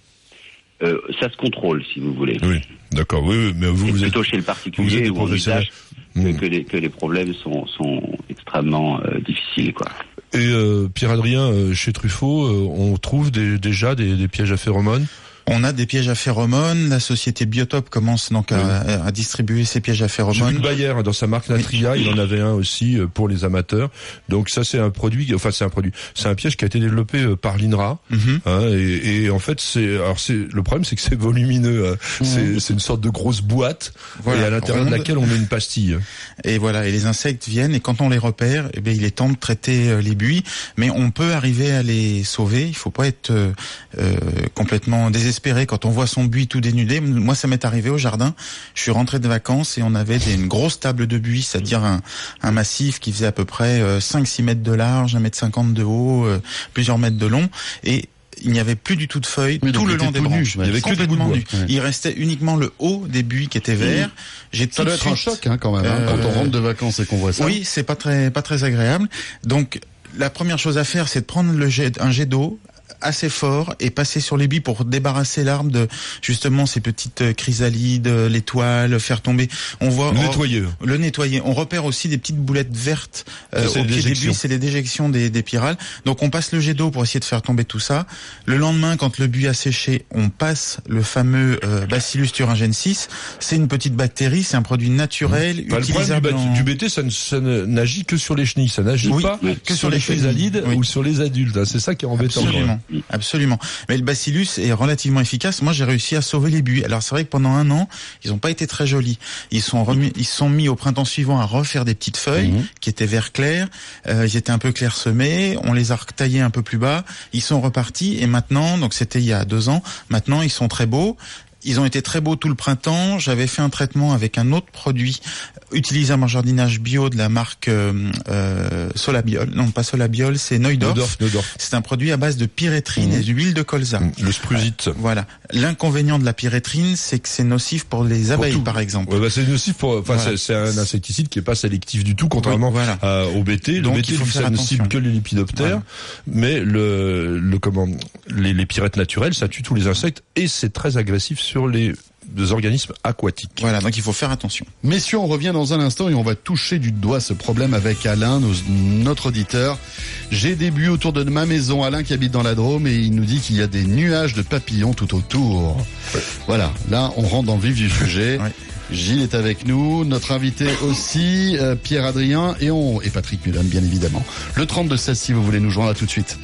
Euh, ça se contrôle, si vous voulez. Oui, d'accord. Oui, oui, mais vous, c'est vous plutôt êtes, chez le particulier ou en usage mmh. que, que, les, que les problèmes sont, sont extrêmement euh, difficiles, quoi. Et euh, Pierre-Adrien, euh, chez Truffaut, euh, on trouve des, déjà des, des pièges à phéromones. On a des pièges à phéromones. La société Biotop commence donc à, oui. à, à distribuer ces pièges à phéromones. J'ai vu Bayer dans sa marque Natria, oui. il en avait un aussi pour les amateurs. Donc ça c'est un produit, enfin c'est un produit, c'est un piège qui a été développé par l'INRA. Mm-hmm. Hein, et, et en fait c'est, alors c'est le problème c'est que c'est volumineux. Hein. Mm-hmm. C'est, c'est une sorte de grosse boîte voilà, et à l'intérieur ronde. de laquelle on met une pastille. Et voilà, et les insectes viennent et quand on les repère, eh bien il est temps de traiter les buis, mais on peut arriver à les sauver. Il faut pas être euh, euh, complètement désespéré quand on voit son buis tout dénudé. Moi, ça m'est arrivé au jardin. Je suis rentré de vacances et on avait des, une grosse table de buis, c'est-à-dire un, un massif qui faisait à peu près euh, cinq six mètres de large, un mètre cinquante de haut, euh, plusieurs mètres de long, et il n'y avait plus du tout de feuilles oui, tout le long des branches. Nu. Il y avait que des bouts de bois. Ouais. Il restait uniquement le haut des buis qui était vert. J'ai ça doit être suite, un choc hein, quand même euh, hein, quand on rentre de vacances et qu'on voit ça. Oui, c'est pas très pas très agréable. Donc la première chose à faire, c'est de prendre le jet, un jet d'eau assez fort et passer sur les buis pour débarrasser l'arbre de justement ces petites chrysalides, les toiles, faire tomber. On voit le nettoyer. On, le nettoyer. On repère aussi des petites boulettes vertes euh, au pied des buis, c'est les déjections des, des pyrales. Donc on passe le jet d'eau pour essayer de faire tomber tout ça. Le lendemain, quand le buis a séché, on passe le fameux euh, Bacillus thuringiensis. C'est une petite bactérie, c'est un produit naturel mmh. utilisable. Le problème du, B T, ça, ne, ça ne, n'agit que sur les chenilles, ça n'agit oui, pas que sur, sur les chrysalides oui. ou sur les adultes. C'est ça qui est embêtant. Absolument. Absolument. Mais le bacillus est relativement efficace. Moi, j'ai réussi à sauver les buis. Alors, c'est vrai que pendant un an, ils n'ont pas été très jolis. Ils sont remis, ils sont mis au printemps suivant à refaire des petites feuilles mmh. qui étaient vert clair. Euh, ils étaient un peu clairsemés. On les a taillés un peu plus bas. Ils sont repartis. Et maintenant, donc c'était il y a deux ans. Maintenant, ils sont très beaux. Ils ont été très beaux tout le printemps. J'avais fait un traitement avec un autre produit utilisable en jardinage bio de la marque euh, euh, Solabiol. Non, pas Solabiol, c'est Neudorf. Neudorf, Neudorf. C'est un produit à base de pyrétrine mmh. et d'huile de colza. Le sprusite. Euh, voilà. L'inconvénient de la pyrétrine, c'est que c'est nocif pour les abeilles, pour par exemple. Ouais, bah c'est nocif pour. Enfin, voilà. c'est, c'est un insecticide qui est pas sélectif du tout, contrairement oui, voilà. à, au B T. Le Donc, B T, il faut ça ne cible que les lépidoptères, voilà. mais le, le comment, les, les pyrettes naturelles, ça tue tous les insectes et c'est très agressif sur les des organismes aquatiques. Voilà, donc il faut faire attention. Messieurs, on revient dans un instant et on va toucher du doigt ce problème avec Alain, nos, notre auditeur. J'ai des buis autour de ma maison, Alain qui habite dans la Drôme, et il nous dit qu'il y a des nuages de papillons tout autour. Ouais. Voilà, là on rentre dans le vif du sujet. Ouais. Gilles est avec nous, notre invité aussi, euh, Pierre-Adrien et, on, et Patrick Mullen, bien évidemment. Le trente-deux seize si vous voulez nous joindre, à tout de suite.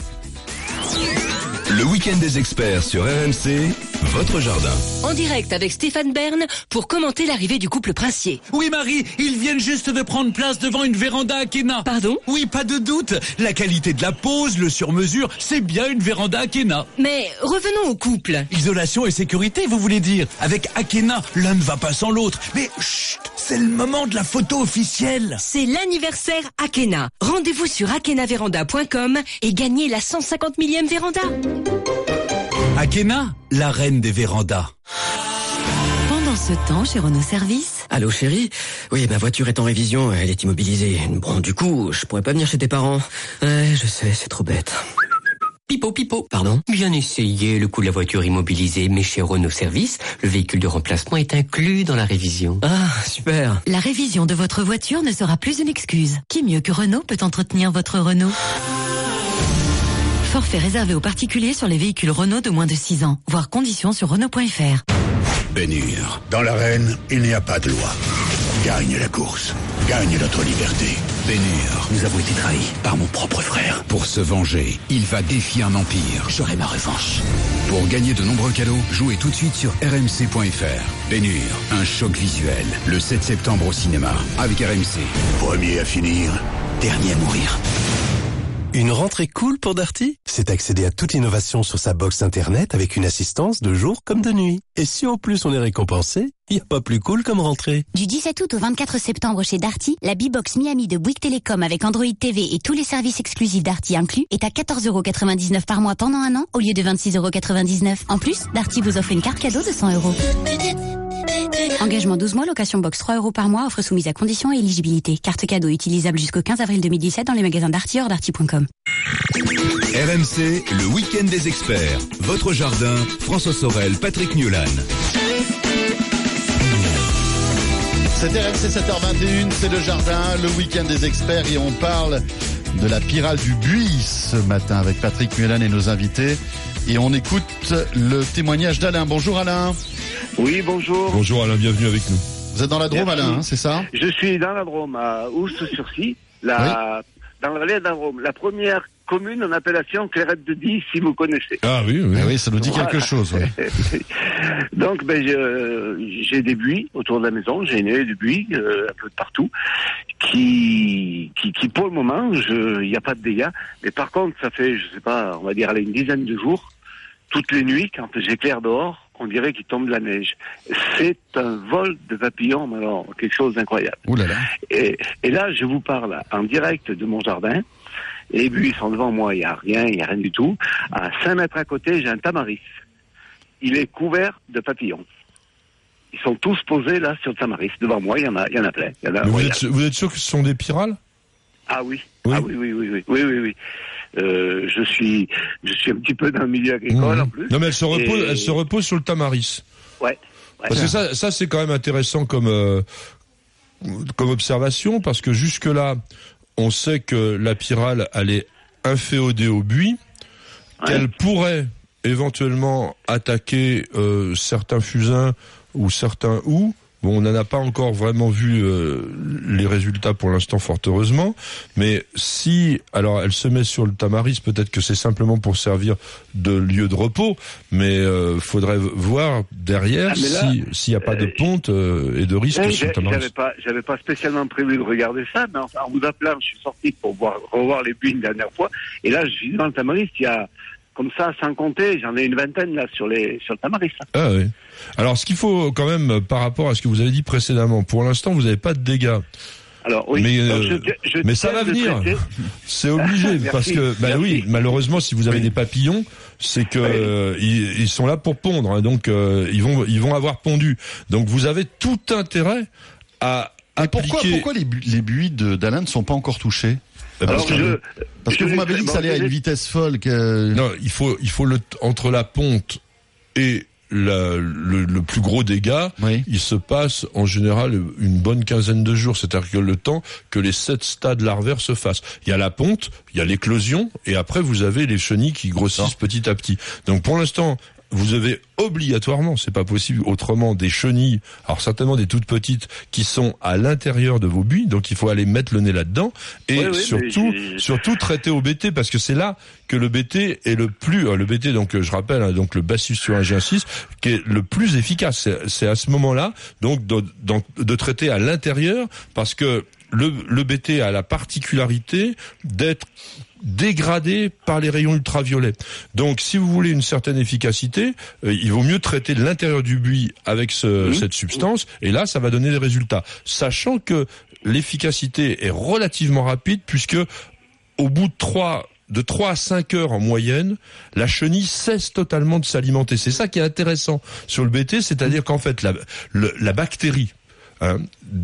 Le week-end des experts sur R M C, votre jardin. En direct avec Stéphane Bern pour commenter l'arrivée du couple princier. Oui Marie, ils viennent juste de prendre place devant une véranda Akena. Pardon ? Oui, pas de doute. La qualité de la pose, le sur-mesure, c'est bien une véranda Akena. Mais revenons au couple. Isolation et sécurité, vous voulez dire ? Avec Akena, l'un ne va pas sans l'autre. Mais chut, c'est le moment de la photo officielle. C'est l'anniversaire Akena. Rendez-vous sur akena véranda point com et gagnez la cent cinquante millième véranda. Akena, la reine des vérandas. Pendant ce temps, chez Renault Service. Allô chérie ? Oui, ma voiture est en révision, elle est immobilisée. Bon, du coup, je pourrais pas venir chez tes parents. Ouais, je sais, c'est trop bête. Pipo, pipo. Pardon ? Bien essayé, le coût de la voiture immobilisée, mais chez Renault Service, le véhicule de remplacement est inclus dans la révision. Ah, super. La révision de votre voiture ne sera plus une excuse. Qui mieux que Renault peut entretenir votre Renault ? Forfait réservé aux particuliers sur les véhicules Renault de moins de six ans. Voir conditions sur Renault point F R. Bénur. Dans l'arène, il n'y a pas de loi. Gagne la course. Gagne notre liberté. Bénur. Nous avons été trahis par mon propre frère. Pour se venger, il va défier un empire. J'aurai ma revanche. Pour gagner de nombreux cadeaux, jouez tout de suite sur R M C point F R. Bénur, un choc visuel. Le sept septembre au cinéma. Avec R M C. Premier à finir, dernier à mourir. Une rentrée cool pour Darty ? C'est accéder à toute innovation sur sa box internet avec une assistance de jour comme de nuit. Et si en plus on est récompensé, il n'y a pas plus cool comme rentrée. Du dix-sept août au vingt-quatre septembre chez Darty, la B-Box Miami de Bouygues Télécom avec Android T V et tous les services exclusifs Darty inclus est à quatorze euros quatre-vingt-dix-neuf par mois pendant un an au lieu de vingt-six euros quatre-vingt-dix-neuf. En plus, Darty vous offre une carte cadeau de cent euros. Engagement douze mois, location box trois euros par mois, offre soumise à conditions et éligibilité. Carte cadeau utilisable jusqu'au quinze avril deux mille dix-sept dans les magasins Darty hors darty point com. R M C, le week-end des experts. Votre jardin, François Sorel, Patrick Newland. C'est R M C sept heures vingt et une, c'est le jardin, le week-end des experts et on parle de la pyrale du Buis ce matin avec Patrick Muelan et nos invités. Et on écoute le témoignage d'Alain. Bonjour Alain. Oui, bonjour. Bonjour Alain, bienvenue avec nous. Vous êtes dans la Drôme, Merci. Alain, hein, c'est ça? Je suis dans la Drôme, à Oust-sur-Scie, la... oui. dans la vallée de la Drôme. La première commune en appellation Clairette de Die, si vous connaissez. Ah oui, oui, ah oui, ça nous dit voilà. quelque chose. Ouais. Donc, ben, je, j'ai des buis autour de la maison, j'ai né du buis euh, un peu de partout, qui, qui, qui pour le moment, il n'y a pas de dégâts. Mais par contre, ça fait, je sais pas, on va dire, allez, une dizaine de jours, toutes les nuits, quand j'éclaire dehors, on dirait qu'il tombe de la neige. C'est un vol de papillons, mais alors, quelque chose d'incroyable. Ouh là là. Et, et là, je vous parle en direct de mon jardin. Les buis sont devant moi, il n'y a rien, il n'y a rien du tout. À cinq mètres à côté, j'ai un tamaris. Il est couvert de papillons. Ils sont tous posés là sur le tamaris. Devant moi, il y en a, il y en a plein. Il y en a, vous, êtes, vous êtes sûr que ce sont des pyrales? Ah oui. Oui. Ah oui, oui, oui, oui, oui, oui, oui. Euh, je suis, je suis un petit peu dans le milieu agricole mmh. en plus. Non mais elle se repose, et... elle se repose sur le tamaris. Ouais. ouais. Parce que ça, ça c'est quand même intéressant comme euh, comme observation parce que jusque là, on sait que la pyrale elle est inféodée au buis, ouais. qu'elle pourrait éventuellement attaquer euh, certains fusains ou certains houx. Bon, on n'en a pas encore vraiment vu euh, les résultats pour l'instant, fort heureusement. Mais si, alors, elle se met sur le tamaris, peut-être que c'est simplement pour servir de lieu de repos, mais euh, faudrait voir derrière ah, si s'il n'y a pas de ponte euh, et de risque oui, sur le tamaris. J'avais pas, j'avais pas spécialement prévu de regarder ça, mais en, en vous appelant, je suis sorti pour voir, revoir les buis une dernière fois, et là, je suis dans le tamaris, il y a comme ça, sans compter, j'en ai une vingtaine là sur les sur le tamaris. Ah oui. Alors, ce qu'il faut quand même, par rapport à ce que vous avez dit précédemment, pour l'instant, vous n'avez pas de dégâts. Alors oui, mais, donc, euh, je, je mais ça va venir. C'est obligé parce que, bah merci. oui, malheureusement, si vous avez oui. des papillons, c'est que oui. euh, ils, ils sont là pour pondre, hein, donc euh, ils vont ils vont avoir pondu. Donc vous avez tout intérêt à mais appliquer. Pourquoi pourquoi les, bu- les buis de, d'Alain ne sont pas encore touchés? Parce Alors que, je, parce que je vous m'avez dit que ça allait à une vitesse folle. Que... Non, il faut, il faut le, entre la ponte et la, le, le plus gros dégât, oui. il se passe en général une bonne quinzaine de jours. C'est-à-dire que le temps que les sept stades larvaires se fassent. Il y a la ponte, il y a l'éclosion, et après vous avez les chenilles qui grossissent petit à petit. Donc pour l'instant, vous avez obligatoirement, c'est pas possible autrement, des chenilles, alors certainement des toutes petites, qui sont à l'intérieur de vos buis, donc il faut aller mettre le nez là-dedans, et oui, oui, surtout, surtout traiter au B T, parce que c'est là que le B T est le plus, le B T, donc je rappelle, hein, donc le Bacillus thuringiensis, qui est le plus efficace. C'est, c'est à ce moment-là, donc de, de, de traiter à l'intérieur, parce que le, le B T a la particularité d'être dégradé par les rayons ultraviolets. Donc, si vous voulez une certaine efficacité, euh, il vaut mieux traiter l'intérieur du buis avec ce, mmh. cette substance, et là, ça va donner des résultats. Sachant que l'efficacité est relativement rapide, puisque au bout de trois de trois à cinq heures en moyenne, la chenille cesse totalement de s'alimenter. C'est ça qui est intéressant sur le B T, c'est-à-dire qu'en fait, la, le, la bactérie hein,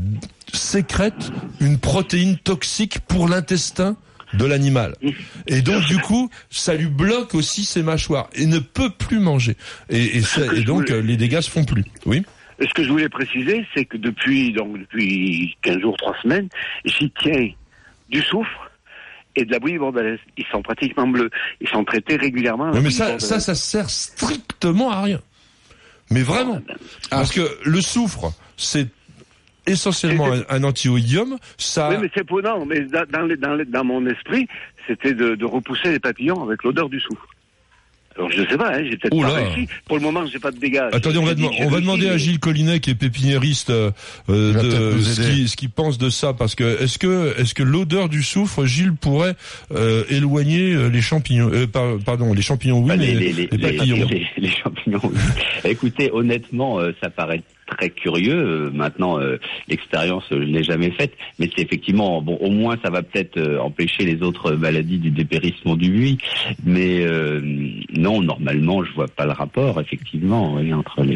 sécrète une protéine toxique pour l'intestin de l'animal. Et donc, du coup, ça lui bloque aussi ses mâchoires et ne peut plus manger. Et, et, ça, et donc, voulais... les dégâts se font plus. Oui. Ce que je voulais préciser, c'est que depuis, donc, depuis quinze jours, trois semaines, j'y tiens du soufre et de la bouillie bordelaise. Ils sont pratiquement bleus. Ils sont traités régulièrement. Oui, mais ça, ça, ça sert strictement à rien. Mais vraiment. Ah, parce que le soufre, c'est essentiellement un, un antioïdium, ça... Oui, mais c'est pour non, mais dans, dans, les, dans, les, dans mon esprit, c'était de, de repousser les papillons avec l'odeur du soufre. Alors je sais pas, hein, j'ai peut-être Oula. pas réussi. Pour le moment, j'ai pas de dégâts. Attendez, on va, dem- on va demander à Gilles Collinet, qui est pépiniériste, euh, de ce qu'il, ce qu'il pense de ça, parce que est-ce que est-ce que l'odeur du soufre, Gilles, pourrait euh, éloigner les champignons, euh, par, pardon, les champignons, oui, bah, mais les, les, les papillons. Les, les, les champignons. Oui. Écoutez, honnêtement, euh, ça paraît très curieux. Euh, maintenant, euh, l'expérience, euh, je l'ai jamais faite, mais c'est effectivement bon. Au moins, ça va peut-être euh, empêcher les autres maladies du dépérissement du buis. Mais euh, non, normalement, je vois pas le rapport, effectivement, oui, entre les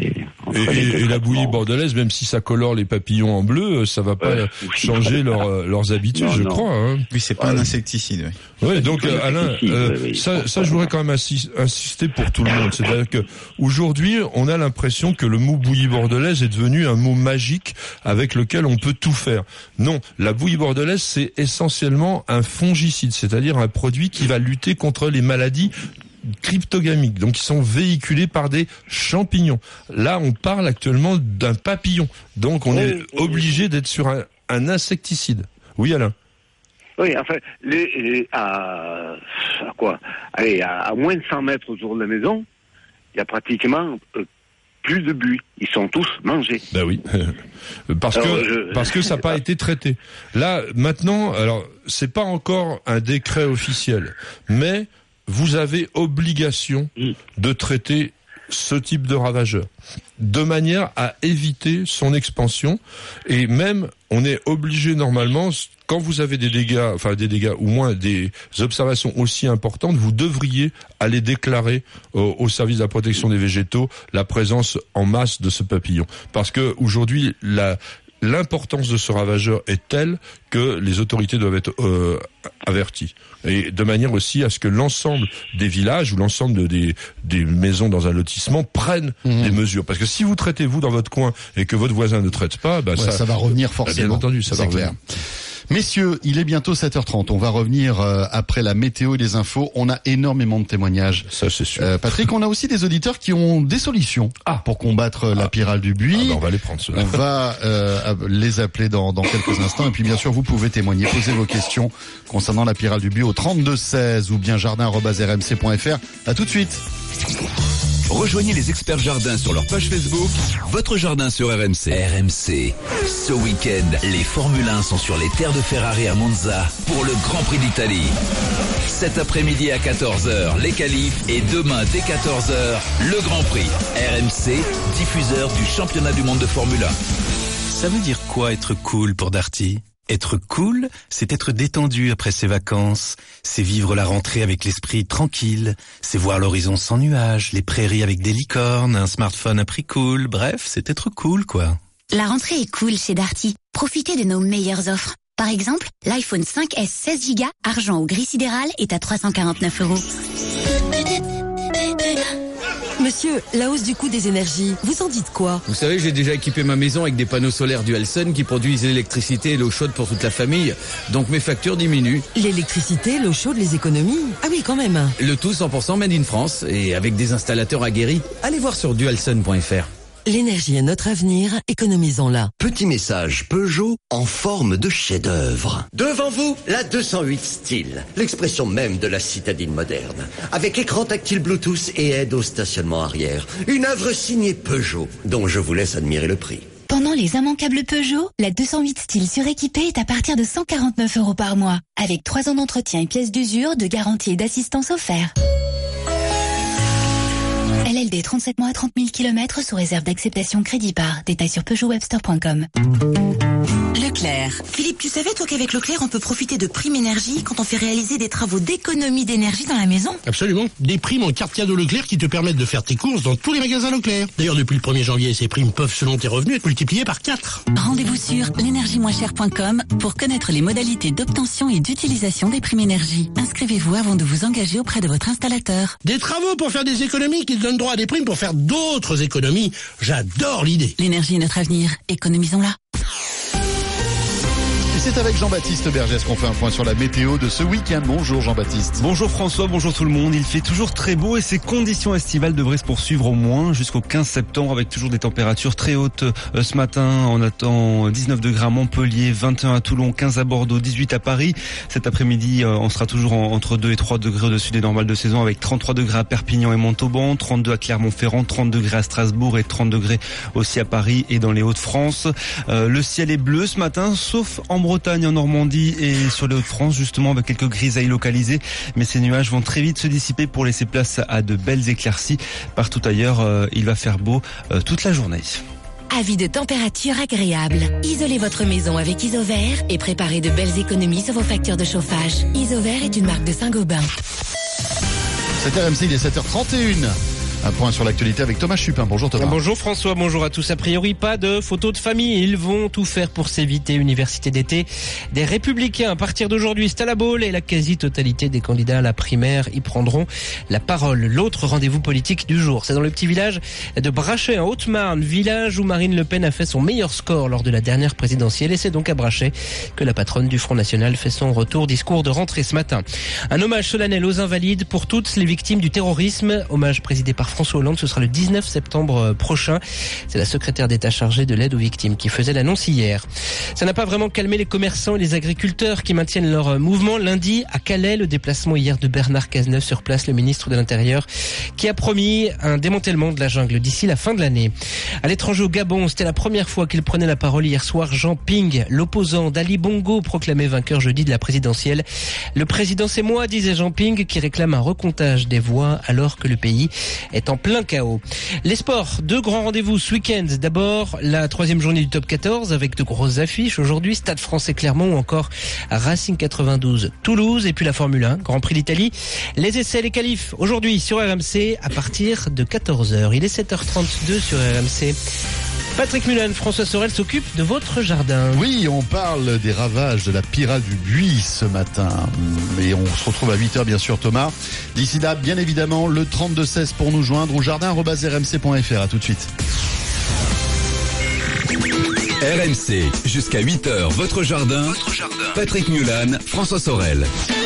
Et, et, et la bouillie bordelaise, même si ça colore les papillons en bleu, ça va pas euh, changer leur, leurs habitudes, non, je non. crois. Hein. Oui, c'est pas euh, un insecticide. Oui, ouais, donc euh, Alain, euh, oui, oui, ça, ça, je voudrais quand même assi- insister pour tout le monde. C'est-à-dire que aujourd'hui, on a l'impression que le mot bouillie bordelaise est devenu un mot magique avec lequel on peut tout faire. Non, la bouillie bordelaise, c'est essentiellement un fongicide, c'est-à-dire un produit qui va lutter contre les maladies cryptogamiques, donc qui sont véhiculés par des champignons. Là, on parle actuellement d'un papillon, donc on oui, est oui, obligé oui. d'être sur un, un insecticide. Oui, Alain. Oui, enfin, les, les, à, à quoi Allez, à, à moins de cent mètres autour de la maison, il y a pratiquement euh, plus de buis. Ils sont tous mangés. Ben oui, parce alors, que je... parce que ça n'a pas été traité. Là, maintenant, alors c'est pas encore un décret officiel, mais vous avez obligation de traiter ce type de ravageur, de manière à éviter son expansion. Et même, on est obligé normalement, quand vous avez des dégâts, enfin des dégâts, ou moins des observations aussi importantes, vous devriez aller déclarer au, au service de la protection des végétaux la présence en masse de ce papillon. Parce que aujourd'hui, la l'importance de ce ravageur est telle que les autorités doivent être euh, averties. Et de manière aussi à ce que l'ensemble des villages ou l'ensemble de, des, des maisons dans un lotissement prennent mmh. des mesures. Parce que si vous traitez vous dans votre coin et que votre voisin ne traite pas, bah ouais, ça, ça va revenir forcément. Bien entendu, ça va revenir. Clair. Messieurs, il est bientôt sept heures trente. On va revenir euh, après la météo et les infos. On a énormément de témoignages. Ça, c'est sûr. Euh, Patrick, on a aussi des auditeurs qui ont des solutions ah. pour combattre ah. la pyrale du buis. Ah, bah on va les prendre, ceux-là. On va euh, les appeler dans, dans quelques instants. Et puis, bien sûr, vous pouvez témoigner, poser vos questions concernant la pyrale du buis au trente-deux seize ou bien jardin arobase r m c point f r. À tout de suite. Rejoignez les experts jardins sur leur page Facebook, votre jardin sur R M C. R M C. Ce week-end, les Formule un sont sur les terres de Ferrari à Monza pour le Grand Prix d'Italie. Cet après-midi à quatorze heures, les qualifs et demain dès quatorze heures, le Grand Prix. R M C, diffuseur du championnat du monde de Formule un. Ça veut dire quoi être cool pour Darty ? Être cool, c'est être détendu après ses vacances, c'est vivre la rentrée avec l'esprit tranquille, c'est voir l'horizon sans nuages, les prairies avec des licornes, un smartphone à prix cool, bref, c'est être cool quoi. La rentrée est cool chez Darty. Profitez de nos meilleures offres. Par exemple, l'iPhone cinq S seize giga, argent ou gris sidéral est à trois cent quarante-neuf euros. Monsieur, la hausse du coût des énergies, vous en dites quoi? Vous savez, j'ai déjà équipé ma maison avec des panneaux solaires Dualsun qui produisent l'électricité et l'eau chaude pour toute la famille. Donc mes factures diminuent. L'électricité, l'eau chaude, les économies? Ah oui, quand même. Le tout cent pour cent made in France et avec des installateurs aguerris. Allez voir sur dualsun point f r. L'énergie est notre avenir, économisons-la. Petit message Peugeot en forme de chef-d'œuvre. Devant vous, la deux cent huit Style, l'expression même de la citadine moderne. Avec écran tactile Bluetooth et aide au stationnement arrière. Une œuvre signée Peugeot, dont je vous laisse admirer le prix. Pendant les immanquables Peugeot, la deux cent huit Style suréquipée est à partir de cent quarante-neuf euros par mois. Avec trois ans d'entretien et pièces d'usure, de garantie et d'assistance offerts. L L D trente-sept mois à trente mille kilomètres sous réserve d'acceptation crédit par. Détails sur peugeot webstore point com. Leclerc. Philippe, tu savais toi qu'avec Leclerc on peut profiter de primes énergie quand on fait réaliser des travaux d'économie d'énergie dans la maison? Absolument. Des primes en carte cadeau Leclerc qui te permettent de faire tes courses dans tous les magasins Leclerc. D'ailleurs, depuis le premier janvier, ces primes peuvent, selon tes revenus, être multipliées par quatre. Rendez-vous sur l'énergie moins chère point com pour connaître les modalités d'obtention et d'utilisation des primes énergie. Inscrivez-vous avant de vous engager auprès de votre installateur. Des travaux pour faire des économies qui te donnent droit à des primes pour faire d'autres économies. J'adore l'idée. L'énergie est notre avenir. Économisons-la. C'est avec Jean-Baptiste Bergès qu'on fait un point sur la météo de ce week-end. Bonjour Jean-Baptiste. Bonjour François, bonjour tout le monde. Il fait toujours très beau et ces conditions estivales devraient se poursuivre au moins jusqu'au quinze septembre avec toujours des températures très hautes. Euh, ce matin, on attend dix-neuf degrés à Montpellier, vingt et un à Toulon, quinze à Bordeaux, dix-huit à Paris. Cet après-midi, euh, on sera toujours en, entre deux et trois degrés au-dessus des normales de saison avec trente-trois degrés à Perpignan et Montauban, trente-deux à Clermont-Ferrand, trente degrés à Strasbourg et trente degrés aussi à Paris et dans les Hauts-de-France. Euh, le ciel est bleu ce matin, sauf en Bretagne, en Normandie et sur les Hauts-de-France, justement avec quelques grisailles localisées. Mais ces nuages vont très vite se dissiper pour laisser place à de belles éclaircies. Partout ailleurs, euh, il va faire beau euh, toute la journée. Avis de température agréable. Isolez votre maison avec Isover et préparez de belles économies sur vos factures de chauffage. Isover est une marque de Saint-Gobain. C'est R M C, il est sept heures trente et une. Un point sur l'actualité avec Thomas Chupin. Bonjour Thomas. Bonjour François, bonjour à tous. A priori, pas de photos de famille. Ils vont tout faire pour s'éviter. Université d'été des Républicains. À partir d'aujourd'hui, c'est à la Baule et la quasi-totalité des candidats à la primaire y prendront la parole. L'autre rendez-vous politique du jour, c'est dans le petit village de Brachet en Haute-Marne, village où Marine Le Pen a fait son meilleur score lors de la dernière présidentielle. Et c'est donc à Brachet que la patronne du Front National fait son retour. Discours de rentrée ce matin. Un hommage solennel aux invalides pour toutes les victimes du terrorisme. Hommage présidé par François Hollande, ce sera le dix-neuf septembre prochain. C'est la secrétaire d'État chargée de l'aide aux victimes qui faisait l'annonce hier. Ça n'a pas vraiment calmé les commerçants et les agriculteurs qui maintiennent leur mouvement. Lundi, à Calais, le déplacement hier de Bernard Cazeneuve sur place, le ministre de l'Intérieur, qui a promis un démantèlement de la jungle d'ici la fin de l'année. À l'étranger au Gabon, c'était la première fois qu'il prenait la parole hier soir. Jean Ping, l'opposant d'Ali Bongo, proclamé vainqueur jeudi de la présidentielle. Le président, c'est moi, disait Jean Ping, qui réclame un recomptage des voix alors que le pays est en plein chaos. Les sports, deux grands rendez-vous ce week-end. D'abord, la troisième journée du top quatorze avec de grosses affiches aujourd'hui. Stade Français Clermont ou encore Racing quatre-vingt-douze Toulouse. Et puis la Formule un, Grand Prix d'Italie. Les essais, les qualifs aujourd'hui sur R M C à partir de quatorze heures. Il est sept heures trente-deux sur R M C. Patrick Mulan, François Sorel s'occupe de votre jardin. Oui, on parle des ravages de la pyrale du buis ce matin. Et on se retrouve à huit heures bien sûr Thomas. D'ici là, bien évidemment, le trente-deux seize pour nous joindre ou jardin arobase r m c point f r. À tout de suite. R M C, jusqu'à huit heures, votre jardin. Votre jardin. Patrick Mulan, François Sorel.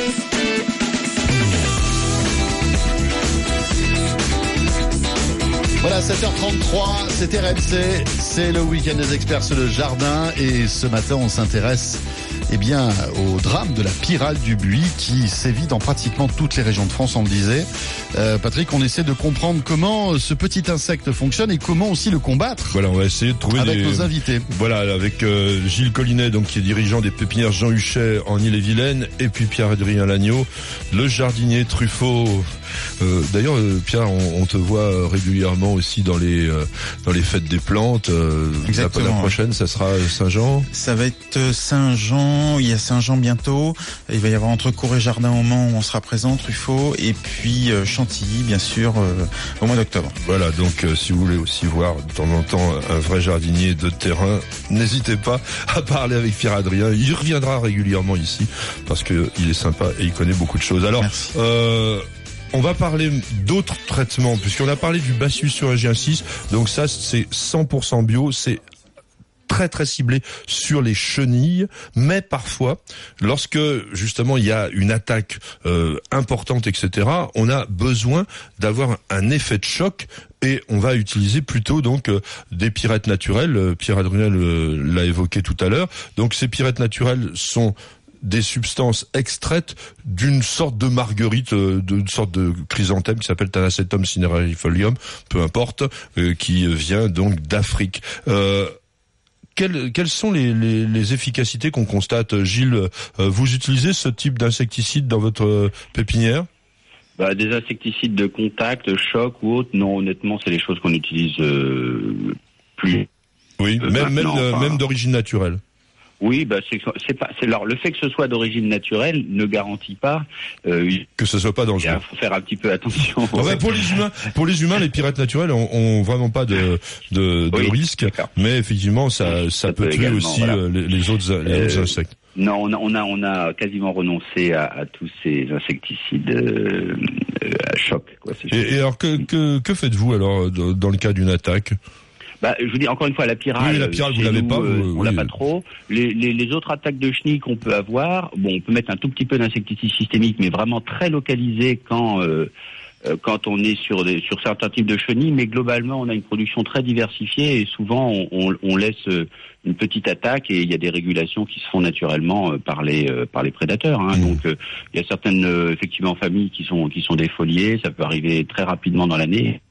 Voilà, sept heures trente-trois, c'est R M C, c'est le week-end des experts sur le jardin et ce matin on s'intéresse eh bien, au drame de la pyrale du buis qui sévit dans pratiquement toutes les régions de France, on le disait. Euh, Patrick, on essaie de comprendre comment ce petit insecte fonctionne et comment aussi le combattre. Voilà, on va essayer de trouver avec des... nos invités. Voilà, avec euh, Gilles Collinet, donc qui est dirigeant des pépinières Jean Huchet en Ille-et-Vilaine, et puis Pierre-Adrien Lagneau, le jardinier Truffaut. Euh, d'ailleurs, euh, Pierre, on, on te voit régulièrement aussi dans les euh, dans les fêtes des plantes. Euh, Exactement. La, la prochaine, ça sera Saint-Jean. Ça va être Saint-Jean. Il y a Saint-Jean bientôt. Il va y avoir entre Cour et Jardin au Mans où on sera présent, Truffaut, et puis euh, Chantilly, bien sûr, euh, au mois d'octobre. Voilà, donc euh, si vous voulez aussi voir de temps en temps un vrai jardinier de terrain, n'hésitez pas à parler avec Pierre-Adrien. Il reviendra régulièrement ici parce que il est sympa et il connaît beaucoup de choses. Alors, euh, on va parler d'autres traitements puisqu'on a parlé du Bacillus thuringiensis. Donc ça, c'est cent pour cent bio. C'est très très ciblé sur les chenilles, mais parfois, lorsque justement il y a une attaque euh, importante, et cetera, on a besoin d'avoir un effet de choc et on va utiliser plutôt donc euh, des pyrettes naturelles. Pierre-Adrien euh, l'a évoqué tout à l'heure. Donc ces pyrettes naturelles sont des substances extraites d'une sorte de marguerite, euh, d'une sorte de chrysanthème qui s'appelle Thanacetum cinerifolium, peu importe, euh, qui vient donc d'Afrique. Euh, Quelles, quelles sont les, les, les efficacités qu'on constate, Gilles? euh, Vous utilisez ce type d'insecticide dans votre euh, pépinière? Bah, des insecticides de contact, choc ou autre, non, honnêtement, c'est les choses qu'on utilise euh, plus. Oui, euh, même même, enfin, même d'origine naturelle. Oui, bah c'est c'est pas c'est alors le fait que ce soit d'origine naturelle ne garantit pas euh, que ce soit pas dangereux. Il faut faire un petit peu attention. Ah ouais, pour les humains, pour les humains, les pyrettes naturelles ont, ont vraiment pas de de, de oui, risque, mais effectivement ça ça, ça peut, peut tuer également, aussi voilà. les, les autres les euh, autres insectes. Non, on a on a on a quasiment renoncé à, à tous ces insecticides euh, à choc. Quoi, et, et alors que que que faites-vous alors dans le cas d'une attaque? Bah, je vous dis encore une fois, la pyrale, oui, la pyrale vous l'avez pas, euh, vous, on oui. l'a pas trop. Les, les, les autres attaques de chenilles qu'on peut avoir, bon, on peut mettre un tout petit peu d'insecticide systémique, mais vraiment très localisé quand euh, quand on est sur des sur certains types de chenilles. Mais globalement, on a une production très diversifiée et souvent on, on, on laisse une petite attaque et il y a des régulations qui se font naturellement par les par les prédateurs. Hein. Mmh. Donc euh, il y a certaines euh, effectivement familles qui sont qui sont défoliées, ça peut arriver très rapidement dans l'année.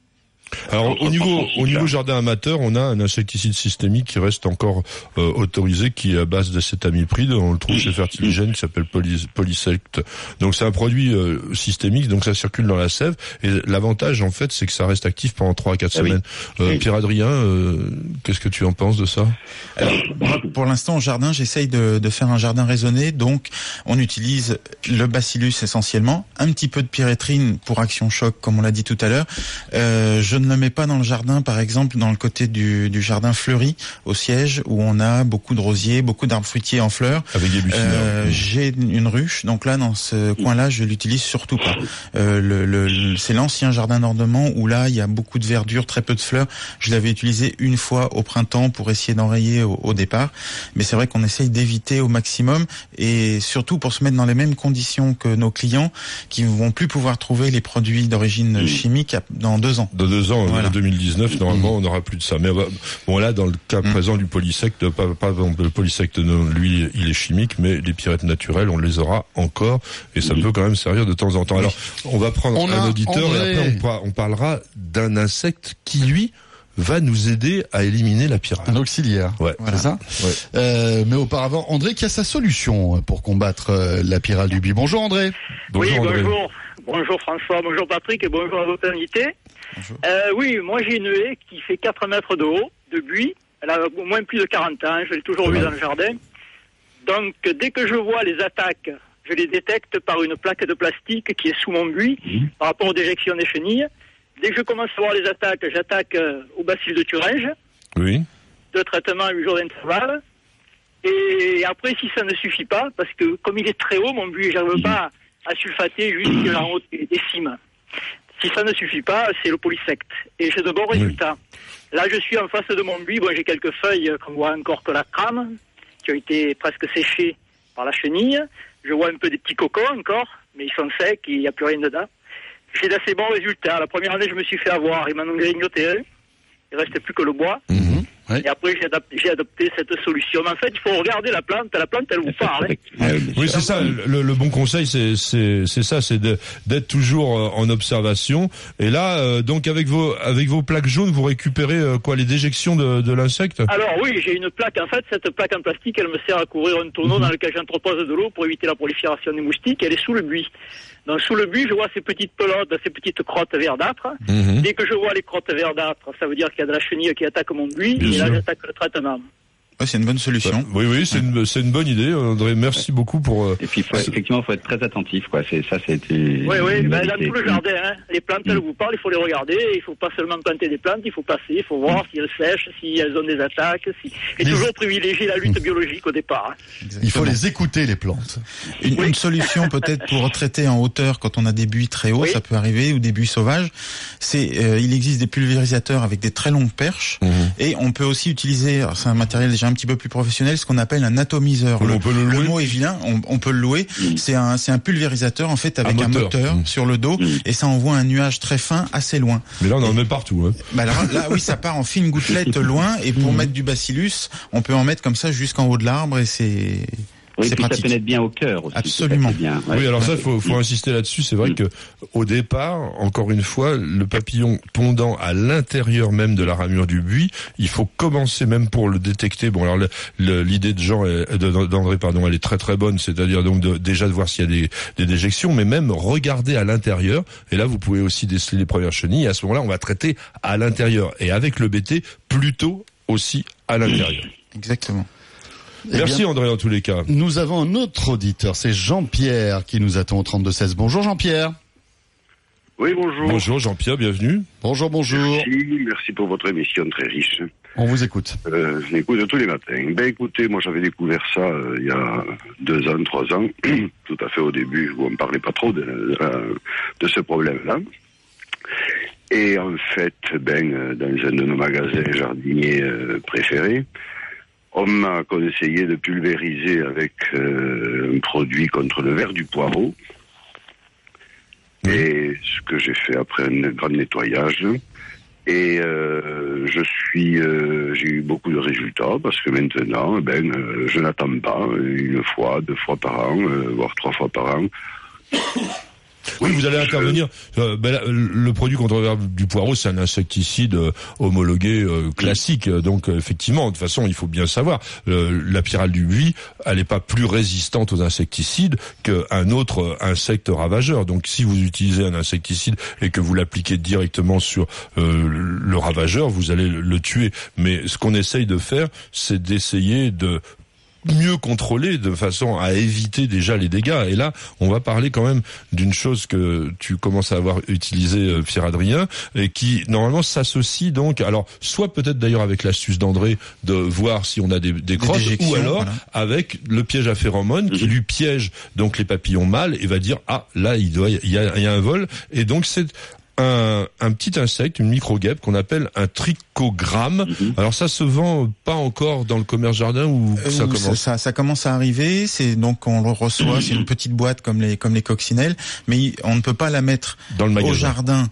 Alors au niveau au niveau jardin amateur, on a un insecticide systémique qui reste encore euh, autorisé, qui est à base d'acétamipride. On le trouve chez Fertiligène, qui s'appelle Poly, Polysect. Donc c'est un produit euh, systémique, donc ça circule dans la sève. Et l'avantage en fait, c'est que ça reste actif pendant trois à quatre ah semaines. Oui. Euh, oui. Pierre-Adrien, euh, qu'est-ce que tu en penses de ça? Alors, moi, pour l'instant, au jardin, j'essaye de, de faire un jardin raisonné. Donc on utilise le bacillus essentiellement, un petit peu de pyréthrine pour action choc, comme on l'a dit tout à l'heure. Euh, je ne le mets pas dans le jardin, par exemple, dans le côté du, du jardin fleuri, au siège, où on a beaucoup de rosiers, beaucoup d'arbres fruitiers en fleurs. Avec des buissonnières. Euh, j'ai une ruche, donc là, dans ce coin-là, je l'utilise surtout pas. Euh, le, le, c'est l'ancien jardin d'ornement, où là, il y a beaucoup de verdure, très peu de fleurs. Je l'avais utilisé une fois au printemps pour essayer d'enrayer au, au départ. Mais c'est vrai qu'on essaye d'éviter au maximum, et surtout pour se mettre dans les mêmes conditions que nos clients, qui ne vont plus pouvoir trouver les produits d'origine chimique dans deux ans. Dans deux ans, voilà. En deux mille dix-neuf, normalement, mmh. on n'aura plus de ça. Mais bon, là, dans le cas mmh. présent du polysect, pas, pas le polysect, lui, il est chimique, mais les pyrettes naturelles, on les aura encore, et ça mmh. peut quand même servir de temps en temps. Alors, on va prendre on un auditeur, André. Et après, on, on parlera d'un insecte qui, lui, va nous aider à éliminer la pyrale. Un auxiliaire, ouais, voilà. C'est ça ouais. euh, Mais auparavant, André qui a sa solution pour combattre euh, la pyrale du buis. Bonjour André. Bonjour oui, André. bonjour. Bonjour François, bonjour Patrick et bonjour à votre invité. Euh, oui, moi j'ai une haie qui fait quatre mètres de haut, de buis. Elle a au moins plus de quarante ans, je l'ai toujours vue dans le jardin. Donc dès que je vois les attaques, je les détecte par une plaque de plastique qui est sous mon buis, mmh. par rapport aux déjections des chenilles. Dès que je commence à voir les attaques, j'attaque euh, au bacille de Thuringe. Oui. De traitement à huit jours d'intervalle. Et après, si ça ne suffit pas, parce que comme il est très haut, mon buis, j'arrive pas à sulfater jusqu'en haut des, des cimes. Si ça ne suffit pas, c'est le polysect. Et j'ai de bons oui. résultats. Là, je suis en face de mon buis. Bon, j'ai quelques feuilles qu'on voit encore que la crame, qui ont été presque séchées par la chenille. Je vois un peu des petits cocos encore, mais ils sont secs, il n'y a plus rien dedans. J'ai d'assez bons résultats. La première année, je me suis fait avoir. Ils m'en ont grignoté un. Il ne restait plus que le bois. Mmh, oui. Et après, j'ai adopté, j'ai adopté cette solution. Mais en fait, il faut regarder la plante. La plante, elle vous parle. Hein. Oui, c'est ça. Le, le bon conseil, c'est, c'est, c'est ça. C'est de, d'être toujours en observation. Et là, euh, donc, avec vos, avec vos plaques jaunes, vous récupérez euh, quoi, les déjections de, de l'insecte? Alors, oui, j'ai une plaque. En fait, cette plaque en plastique, elle me sert à couvrir un tonneau mmh. dans lequel j'entrepose de l'eau pour éviter la prolifération des moustiques. Elle est sous le buis. Donc sous le buis, je vois ces petites pelotes, ces petites crottes verdâtres. Mmh. Dès que je vois les crottes verdâtres, ça veut dire qu'il y a de la chenille qui attaque mon buis, Bien et sûr. Là j'attaque le traitement. Ouais, c'est une bonne solution. Bah, oui, oui, c'est une, c'est une bonne idée, André. Merci beaucoup pour. Euh, et puis, faut, effectivement, il faut être très attentif, quoi. C'est ça, c'est. Une, oui, oui. Une ben, dans tout le jardin, hein, les plantes, elles vous parlent. Il faut les regarder. Il faut pas seulement planter des plantes. Il faut passer. Il faut voir si elles sèchent, si elles ont des attaques. Si... Et les... toujours privilégier la lutte biologique au départ. Hein. Il faut les écouter, les plantes. Une, oui. une solution peut-être pour traiter en hauteur quand on a des buis très hauts, oui. ça peut arriver, ou des buis sauvages. C'est, euh, il existe des pulvérisateurs avec des très longues perches, mmh. et on peut aussi utiliser. Alors c'est un matériel déjà un petit peu plus professionnel. Ce qu'on appelle un atomiseur. Oui, le, on peut le, le mot est vilain, on, on peut le louer. Mmh. C'est un, c'est un pulvérisateur en fait avec un moteur, un moteur mmh. sur le dos, mmh. et ça envoie un nuage très fin assez loin. Mais là on en met partout. Hein. Bah alors, là oui, ça part en fine gouttelette loin, et pour mmh. mettre du bacillus, on peut en mettre comme ça jusqu'en haut de l'arbre, et c'est Oui, c'est puis pratique. Ça pénètre bien au cœur aussi. Absolument. Bien, ouais. Oui, alors ça, faut, faut insister là-dessus. C'est vrai que au départ, encore une fois, le papillon pondant à l'intérieur même de la ramure du buis, il faut commencer même pour le détecter. Bon, alors le, le, l'idée de Jean, est, d'André, pardon, elle est très très bonne. C'est-à-dire donc de, déjà de voir s'il y a des, des déjections, mais même regarder à l'intérieur. Et là, vous pouvez aussi déceler les premières chenilles. Et à ce moment-là, on va traiter à l'intérieur. Et avec le B T, plutôt aussi à l'intérieur. Exactement. Eh Merci bien, André, en tous les cas. Nous avons un autre auditeur, c'est Jean-Pierre qui nous attend au trente-deux seize. Bonjour Jean-Pierre. Oui, bonjour. Bonjour Jean-Pierre, bienvenue. Bonjour, bonjour. Merci, merci pour votre émission très riche. On vous écoute. Euh, je l'écoute tous les matins. Ben écoutez, moi j'avais découvert ça euh, il y a deux ans, trois ans, tout à fait au début, où on ne parlait pas trop de, de, de ce problème-là. Et en fait, ben, dans un de nos magasins jardiniers euh, préférés, on m'a conseillé de pulvériser avec euh, un produit contre le ver du poireau. Et ce que j'ai fait après un grand nettoyage. Et euh, je suis, euh, j'ai eu beaucoup de résultats parce que maintenant, ben, euh, je n'attends pas une fois, deux fois par an, euh, voire trois fois par an. Oui, vous allez intervenir. Euh, ben, le produit contre le ver du poireau, c'est un insecticide euh, homologué euh, classique. Donc euh, effectivement, de toute façon, il faut bien savoir, euh, la pyrale du buis, elle n'est pas plus résistante aux insecticides qu'un autre euh, insecte ravageur. Donc si vous utilisez un insecticide et que vous l'appliquez directement sur euh, le ravageur, vous allez le tuer. Mais ce qu'on essaye de faire, c'est d'essayer de mieux contrôler de façon à éviter déjà les dégâts. Et là, on va parler quand même d'une chose que tu commences à avoir utilisé, Pierre-Adrien, et qui normalement s'associe donc, alors soit peut-être d'ailleurs avec l'astuce d'André de voir si on a des, des crottes, ou alors voilà. avec le piège à phéromones qui lui piège donc les papillons mâles et va dire ah là il doit il y a, il y a un vol. Et donc c'est Un, un petit insecte, une micro-guêpe qu'on appelle un trichogramme. Mm-hmm. Alors ça se vend pas encore dans le commerce jardin ou euh, ça commence ça, ça, ça commence à arriver. C'est donc on le reçoit. C'est une petite boîte comme les comme les coccinelles, mais on ne peut pas la mettre dans le au jardin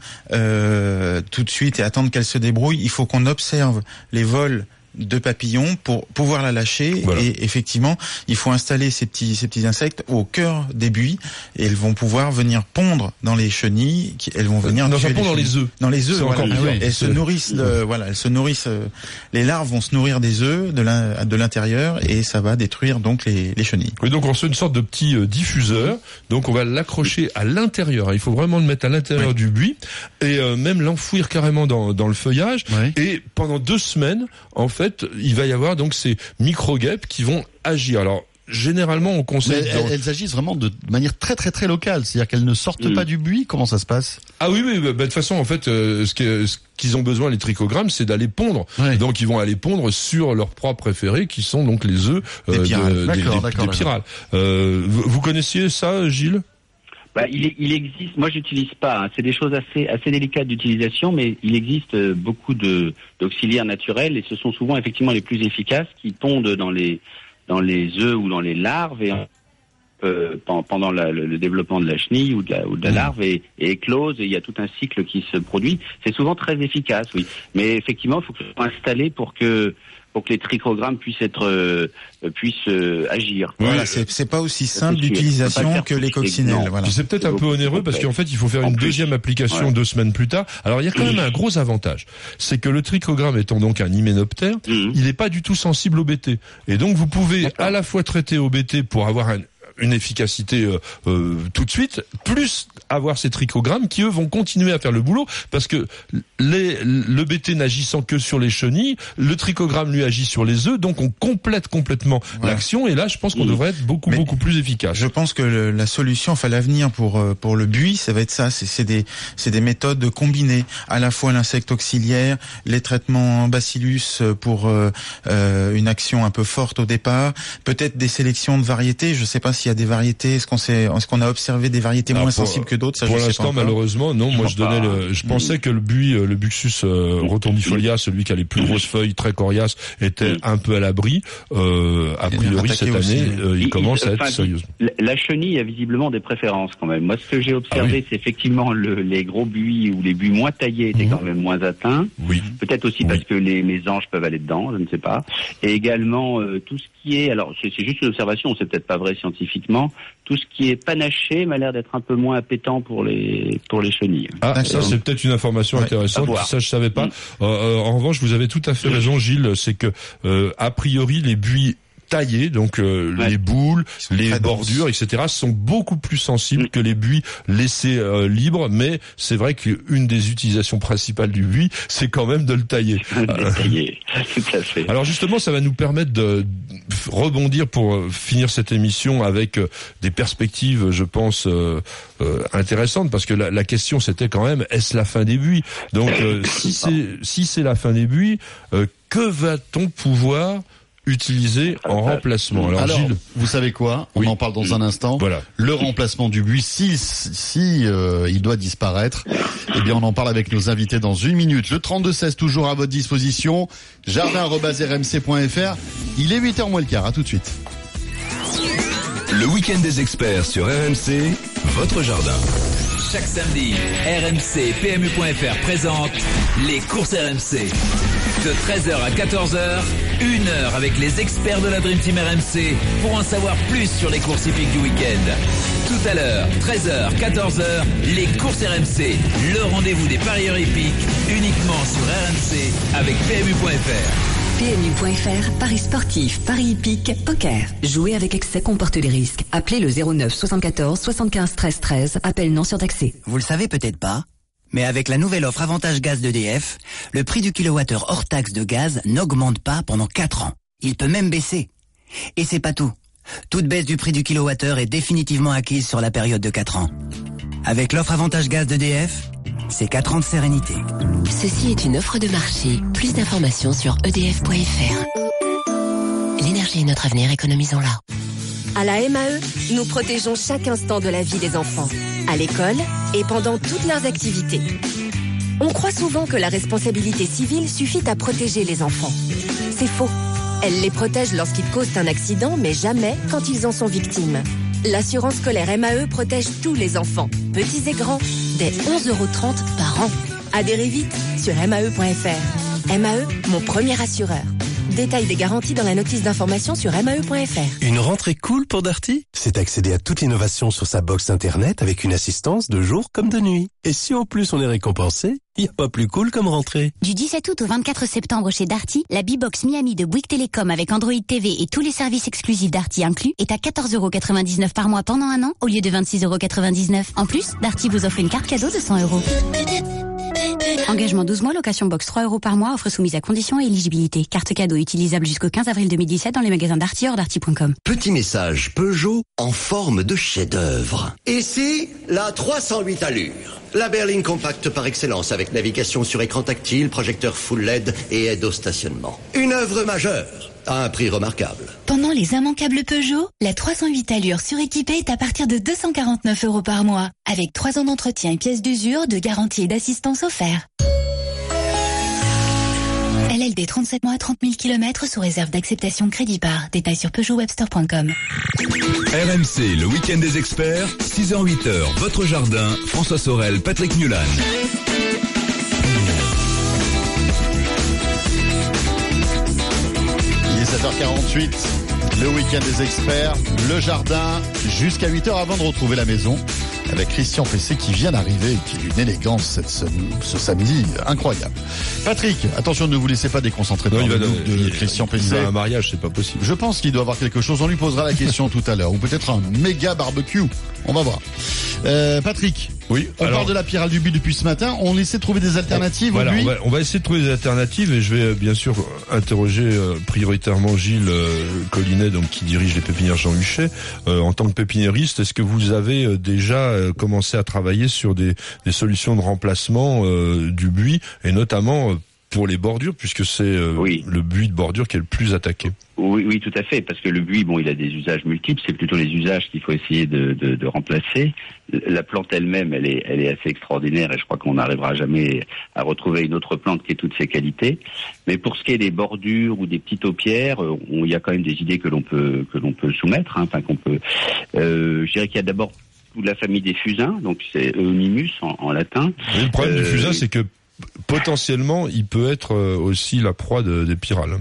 euh, tout de suite et attendre qu'elle se débrouille. Il faut qu'on observe les vols de papillons pour pouvoir la lâcher. Voilà. Et effectivement, il faut installer ces petits ces petits insectes au cœur des buis et elles vont pouvoir venir pondre dans les chenilles. Elles vont venir non, tuer les dans les œufs. Dans les œufs. Voilà. Ah ouais. Elles se nourrissent de, voilà, elles se nourrissent. Les larves vont se nourrir des œufs de l'in, de l'intérieur et ça va détruire donc les les chenilles. Oui, donc on fait une sorte de petit euh, diffuseur. Donc on va l'accrocher à l'intérieur. Il faut vraiment le mettre à l'intérieur oui. du buis et euh, même l'enfouir carrément dans dans le feuillage. Oui. Et pendant deux semaines, en fait, il va y avoir donc ces micro-guêpes qui vont agir. Alors, généralement, on conseille... Elles, dans... elles agissent vraiment de manière très très très locale, c'est-à-dire qu'elles ne sortent mmh. pas du buis. Comment ça se passe? Ah oui, oui, bah, bah, de toute façon, en fait, euh, ce, que, ce qu'ils ont besoin, les trichogrammes, c'est d'aller pondre. Ouais. Donc, ils vont aller pondre sur leurs proies préférées, qui sont donc les œufs euh, des, de, d'accord, des, des, des pyrales. Euh, vous, vous connaissiez ça, Gilles? Bah, il, il existe. Moi, j'utilise pas. Hein. C'est des choses assez assez délicates d'utilisation, mais il existe beaucoup de d'auxiliaires naturels et ce sont souvent effectivement les plus efficaces qui pondent dans les dans les œufs ou dans les larves et euh, pendant la, le, le développement de la chenille ou de la, ou de la larve et, et éclose et il y a tout un cycle qui se produit. C'est souvent très efficace, oui. Mais effectivement, il faut que ce soit installé pour que pour que les trichogrammes puissent être euh, puissent euh, agir. Voilà, c'est c'est pas aussi simple d'utilisation que les coccinelles. Voilà. C'est peut-être un peu onéreux parce qu'en fait, il faut faire une deuxième application ouais. deux semaines plus tard. Alors, il y a quand même un gros avantage, c'est que le trichogramme étant donc un hyménoptère, mmh. il n'est pas du tout sensible au B T. Et donc, vous pouvez à la fois traiter au B T pour avoir un une efficacité euh, euh, tout de suite, plus avoir ces trichogrammes qui eux vont continuer à faire le boulot parce que les, le B T n'agissant que sur les chenilles, le trichogramme lui agit sur les œufs, donc on complète complètement ouais. l'action et là je pense qu'on mmh. devrait être beaucoup Mais beaucoup plus efficace. Je pense que le, la solution, enfin l'avenir pour pour le buis, ça va être ça, c'est, c'est des c'est des méthodes combinées, à la fois l'insecte auxiliaire, les traitements bacillus pour euh, euh, une action un peu forte au départ, peut-être des sélections de variétés, je sais pas si il y a des variétés, est-ce qu'on sait, est-ce qu'on a observé des variétés Alors moins pour, sensibles que d'autres? Ça, Pour je l'instant, sais pas malheureusement, non. Je moi, je donnais pas. le, je pensais que le buis, le Buxus euh, rotundifolia, celui qui a les plus grosses feuilles, très coriaces, était un peu à l'abri. Euh, a priori, cette année, aussi, euh, il, il commence il, à être sérieux. La chenille a visiblement des préférences quand même. Moi, ce que j'ai observé, ah oui. c'est effectivement le, les gros buis ou les buis moins taillés étaient mmh. quand même moins atteints. Oui. Peut-être aussi oui. parce que les mésanges peuvent aller dedans, je ne sais pas. Et également euh, tout ce qui est, alors c'est, c'est juste une observation, c'est peut-être pas vrai scientifiquement. Tout ce qui est panaché m'a l'air d'être un peu moins appétant pour les pour les chenilles. Ah, ça c'est peut-être une information ouais, intéressante. Ça je savais pas. Mmh. Euh, en revanche, vous avez tout à fait raison, Gilles. C'est que euh, a priori les buis taillés, donc euh, ouais. les boules, les bordures, denses. et cetera, sont beaucoup plus sensibles mmh. que les buis laissés euh, libres. Mais c'est vrai qu'une des utilisations principales du buis, c'est quand même de le tailler. de le tailler, tout à fait. Alors justement, ça va nous permettre de rebondir pour finir cette émission avec des perspectives, je pense, euh, euh, intéressantes, parce que la, la question c'était quand même, est-ce la fin des buis? Donc euh, si c'est si c'est la fin des buis, euh, que va-t-on pouvoir utilisé en remplacement? Alors, Alors Gilles, vous savez quoi? On oui. en parle dans un instant. Voilà. Le remplacement du buis, si, si euh, il doit disparaître, eh bien on en parle avec nos invités dans une minute. Le trente-deux seize toujours à votre disposition. jardin arobase r m c point f r. Il est huit heures moins le quart. À tout de suite. Le week-end des experts sur R M C, votre jardin. Chaque samedi, R M C et P M U point F R présente les courses R M C. De treize heures à quatorze heures, une heure avec les experts de la Dream Team R M C pour en savoir plus sur les courses hippiques du week-end. Tout à l'heure, treize heures, quatorze heures, les courses R M C. Le rendez-vous des parieurs hippiques, uniquement sur R M C avec P M U point F R. P M U point F R, paris sportifs, paris hippiques, poker. Jouer avec excès comporte des risques. Appelez le zéro neuf soixante-quatorze soixante-quinze treize treize. Appel non surtaxé. Vous le savez peut-être pas, mais avec la nouvelle offre Avantage Gaz d'E D F, le prix du kilowattheure hors taxe de gaz n'augmente pas pendant quatre ans. Il peut même baisser. Et c'est pas tout. Toute baisse du prix du kilowattheure est définitivement acquise sur la période de quatre ans. Avec l'offre Avantage Gaz d'E D F, c'est quatre ans de sérénité. Ceci est une offre de marché. Plus d'informations sur E D F point F R. L'énergie est notre avenir, économisons-la. À la M A E, nous protégeons chaque instant de la vie des enfants. À l'école et pendant toutes leurs activités. On croit souvent que la responsabilité civile suffit à protéger les enfants. C'est faux. Elle les protège lorsqu'ils causent un accident, mais jamais quand ils en sont victimes. L'assurance scolaire M A E protège tous les enfants, petits et grands, dès onze euros trente par an. Adhérez vite sur M A E point F R. M A E, mon premier assureur. Détail des garanties dans la notice d'information sur M A E point F R. Une rentrée cool pour Darty ? C'est accéder à toute l'innovation sur sa box internet avec une assistance de jour comme de nuit. Et si en plus on est récompensé, il n'y a pas plus cool comme rentrée. Du dix-sept août au vingt-quatre septembre chez Darty, la B-Box Miami de Bouygues Télécom avec Android T V et tous les services exclusifs Darty inclus est à quatorze euros quatre-vingt-dix-neuf par mois pendant un an au lieu de vingt-six euros quatre-vingt-dix-neuf. En plus, Darty vous offre une carte cadeau de cent euros. Engagement douze mois, location box trois euros par mois, offre soumise à conditions et éligibilité. Carte cadeau utilisable jusqu'au quinze avril deux mille dix-sept dans les magasins Darty hors darty point com. Petit message Peugeot en forme de chef-d'œuvre. Ici, la trois cent huit allures. La berline compacte par excellence avec navigation sur écran tactile, projecteur full L E D et aide au stationnement. Une œuvre majeure à un prix remarquable. Pendant les immanquables Peugeot, la trois cent huit allures suréquipée est à partir de deux cent quarante-neuf euros par mois, avec trois ans d'entretien et pièces d'usure, de garantie et d'assistance offerts. L L D trente-sept mois, trente mille kilomètres sous réserve d'acceptation crédit par. Détails sur Peugeot Webstore point com. R M C, le week-end des experts, six heures huit heures, votre jardin, François Sorel, Patrick Mulan. Il est sept heures quarante-huit, le week-end des experts, le jardin, jusqu'à huit heures avant de retrouver la maison. Avec Christian Pessé qui vient d'arriver et qui est d'une élégance cette, ce, ce samedi incroyable. Patrick, attention, ne vous laissez pas déconcentrer par le look de Christian Pessé. Il a un mariage, c'est pas possible. Je pense qu'il doit avoir quelque chose. On lui posera la question tout à l'heure. Ou peut-être un méga barbecue. On va voir. Euh, Patrick. Oui. On alors, parle de la Pyrale du But depuis ce matin. On essaie de trouver des alternatives. Voilà, lui. on, va, on va essayer de trouver des alternatives et je vais euh, bien sûr interroger euh, prioritairement Gilles euh, Collinet, donc qui dirige les pépinières Jean Huchet. Euh, en tant que pépiniériste, est-ce que vous avez euh, déjà euh, commencé à travailler sur des, des solutions de remplacement euh, du buis et notamment euh, pour les bordures, puisque c'est euh, oui. le buis de bordure qui est le plus attaqué? Oui, oui, tout à fait, parce que le buis, bon, il a des usages multiples. C'est plutôt les usages qu'il faut essayer de, de, de remplacer. La plante elle-même, elle est, elle est assez extraordinaire, et je crois qu'on n'arrivera jamais à retrouver une autre plante qui ait toutes ses qualités. Mais pour ce qui est des bordures ou des petites taupières, il y a quand même des idées que l'on peut que l'on peut soumettre. Hein, enfin, qu'on peut. Euh, je dirais qu'il y a d'abord toute la famille des fusains, donc c'est Euonymus en, en latin. Et le problème euh, du fusain, c'est que potentiellement, il peut être aussi la proie de, des pyrales.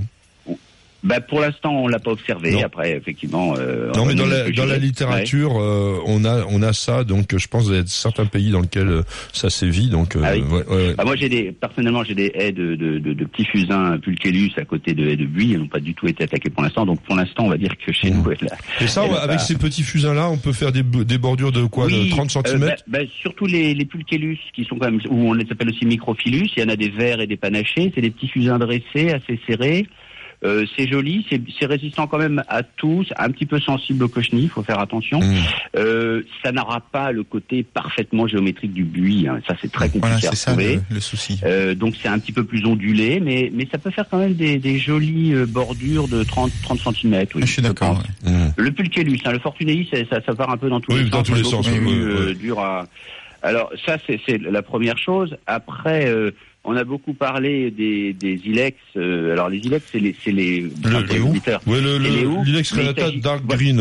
Bah pour l'instant on l'a pas observé. Non. Après effectivement. Euh, non mais dans la dans la littérature ouais. euh, on a on a ça, donc je pense qu'il y a certains pays dans lesquels euh, ça sévit, donc. Euh, ah oui. ouais, ouais. Bah moi j'ai des personnellement j'ai des haies de de, de, de petits fusains Pulchellus à côté de haies de buis, elles n'ont pas du tout été attaquées pour l'instant, donc pour l'instant on va dire que chez mmh. nous elle a, et ça ouais, avec pas... ces petits fusains là on peut faire des des bordures de quoi, oui, de trente centimètres. Euh, bah, bah, surtout les les Pulchellus qui sont quand même, où on les appelle aussi microphyllus, il y en a des verts et des panachés, c'est des petits fusains dressés assez serrés. Euh, c'est joli, c'est, c'est résistant quand même à tout, un petit peu sensible au cochenille, il faut faire attention. Mmh. Euh, ça n'aura pas le côté parfaitement géométrique du buis, hein. Ça c'est très compliqué voilà, à retrouver. C'est ça le, le souci. Euh, donc c'est un petit peu plus ondulé, mais mais ça peut faire quand même des, des jolies bordures de trente centimètres. Oui, je suis d'accord. Ouais. Mmh. Le Pulchellus, hein, le Fortunei, ça, ça part un peu dans tous oui, les dans sens. Tous les sens oui, oui, euh, oui. dur à... Alors ça c'est, c'est la première chose. Après. Euh, On a beaucoup parlé des, des ilex. Euh, alors les ilex, c'est les, c'est les, le, les auditeurs. Ouais, le, le, l'ilex renata dark green.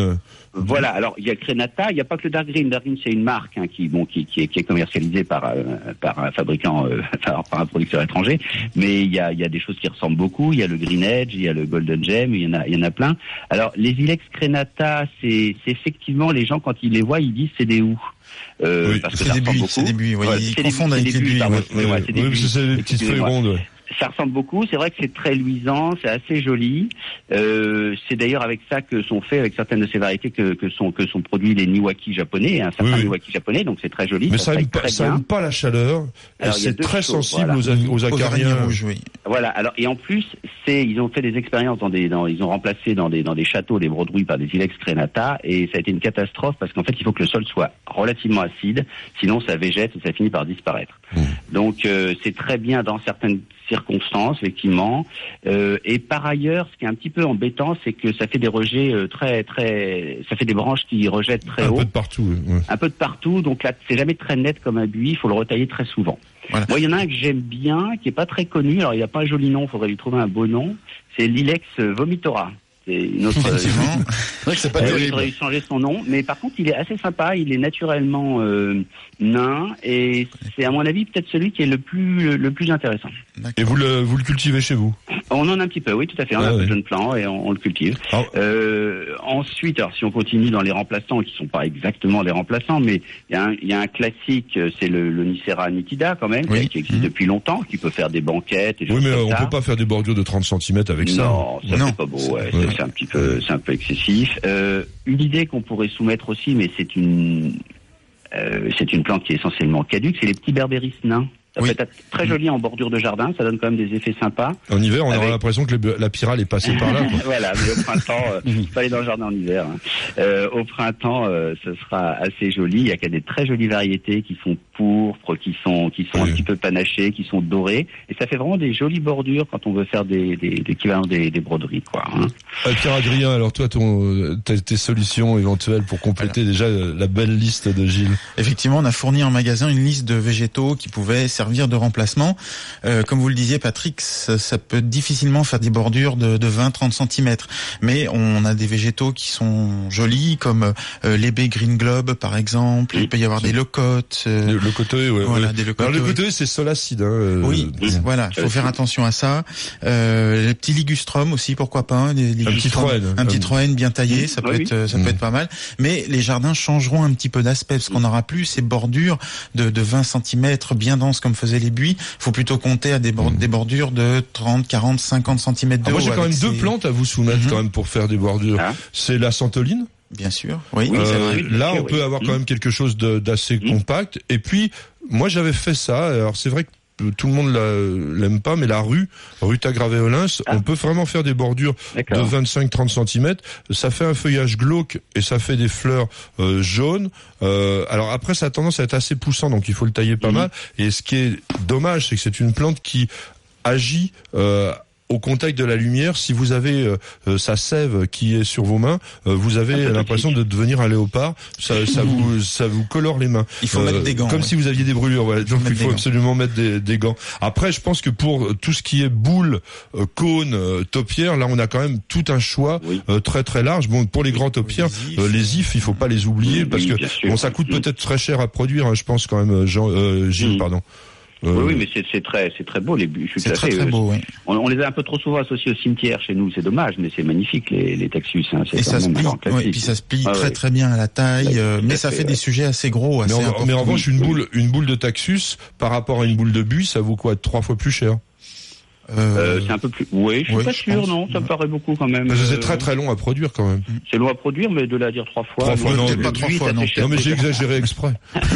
Voilà. Alors il y a Crenata, il n'y a pas que le Dark Green. Dark Green c'est une marque hein, qui bon qui, qui, est, qui est commercialisée par euh, par un fabricant, euh, par, par un producteur étranger. Mais il y a il y a des choses qui ressemblent beaucoup. Il y a le Green Edge, il y a le Golden Gem, il y en a il y en a plein. Alors les Ilex Crenata, c'est c'est effectivement les gens quand ils les voient, ils disent c'est des houes. Euh, oui, parce que c'est ça des ressemble buis, beaucoup. c'est des buis. Ouais, ouais, ils c'est confondent des, avec c'est les des buis. pardon, Ouais, ouais, ouais, c'est des Oui, buis. c'est des petites feuilles rondes. Ouais. Ça ressemble beaucoup. C'est vrai que c'est très luisant, c'est assez joli. Euh, c'est d'ailleurs avec ça que sont faits, avec certaines de ces variétés, que, que sont que sont produits les Niwaki japonais, un certain Oui, oui. Niwaki japonais. Donc c'est très joli. Mais ça ça aime taille pas, très ça bien. aime pas la chaleur. Alors, il y a c'est deux très choses, sensible voilà. aux, aux acariens. rouges, oui. Voilà. Alors et en plus, c'est ils ont fait des expériences dans des, dans, ils ont remplacé dans des dans des châteaux des broderies par des Ilex Crenata et ça a été une catastrophe parce qu'en fait il faut que le sol soit relativement acide, sinon ça végète et ça finit par disparaître. Mmh. Donc euh, c'est très bien dans certaines circonstances, effectivement. Euh, et par ailleurs, ce qui est un petit peu embêtant, c'est que ça fait des rejets euh, très, très, ça fait des branches qui rejettent très un haut. Un peu de partout. Ouais. Un peu de partout. Donc là, c'est jamais très net comme un buis. Il faut le retailler très souvent. Voilà. Moi, il y en a un que j'aime bien, qui est pas très connu. Alors, il n'y a pas un joli nom. Il faudrait lui trouver un beau nom. C'est l'Ilex Vomitora. C'est une autre. Effectivement. C'est vrai que c'est pas euh, terrible. il faudrait lui changer son nom, mais par contre, il est assez sympa. Il est naturellement euh, nain et c'est à mon avis peut-être celui qui est le plus le plus intéressant. Et vous le vous le cultivez chez vous? On en a un petit peu, oui, tout à fait. On ah, a un oui. peu de jeunes plants et on, on le cultive. Ah. Euh, ensuite, alors si on continue dans les remplaçants, qui sont pas exactement des remplaçants, mais il y a un il y a un classique, c'est le, le Nicera nitida quand même, oui. qui, qui existe mmh. depuis longtemps, qui peut faire des banquettes. Et oui, mais comme on ça. peut pas faire des bordures de trente centimètres avec non, ça. Ça non, ça c'est pas beau. Ouais, ouais. C'est, c'est un petit peu, c'est un peu excessif. Euh, une idée qu'on pourrait soumettre aussi, mais c'est une, euh, c'est une plante qui est essentiellement caduque, c'est les petits berbéris nains. Ça oui. peut être très joli en bordure de jardin, ça donne quand même des effets sympas. En hiver, on avec... aura l'impression que les, la pyrale est passée par là. Quoi. Voilà, mais au printemps, euh, il faut aller dans le jardin en hiver. Hein. Euh, au printemps, euh, ce sera assez joli. Il y a qu'il y a des très jolies variétés qui sont pourpres, qui sont qui sont oui. un petit peu panachées, qui sont dorées, et ça fait vraiment des jolies bordures quand on veut faire des des, des équivalents des, des broderies, quoi. Hein. Euh, Pierre Adrien, alors toi, ton tes, tes solutions éventuelles pour compléter alors, déjà la belle liste de Gilles. Effectivement, on a fourni en magasin une liste de végétaux qui pouvaient servir de remplacement. Euh, comme vous le disiez, Patrick, ça, ça peut difficilement faire des bordures de, de vingt à trente centimètres. Mais on a des végétaux qui sont jolis, comme euh, l'ébé Green Globe, par exemple. Il peut y avoir des locotes. Euh, le locoteux, ouais. Voilà, ouais. des locoteux. Alors, le locoteux, c'est solacide. Hein, euh, oui, euh, voilà. Il faut faire attention à ça. Euh, les petits ligustrum aussi, pourquoi pas. Hein, des un petit troène. Un petit troène bien taillé, ça peut oui. être, ça mmh. peut être pas mal. Mais les jardins changeront un petit peu d'aspect, parce qu'on n'aura plus ces bordures de, de vingt centimètres bien denses comme faisaient les buis. Il faut plutôt compter à des, bord- mmh. des bordures de trente, quarante, cinquante centimètres de ah, haut. Moi, j'ai quand même ces... deux plantes à vous soumettre mmh. quand même pour faire des bordures. Ah. C'est la santoline. Bien sûr. Oui. Euh, oui vrai, là, on oui. peut avoir quand même quelque chose de, d'assez mmh. compact. Et puis, moi, j'avais fait ça. Alors, c'est vrai que tout le monde la, l'aime pas, mais la rue, Ruta graveolens, ah. on peut vraiment faire des bordures D'accord. de vingt-cinq à trente centimètres. Ça fait un feuillage glauque et ça fait des fleurs euh, jaunes. Euh, alors après, ça a tendance à être assez poussant, donc il faut le tailler pas mmh. mal. Et ce qui est dommage, c'est que c'est une plante qui agit euh, au contact de la lumière. Si vous avez euh, sa sève qui est sur vos mains, euh, vous avez l'impression de devenir un léopard. Ça, ça vous, ça vous colore les mains. Il faut euh, mettre des gants. Comme ouais. si vous aviez des brûlures. Voilà. Donc il faut absolument mettre des, des gants. Après, je pense que pour tout ce qui est boules, euh, cônes, euh, taupières, là, on a quand même tout un choix oui. euh, très très large. Bon, pour les grands taupières, les ifs, euh, les ifs il faut pas les oublier oui, parce que bon, ça coûte peut-être très cher à produire. Hein, je pense quand même, Jean, euh, Gilles, mmh. pardon. Euh... Oui, oui, mais c'est, c'est très, c'est très beau les buis. C'est très, très beau, oui. On, on les a un peu trop souvent associés au cimetière chez nous, c'est dommage, mais c'est magnifique les, les Taxus. Hein, c'est et ça se plie, oui, et puis ça se plie ah, très oui. très bien à la taille, ouais, euh, mais ça fait, fait ouais. des sujets assez gros, assez mais en, mais en revanche, une boule, une boule de Taxus par rapport à une boule de buis, ça vaut quoi, trois fois plus cher? Euh, euh, c'est un peu plus. Oui, je suis oui, pas je sûr, pense. Non, ça me paraît beaucoup quand même. Mais c'est très très long à produire quand même. C'est long à produire, mais de la dire trois fois. Trois fois, non, peut-être pas trois fois, non. Non, mais j'ai exagéré exprès.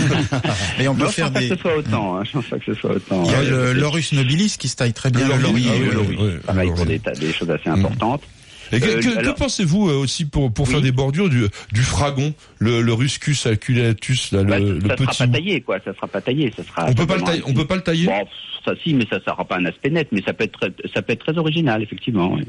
Mais on peut non, faire je pense des. Pas que ce soit autant. Hein. Je pense pas que ce soit autant. Il y a le Laurus nobilis qui se taille très bien. Le laurier, ah, oui, oui, oui. Pareil pour des, des choses assez importantes. Et que, euh, que, alors, que pensez-vous euh, aussi pour pour oui. faire des bordures du du fragon, le, le Ruscus aculeatus, là, bah, le, ça le petit. Ça sera pas taillé, quoi. Ça sera pas taillé. Ça sera. On peut pas le tailler. On peut pas le tailler. Bon, ça si, mais ça, ça aura pas un aspect net, mais ça peut être très, ça peut être très original, effectivement. Oui.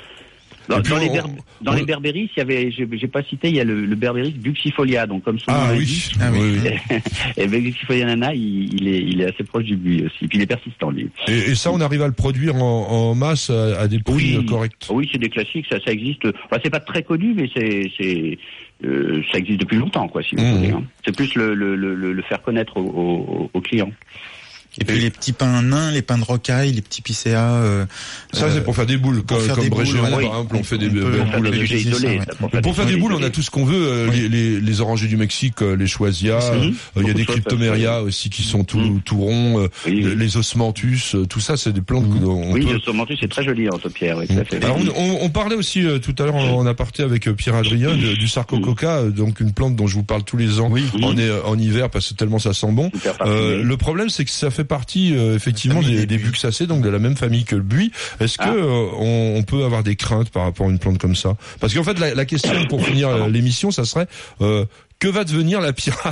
Dans, dans, on, les, ber, dans on, les berbéris, il y avait, j'ai, j'ai pas cité, il y a le, le berbéris buxifolia, donc comme son nom ah, l'a oui. dit. Ah oui. oui. Et le buxifolia nana, il, il est, il est assez proche du buis aussi. Puis il est persistant, lui. Et, et ça, on arrive à le produire en, en masse à, à des prix oui. corrects. Oui, c'est des classiques, ça, ça existe. Enfin, c'est pas très connu, mais c'est, c'est, euh, ça existe depuis longtemps, quoi, si vous Mmh. voulez. Hein. C'est plus le, le, le, le faire connaître aux, aux, aux clients. Et puis les petits pains nains, les pains de rocaille, les petits picéas. Euh, Ça, euh, c'est pour faire des boules, pour comme, faire comme des Bréchéron, boules, par oui. exemple, on fait des On peut belles faire boules des avec objets des isolés, ça, ça, ouais. Mais pour faire des boules, on a tout ce qu'on veut, euh, les, les, les orangers du Mexique, euh, les choisia, Mhm. euh, il y a Beaucoup des de choses, cryptoméria aussi qui sont tout, Mhm. tout ronds, euh, Oui, oui. les osmanthus, euh, tout ça, c'est des plantes que on Oui, peut... le somantus, c'est très joli en Pierre, oui, tout à fait. Alors, on, on, on parlait aussi euh, tout à l'heure en, en aparté avec euh, Pierre Adrien de- du sarcococa, euh, donc une plante dont je vous parle tous les ans en, euh, en hiver parce que tellement ça sent bon. Euh, le problème, c'est que ça fait partie euh, effectivement des, des buxacées, donc de la même famille que le buis. Est-ce que Ah. euh, on, on peut avoir des craintes par rapport à une plante comme ça? Parce qu'en fait, la, la question pour finir euh, l'émission, ça serait euh, que va devenir la pyrale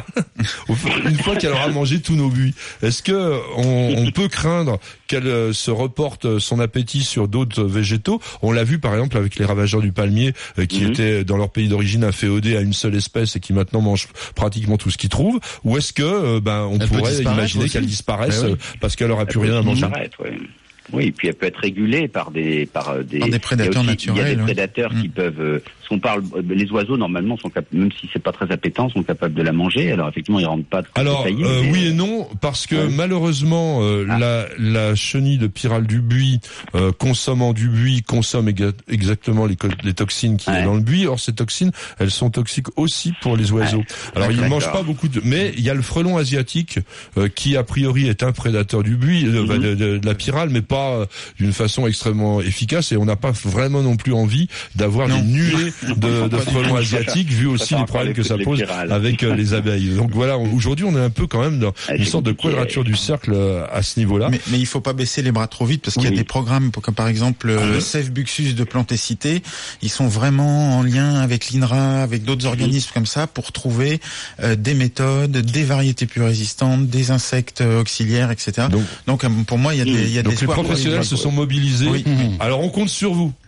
une fois qu'elle aura mangé tous nos buis? Est-ce que on, on peut craindre qu'elle euh, se reporte son appétit sur d'autres végétaux? On l'a vu par exemple avec les ravageurs du palmier euh, qui Mhm. étaient dans leur pays d'origine inféodés à une seule espèce et qui maintenant mangent pratiquement tout ce qu'ils trouvent. Ou est-ce que euh, ben on Elle peut pourrait disparaître imaginer aussi. qu'elle disparaisse Ben oui. euh, parce qu'elle aura plus Elle rien à peut manger? disparaître, oui. Oui, puis elle peut être régulée par des par euh, des, Par des prédateurs il y a aussi- Il y a naturels, des oui. prédateurs qui peuvent. Euh, si on parle, euh, les oiseaux normalement sont capables, même si c'est pas très appétant, sont capables de la manger. Alors effectivement, ils rentrent pas de Alors détaillés, euh, mais- oui et non parce que Ouais. malheureusement euh, Ah. la la chenille de pyrale du buis euh, consommant du buis consomme éga- exactement les, co- les toxines qui Ouais. est dans le buis. Or ces toxines elles sont toxiques aussi pour les oiseaux. Ouais. Alors ils D'accord. mangent pas beaucoup de mais il y a le frelon asiatique euh, qui a priori est un prédateur du buis euh, Mhm. de, de- de la pyrale mais pas euh, d'une façon extrêmement efficace et on n'a pas vraiment non plus envie d'avoir des nuées de, de frelons asiatiques vu aussi les problèmes que ça pose avec euh, les abeilles. Donc voilà, on- aujourd'hui on est un peu quand même dans une sorte de quadrature du cercle euh, à ce niveau-là. Mais, mais il faut pas baisser les bras trop vite parce qu'il y a Oui. des programmes comme par exemple euh, le Save Buxus de Plantécité. Ils sont vraiment en lien avec l'I N R A, avec d'autres organismes comme ça pour trouver euh, des méthodes, des variétés plus résistantes, des insectes euh, auxiliaires, et cetera. Donc, Donc euh, pour moi il y a des, il y a Donc des les professionnels se sont mobilisés. Oui. Alors on compte sur vous.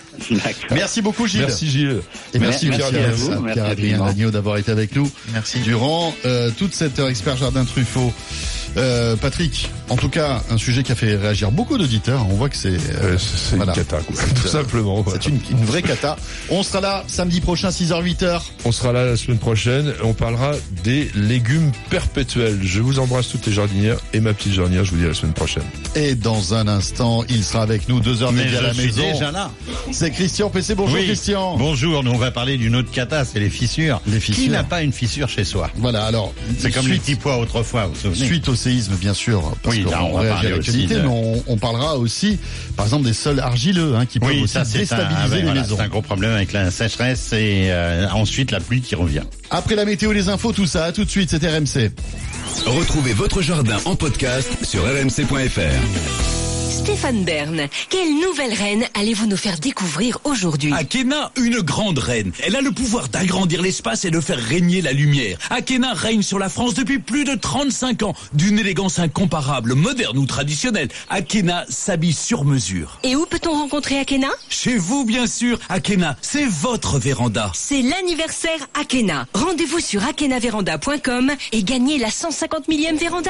Merci beaucoup Gilles. Merci Gilles. Et merci, Merci Pierre, à vous. Pierre Merci Adrien infiniment. Lagneau d'avoir été avec nous Merci. durant euh, toute cette heure expert jardin Truffaut. Euh, Patrick, en tout cas, un sujet qui a fait réagir beaucoup d'auditeurs. On voit que c'est euh, c'est une cata, quoi. Tout simplement. C'est une, une vraie cata. On sera là samedi prochain, six heures huit heures. On sera là la semaine prochaine. On parlera des légumes perpétuels. Je vous embrasse toutes les jardinières et ma petite jardinière. Je vous dis à la semaine prochaine. Et dans un instant, il sera avec nous deux heures Mais midi à je la suis maison. déjà là. C'est Christian P C. Bonjour Oui. Christian. Bonjour, nous on va parler d'une autre cata, c'est les fissures. Les fissures. Qui n'a pas une fissure chez soi? Voilà, alors. C'est comme les suite- petits pois autrefois, vous vous souvenez? Suite au séisme, bien sûr, parce Oui, qu'on là, on va réagit parler à l'actualité, aussi de- mais on, on parlera aussi, par exemple, des sols argileux, hein, qui peuvent Oui, aussi ça c'est un, déstabiliser ouais, les voilà, maisons. c'est un gros problème avec la sécheresse et euh, ensuite la pluie qui revient. Après la météo, les infos, tout ça, à tout de suite, c'est R M C. Retrouvez votre jardin en podcast sur r m c point f r. Stéphane Bern, quelle nouvelle reine allez-vous nous faire découvrir aujourd'hui? Akena, une grande reine. Elle a le pouvoir d'agrandir l'espace et de faire régner la lumière. Akena règne sur la France depuis plus de trente-cinq ans, d'une élégance incomparable, moderne ou traditionnelle. Akena s'habille sur mesure. Et où peut-on rencontrer Akena? Chez vous, bien sûr. Akena, c'est votre véranda. C'est l'anniversaire Akena. Rendez-vous sur akena véranda point com et gagnez la cent cinquante millième véranda.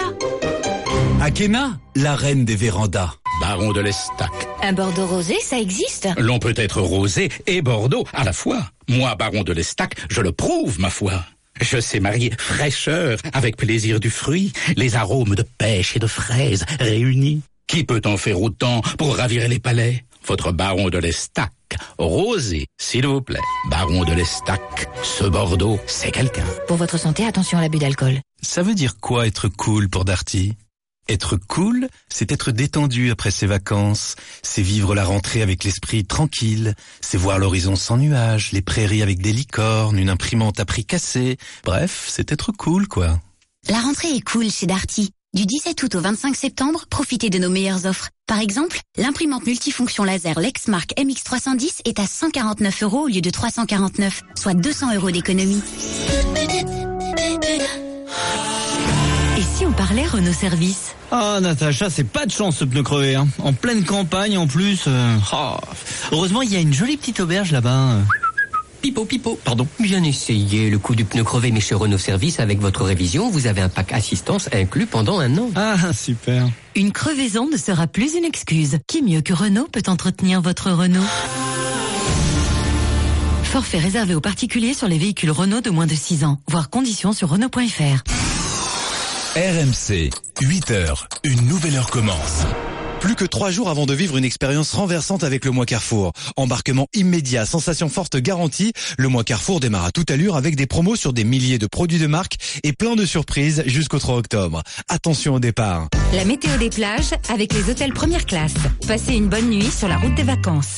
Akena, la reine des vérandas. Baron de l'Estac. Un Bordeaux rosé, ça existe? L'on peut être rosé et Bordeaux à la fois. Moi, baron de l'Estac, je le prouve, ma foi. Je sais marier fraîcheur avec plaisir du fruit, les arômes de pêche et de fraises réunis. Qui peut en faire autant pour ravir les palais? Votre baron de l'Estac. Rosé, s'il vous plaît. Baron de l'Estac. Ce Bordeaux, c'est quelqu'un. Pour votre santé, attention à l'abus d'alcool. Ça veut dire quoi être cool pour Darty? Être cool, c'est être détendu après ses vacances, c'est vivre la rentrée avec l'esprit tranquille, c'est voir l'horizon sans nuages, les prairies avec des licornes, une imprimante à prix cassé. Bref, c'est être cool, quoi. La rentrée est cool chez Darty. Du dix-sept août au vingt-cinq septembre, profitez de nos meilleures offres. Par exemple, l'imprimante multifonction laser Lexmark M X trois cent dix est à cent quarante-neuf euros au lieu de trois cent quarante-neuf, soit deux cents euros d'économie. Et si on parlait Renault Service? Ah, Natacha, c'est pas de chance ce pneu crevé, hein. En pleine campagne en plus. euh, oh. Heureusement, il y a une jolie petite auberge là-bas. Pipo, pipo. Pardon. Bien essayé le coup du pneu crevé, mais chez Renault Service, avec votre révision, vous avez un pack assistance inclus pendant un an. Ah, super. Une crevaison ne sera plus une excuse. Qui mieux que Renault peut entretenir votre Renault? Forfait réservé aux particuliers sur les véhicules Renault de moins de six ans. Voir conditions sur Renault point F R. R M C, huit heures, une nouvelle heure commence. Plus que trois jours avant de vivre une expérience renversante avec le mois Carrefour. Embarquement immédiat, sensation forte garantie. Le mois Carrefour démarre à toute allure avec des promos sur des milliers de produits de marque et plein de surprises jusqu'au trois octobre. Attention au départ. La météo des plages avec les hôtels première classe. Passez une bonne nuit sur la route des vacances.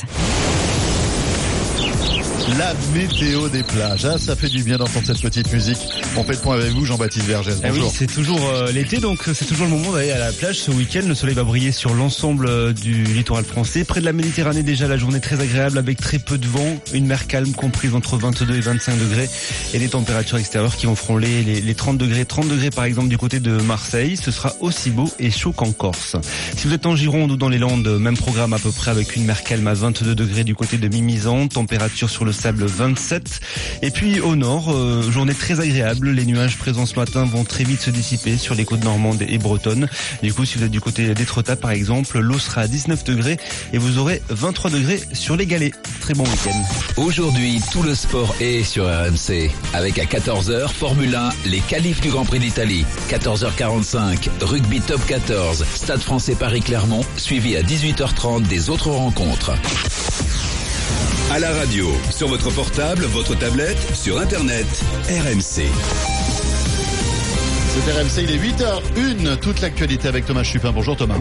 La météo des plages, ah, ça fait du bien d'entendre cette petite musique. On fait le point avec vous, Jean-Baptiste Vergès. Eh oui, Bonjour. c'est toujours euh, l'été, donc c'est toujours le moment d'aller à la plage. Ce week-end, le soleil va briller sur l'ensemble euh, du littoral français. Près de la Méditerranée, déjà la journée très agréable avec très peu de vent, une mer calme comprise entre vingt-deux et vingt-cinq degrés et des températures extérieures qui vont frôler les, les trente degrés. trente degrés par exemple du côté de Marseille, ce sera aussi beau et chaud qu'en Corse. Si vous êtes en Gironde ou dans les Landes, même programme à peu près avec une mer calme à vingt-deux degrés du côté de Mimizan, température sur le sable vingt-sept. Et puis au nord, euh, journée très agréable. Les nuages présents ce matin vont très vite se dissiper sur les côtes normandes et bretonnes. Du coup, si vous êtes du côté d'Étretat par exemple, l'eau sera à dix-neuf degrés et vous aurez vingt-trois degrés sur les galets. Très bon week-end. Aujourd'hui, tout le sport est sur R M C. Avec à quatorze heures, Formule un, les qualifs du Grand Prix d'Italie. quatorze heures quarante-cinq, rugby top quatorze, Stade français Paris-Clermont, suivi à dix-huit heures trente des autres rencontres. À la radio, sur votre portable, votre tablette, sur Internet, R M C. C'est R M C, il est huit heures une, toute l'actualité avec Thomas Chupin. Bonjour Thomas.